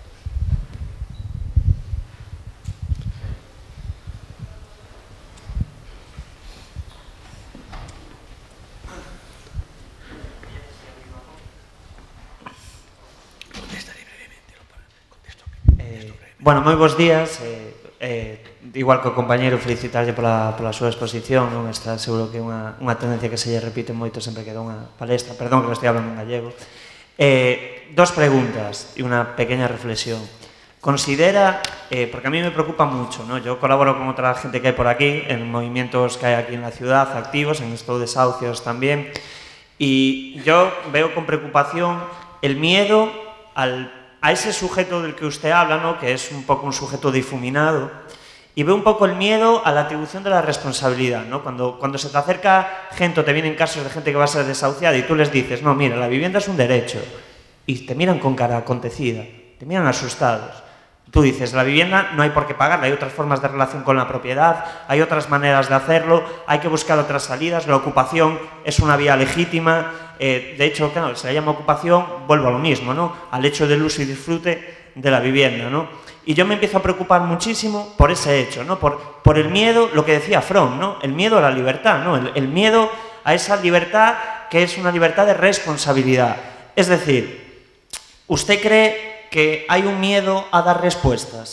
Contestaré brevemente. Contesto, contesto eh, bueno, moi bons días. Eh, eh, igual que o compañeiro, felicitarlle pola, pola súa exposición, non está seguro que é unha, unha tendencia que se lle repite moito sempre que dá unha palestra, perdón que lo estoy hablando en gallego. Eh, dos preguntas e unha pequeña reflexión. Considera, eh, porque a mí me preocupa mucho, ¿no? Yo colaboro con otra gente que hay por aquí, en movimientos que hay aquí en la ciudad, activos, en estos desahucios también, y yo veo con preocupación el miedo al a ese sujeto del que usted habla, ¿no? Que es un poco un sujeto difuminado, y veo un poco el miedo a la atribución de la responsabilidad, ¿no? Cuando, cuando se te acerca gente o te vienen casos de gente que va a ser desahuciada y tú les dices, no, mira, la vivienda es un derecho, y te miran con cara acontecida, te miran asustados. Tú dices, la vivienda no hay por qué pagarla, hay otras formas de relación con la propiedad, hay otras maneras de hacerlo, hay que buscar otras salidas, la ocupación es una vía legítima, eh, de hecho, claro, se le llama ocupación, vuelvo a lo mismo, ¿no? Al hecho del uso y disfrute de la vivienda, ¿no? Y yo me empiezo a preocupar muchísimo por ese hecho, ¿no? Por, por el miedo, lo que decía Fromm, ¿no? El miedo a la libertad, ¿no? El, el miedo a esa libertad que es una libertad de responsabilidad. Es decir, ¿usted cree que hay un miedo a dar respuestas?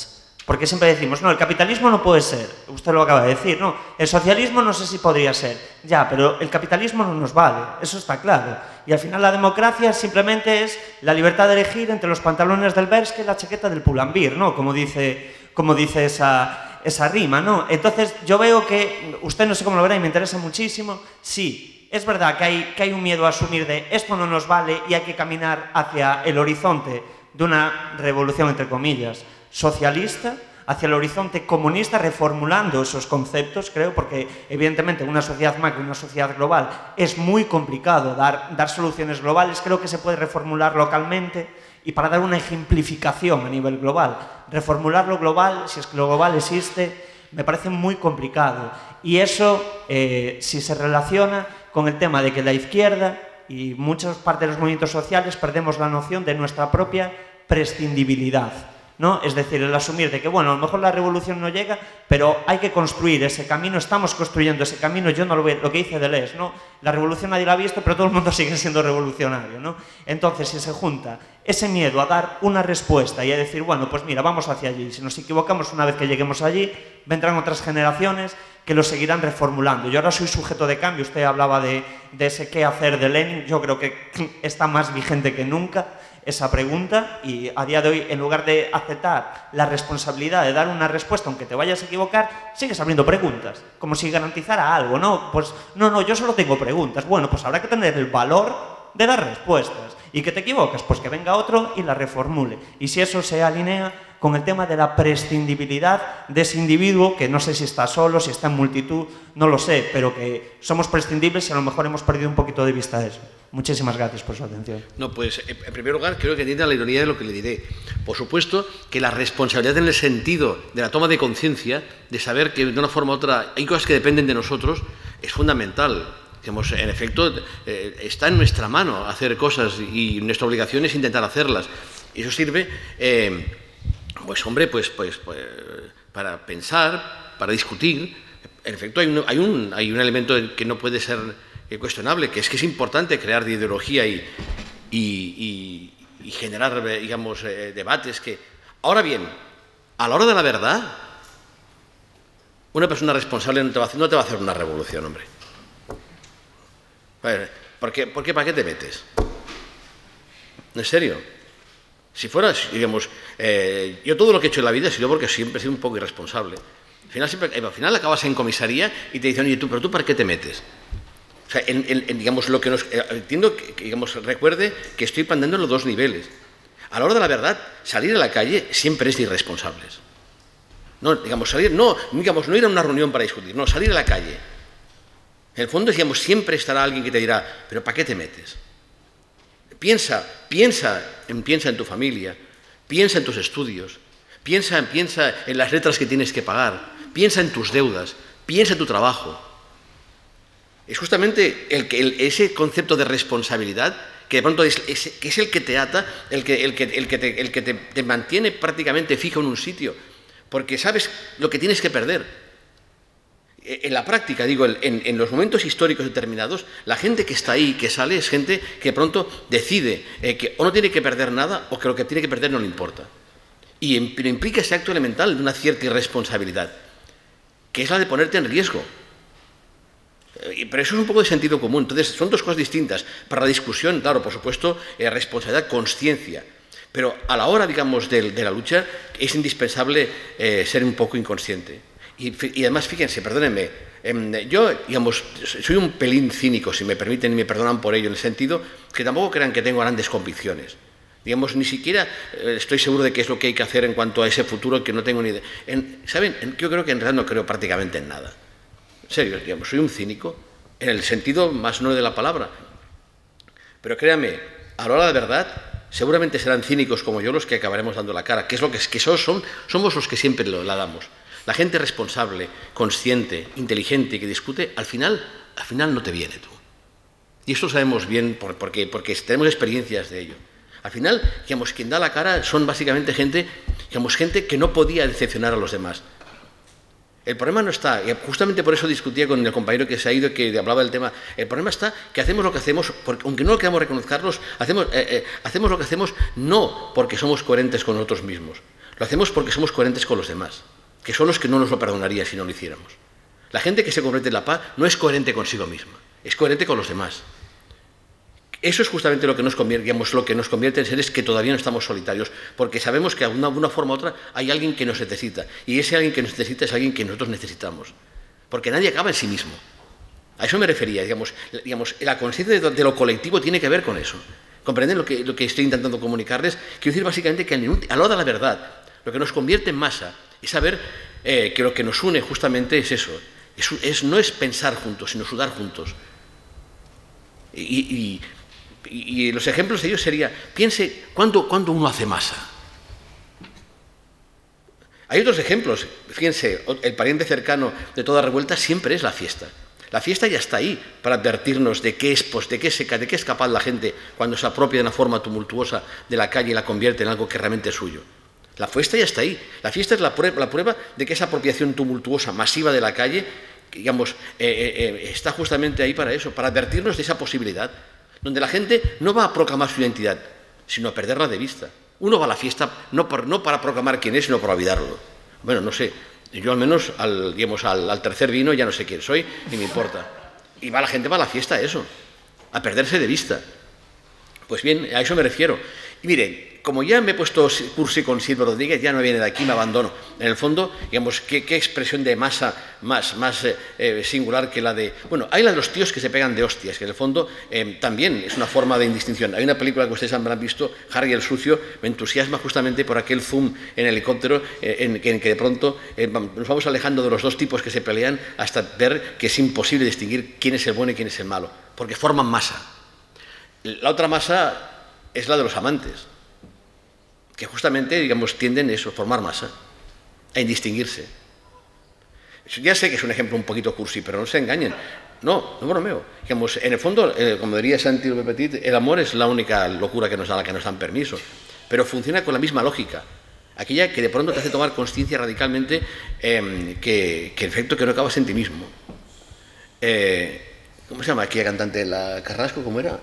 Porque siempre decimos, no, el capitalismo no puede ser. Usted lo acaba de decir, no. El socialismo no sé si podría ser. Ya, pero el capitalismo no nos vale. Eso está claro. Y al final la democracia simplemente es la libertad de elegir entre los pantalones del Bershka y la chaqueta del Pull&Bear, ¿no? Como dice, como dice esa, esa rima, ¿no? Entonces, yo veo que, usted no sé cómo lo verá y me interesa muchísimo, sí, es verdad que hay, que hay un miedo a asumir de esto no nos vale y hay que caminar hacia el horizonte de una revolución, entre comillas, socialista, hacia el horizonte comunista, reformulando esos conceptos, creo, porque evidentemente en una sociedad macro y una sociedad global es muy complicado dar, dar soluciones globales, creo que se puede reformular localmente y para dar una ejemplificación a nivel global. Reformular lo global, si es que lo global existe, me parece muy complicado. Y eso, eh, si se relaciona con el tema de que la izquierda y muchas partes de los movimientos sociales perdemos la noción de nuestra propia prescindibilidad, ¿no? Es decir, el asumir de que, bueno, a lo mejor la revolución no llega, pero hay que construir ese camino, estamos construyendo ese camino, yo no lo veo, lo que dice Deleuze, ¿no? La revolución nadie la ha visto, pero todo el mundo sigue siendo revolucionario, ¿no? Entonces, si se junta ese miedo a dar una respuesta y a decir, bueno, pues mira, vamos hacia allí, si nos equivocamos una vez que lleguemos allí, vendrán otras generaciones que lo seguirán reformulando. Yo ahora soy sujeto de cambio, usted hablaba de, de ese qué hacer de Lenin, yo creo que está más vigente que nunca esa pregunta y a día de hoy, en lugar de aceptar la responsabilidad de dar una respuesta, aunque te vayas a equivocar, sigues abriendo preguntas, como si garantizara algo, ¿no? Pues no, no, yo solo tengo preguntas. Bueno, pues habrá que tener el valor de dar respuestas. Y que te equivocas, pues que venga otro y la reformule. Y si eso se alinea con el tema de la prescindibilidad de ese individuo, que no sé si está solo, si está en multitud, no lo sé, pero que somos prescindibles y a lo mejor hemos perdido un poquito de vista eso. Muchísimas gracias por su atención. No, pues en primer lugar creo que entienda la ironía de lo que le diré. Por supuesto que la responsabilidad en el sentido de la toma de conciencia, de saber que de una forma u otra hay cosas que dependen de nosotros, es fundamental. Digamos, en efecto, eh, está en nuestra mano hacer cosas y nuestra obligación es intentar hacerlas. Y eso sirve, eh, pues hombre, pues, pues, pues para pensar, para discutir. En efecto, hay un, hay un, hay un elemento que no puede ser cuestionable, que es que es importante crear de ideología y, y, y, y generar, digamos, eh, debates que... Ahora bien, a la hora de la verdad, una persona responsable no te va a hacer, no te va a hacer una revolución, hombre. ¿Por qué, ¿Por qué? ¿Para qué te metes? ¿En serio? Si fuera, digamos, eh, yo todo lo que he hecho en la vida ha sido porque siempre he sido un poco irresponsable. Al final, siempre, al final acabas en comisaría y te dicen, oye, tú, pero tú, ¿para qué te metes? O sea, en, en, en, digamos, lo que nos... Eh, entiendo que, que, digamos, recuerde que estoy planteando en los dos niveles. A la hora de la verdad, salir a la calle siempre es de irresponsables. No, digamos, salir, no, digamos, no ir a una reunión para discutir, no, salir a la calle. En el fondo, digamos, siempre estará alguien que te dirá, pero ¿para qué te metes? Piensa, piensa en, piensa en tu familia, piensa en tus estudios, piensa, piensa en las letras que tienes que pagar, piensa en tus deudas, piensa en tu trabajo. Es justamente el, el, ese concepto de responsabilidad que de pronto es, es, que es el que te ata, el que, el que, el que, te, el que te, te mantiene prácticamente fijo en un sitio, porque sabes lo que tienes que perder. En la práctica, digo, en, en los momentos históricos determinados, la gente que está ahí, que sale, es gente que pronto decide eh, que o no tiene que perder nada o que lo que tiene que perder no le importa. Y pero implica ese acto elemental de una cierta irresponsabilidad, que es la de ponerte en riesgo. Eh, pero eso es un poco de sentido común. Entonces, son dos cosas distintas. Para la discusión, claro, por supuesto, eh, responsabilidad, conciencia. Pero a la hora, digamos, de, de la lucha, es indispensable eh, ser un poco inconsciente. Y, y además, fíjense, perdónenme, eh, yo, digamos, soy un pelín cínico, si me permiten y me perdonan por ello, en el sentido que tampoco crean que tengo grandes convicciones. Digamos, ni siquiera eh, estoy seguro de qué es lo que hay que hacer en cuanto a ese futuro que no tengo ni idea. En, ¿Saben? En, yo creo que en realidad no creo prácticamente en nada. En serio, digamos, soy un cínico, en el sentido más noble de la palabra. Pero créanme, a la hora de verdad, seguramente serán cínicos como yo los que acabaremos dando la cara, que es lo que, que son, son, somos los que siempre lo, la damos. La gente responsable, consciente, inteligente y que discute, al final, al final no te viene tú. Y esto lo sabemos bien por, porque, porque tenemos experiencias de ello. Al final, digamos, quien da la cara son básicamente gente, digamos, gente que no podía decepcionar a los demás. El problema no está, y justamente por eso discutía con el compañero que se ha ido, que hablaba del tema, el problema está que hacemos lo que hacemos, porque, aunque no lo queramos reconocerlos, hacemos, eh, eh, hacemos lo que hacemos no porque somos coherentes con nosotros mismos. Lo hacemos porque somos coherentes con los demás, que son los que no nos lo perdonarían si no lo hiciéramos. La gente que se convierte en la paz no es coherente consigo misma, es coherente con los demás. Eso es justamente lo que nos convierte, digamos, lo que nos convierte en seres que todavía no estamos solitarios, porque sabemos que de una, una forma u otra hay alguien que nos necesita, y ese alguien que nos necesita es alguien que nosotros necesitamos, porque nadie acaba en sí mismo. A eso me refería, digamos, digamos la conciencia de, de lo colectivo tiene que ver con eso. ¿Comprenden lo que, lo que estoy intentando comunicarles? Quiero decir básicamente que a la hora de la verdad, lo que nos convierte en masa es saber eh, que lo que nos une justamente es eso, es, es, no es pensar juntos, sino sudar juntos. Y, y, y, y los ejemplos de ellos sería, piense, ¿cuándo, ¿cuándo uno hace masa? Hay otros ejemplos, fíjense, el pariente cercano de toda revuelta siempre es la fiesta. La fiesta ya está ahí para advertirnos de qué es, pues, de qué es, de qué es capaz la gente cuando se apropia de una forma tumultuosa de la calle y la convierte en algo que realmente es suyo. La fiesta ya está ahí. La fiesta es la prueba, la prueba de que esa apropiación tumultuosa, masiva de la calle, digamos, eh, eh, está justamente ahí para eso, para advertirnos de esa posibilidad, donde la gente no va a proclamar su identidad, sino a perderla de vista. Uno va a la fiesta no, por, no para proclamar quién es, sino para olvidarlo. Bueno, no sé. Yo al menos, al, digamos, al, al tercer vino ya no sé quién soy, ni me importa. Y va la gente va a la fiesta a eso, a perderse de vista. Pues bien, a eso me refiero. Y miren, como ya me he puesto cursi con Silvio Rodríguez, ya no viene de aquí, me abandono. En el fondo, digamos, ¿qué, qué expresión de masa más, más eh, singular que la de... Bueno, hay la de los tíos que se pegan de hostias, que en el fondo eh, también es una forma de indistinción. Hay una película que ustedes habrán visto, Harry el Sucio, me entusiasma justamente por aquel zoom en helicóptero eh, en, en que de pronto eh, nos vamos alejando de los dos tipos que se pelean hasta ver que es imposible distinguir quién es el bueno y quién es el malo, porque forman masa. La otra masa es la de los amantes, que justamente, digamos, tienden a eso, a formar masa, a indistinguirse. Ya sé que es un ejemplo un poquito cursi, pero no se engañen. No, no bromeo. Digamos, en el fondo, eh, como diría Santi Petit, el amor es la única locura que nos da, la que nos dan permiso, pero funciona con la misma lógica. Aquella que de pronto te hace tomar conciencia radicalmente eh, que, que el efecto que no acabas en ti mismo. Eh, ¿Cómo se llama aquella cantante? ¿La Carrasco? ¿Cómo era?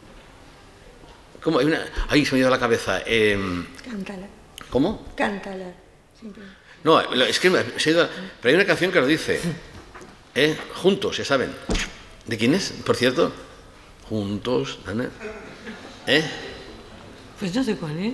¿Cómo? Hay una... Ahí se me ha ido la cabeza. Eh... Cántala. ¿Cómo? Cántala. Siempre. No, es que se ha ido... Pero hay una canción que lo dice. ¿Eh? Juntos, ya saben. ¿De quién es, por cierto? Juntos. ¿Eh? Pues no sé cuál es.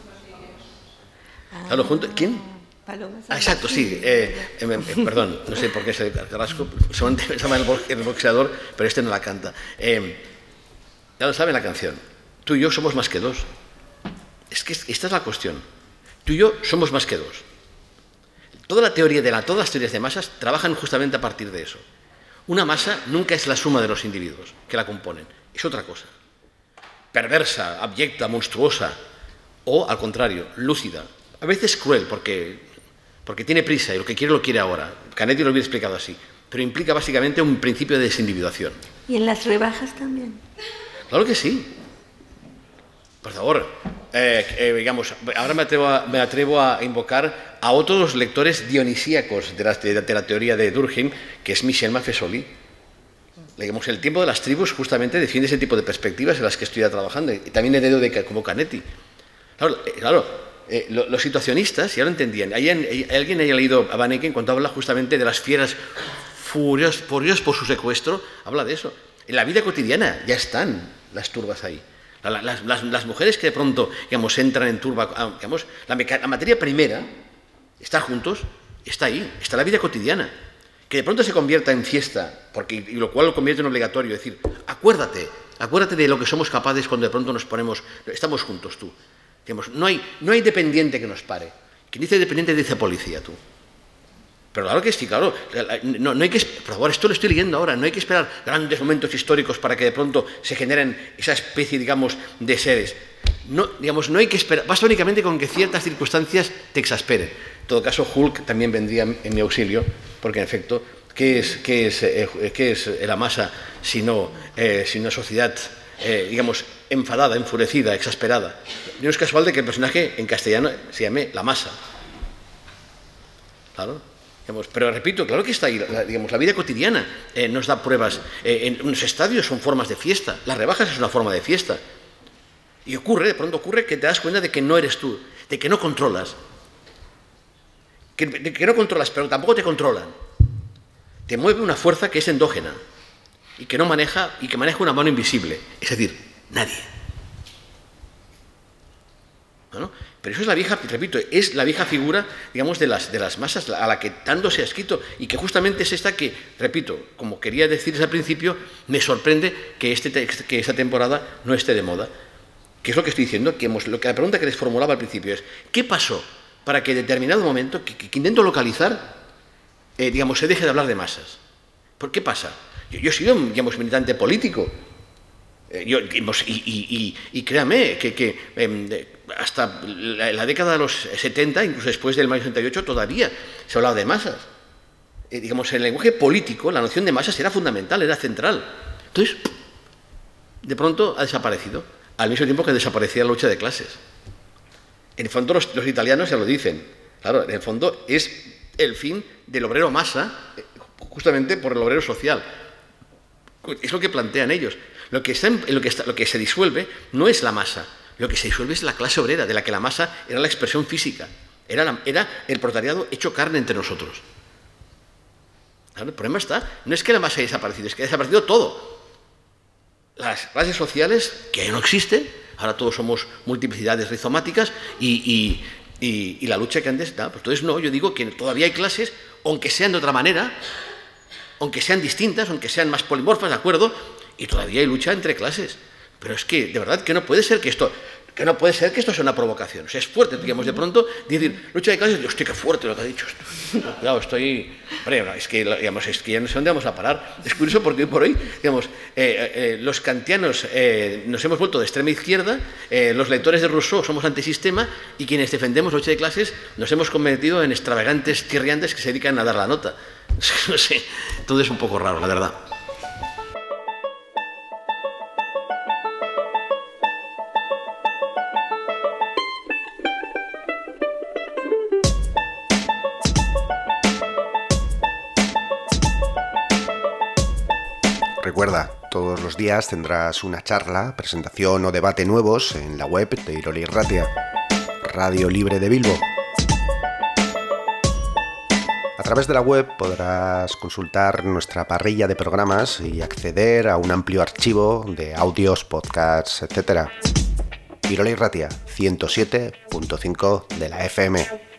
Claro, juntos. ¿Quién? Paloma. Ah, exacto, sí. Eh, eh, eh, perdón, no sé por qué es el Carrasco. Se llama el boxeador, pero este no la canta. Eh, ya lo saben la canción. Tú y yo somos más que dos. Es que esta es la cuestión. Tú y yo somos más que dos. Toda la teoría de la, todas las teorías de masas trabajan justamente a partir de eso. Una masa nunca es la suma de los individuos que la componen. Es otra cosa. Perversa, abyecta, monstruosa. O, al contrario, lúcida. A veces cruel, porque, porque tiene prisa y lo que quiere lo quiere ahora. Canetti lo hubiera explicado así. Pero implica básicamente un principio de desindividuación. ¿Y en las rebajas también? Claro que sí. Por favor, eh, eh, digamos, ahora me atrevo, a, me atrevo a invocar a otros lectores dionisíacos de la, de, de la teoría de Durkheim, que es Michel Maffesoli. Digamos, el tiempo de las tribus justamente defiende ese tipo de perspectivas en las que estoy trabajando, y también heredo de como Canetti. Claro, eh, claro eh, lo, los situacionistas ya lo entendían. Hay, hay, alguien haya leído a Van Eyck cuando habla justamente de las fieras furiosas, furiosas por su secuestro, habla de eso. En la vida cotidiana ya están las turbas ahí. Las, las, las mujeres que de pronto, digamos, entran en turba, digamos, la, la materia primera, estar juntos, está ahí, está la vida cotidiana. Que de pronto se convierta en fiesta, porque, y lo cual lo convierte en obligatorio, es decir, acuérdate, acuérdate de lo que somos capaces cuando de pronto nos ponemos, estamos juntos tú. Digamos, no hay, no hay dependiente que nos pare. Quien dice dependiente dice policía, tú. Pero claro que sí, claro, no, no hay que, por favor, esto lo estoy leyendo ahora, no hay que esperar grandes momentos históricos para que de pronto se generen esa especie, digamos, de seres. No, digamos, no hay que esperar, basta únicamente con que ciertas circunstancias te exasperen. En todo caso, Hulk también vendría en mi auxilio, porque en efecto, ¿qué es, qué es, eh, qué es la masa sino, eh, sino una sociedad, eh, digamos, enfadada, enfurecida, exasperada? No es casual de que el personaje en castellano se llame La Masa. Claro. Digamos, pero repito, claro que está ahí, la, digamos, la vida cotidiana eh, nos da pruebas. Eh, en los estadios son formas de fiesta, las rebajas es una forma de fiesta. Y ocurre, de pronto ocurre que te das cuenta de que no eres tú, de que no controlas. que, que no controlas, pero tampoco te controlan. Te mueve una fuerza que es endógena y que no maneja y que maneja una mano invisible, es decir, nadie. ¿No? Pero eso es la vieja, repito, es la vieja figura, digamos, de las, de las masas a la que tanto se ha escrito y que justamente es esta que, repito, como quería decirles al principio, me sorprende que, este, que esta temporada no esté de moda. ¿Qué es lo que estoy diciendo? Que hemos, lo que la pregunta que les formulaba al principio es, ¿qué pasó para que en determinado momento, que, que, que intento localizar, eh, digamos, se deje de hablar de masas? ¿Por qué pasa? Yo, yo he sido, digamos, militante político. Yo, y, y, y, y créame que, que eh, hasta la, la década de los setenta, incluso después del mayo sesenta y ocho, todavía se hablaba de masas. Eh, digamos, en el lenguaje político, la noción de masas era fundamental, era central. Entonces, de pronto ha desaparecido, al mismo tiempo que desaparecía la lucha de clases. En el fondo, los, los italianos ya lo dicen. Claro, en el fondo es el fin del obrero masa, justamente por el obrero social. Es lo que plantean ellos. Lo que, está en, lo, que está, lo que se disuelve no es la masa, lo que se disuelve es la clase obrera, de la que la masa era la expresión física, era, la, era el proletariado hecho carne entre nosotros. Claro, el problema está, no es que la masa haya desaparecido, es que ha desaparecido todo. Las clases sociales, que no existen, ahora todos somos multiplicidades rizomáticas y, y, y, y la lucha que antes da, pues entonces no, yo digo que todavía hay clases, aunque sean de otra manera, aunque sean distintas, aunque sean más polimorfas, ¿de acuerdo? Y todavía hay lucha entre clases. Pero es que, de verdad, que no puede ser que esto, que no puede ser que esto sea una provocación. O sea, es fuerte, digamos, de pronto, decir, lucha de clases, hostia, qué fuerte lo que ha dicho esto. Claro, estoy... Hombre, es que, digamos, es que ya no sé dónde vamos a parar. Es curioso porque hoy por hoy, digamos, eh, eh, los kantianos eh, nos hemos vuelto de extrema izquierda, eh, los lectores de Rousseau somos antisistema y quienes defendemos la lucha de clases nos hemos convertido en extravagantes tirriantes que se dedican a dar la nota. No sé, todo es un poco raro, la verdad. Recuerda, todos los días tendrás una charla, presentación o debate nuevos en la web de Irola Irratia, Radio Libre de Bilbo. A través de la web podrás consultar nuestra parrilla de programas y acceder a un amplio archivo de audios, podcasts, etcétera. Irola Irratia, ciento siete punto cinco de la F M.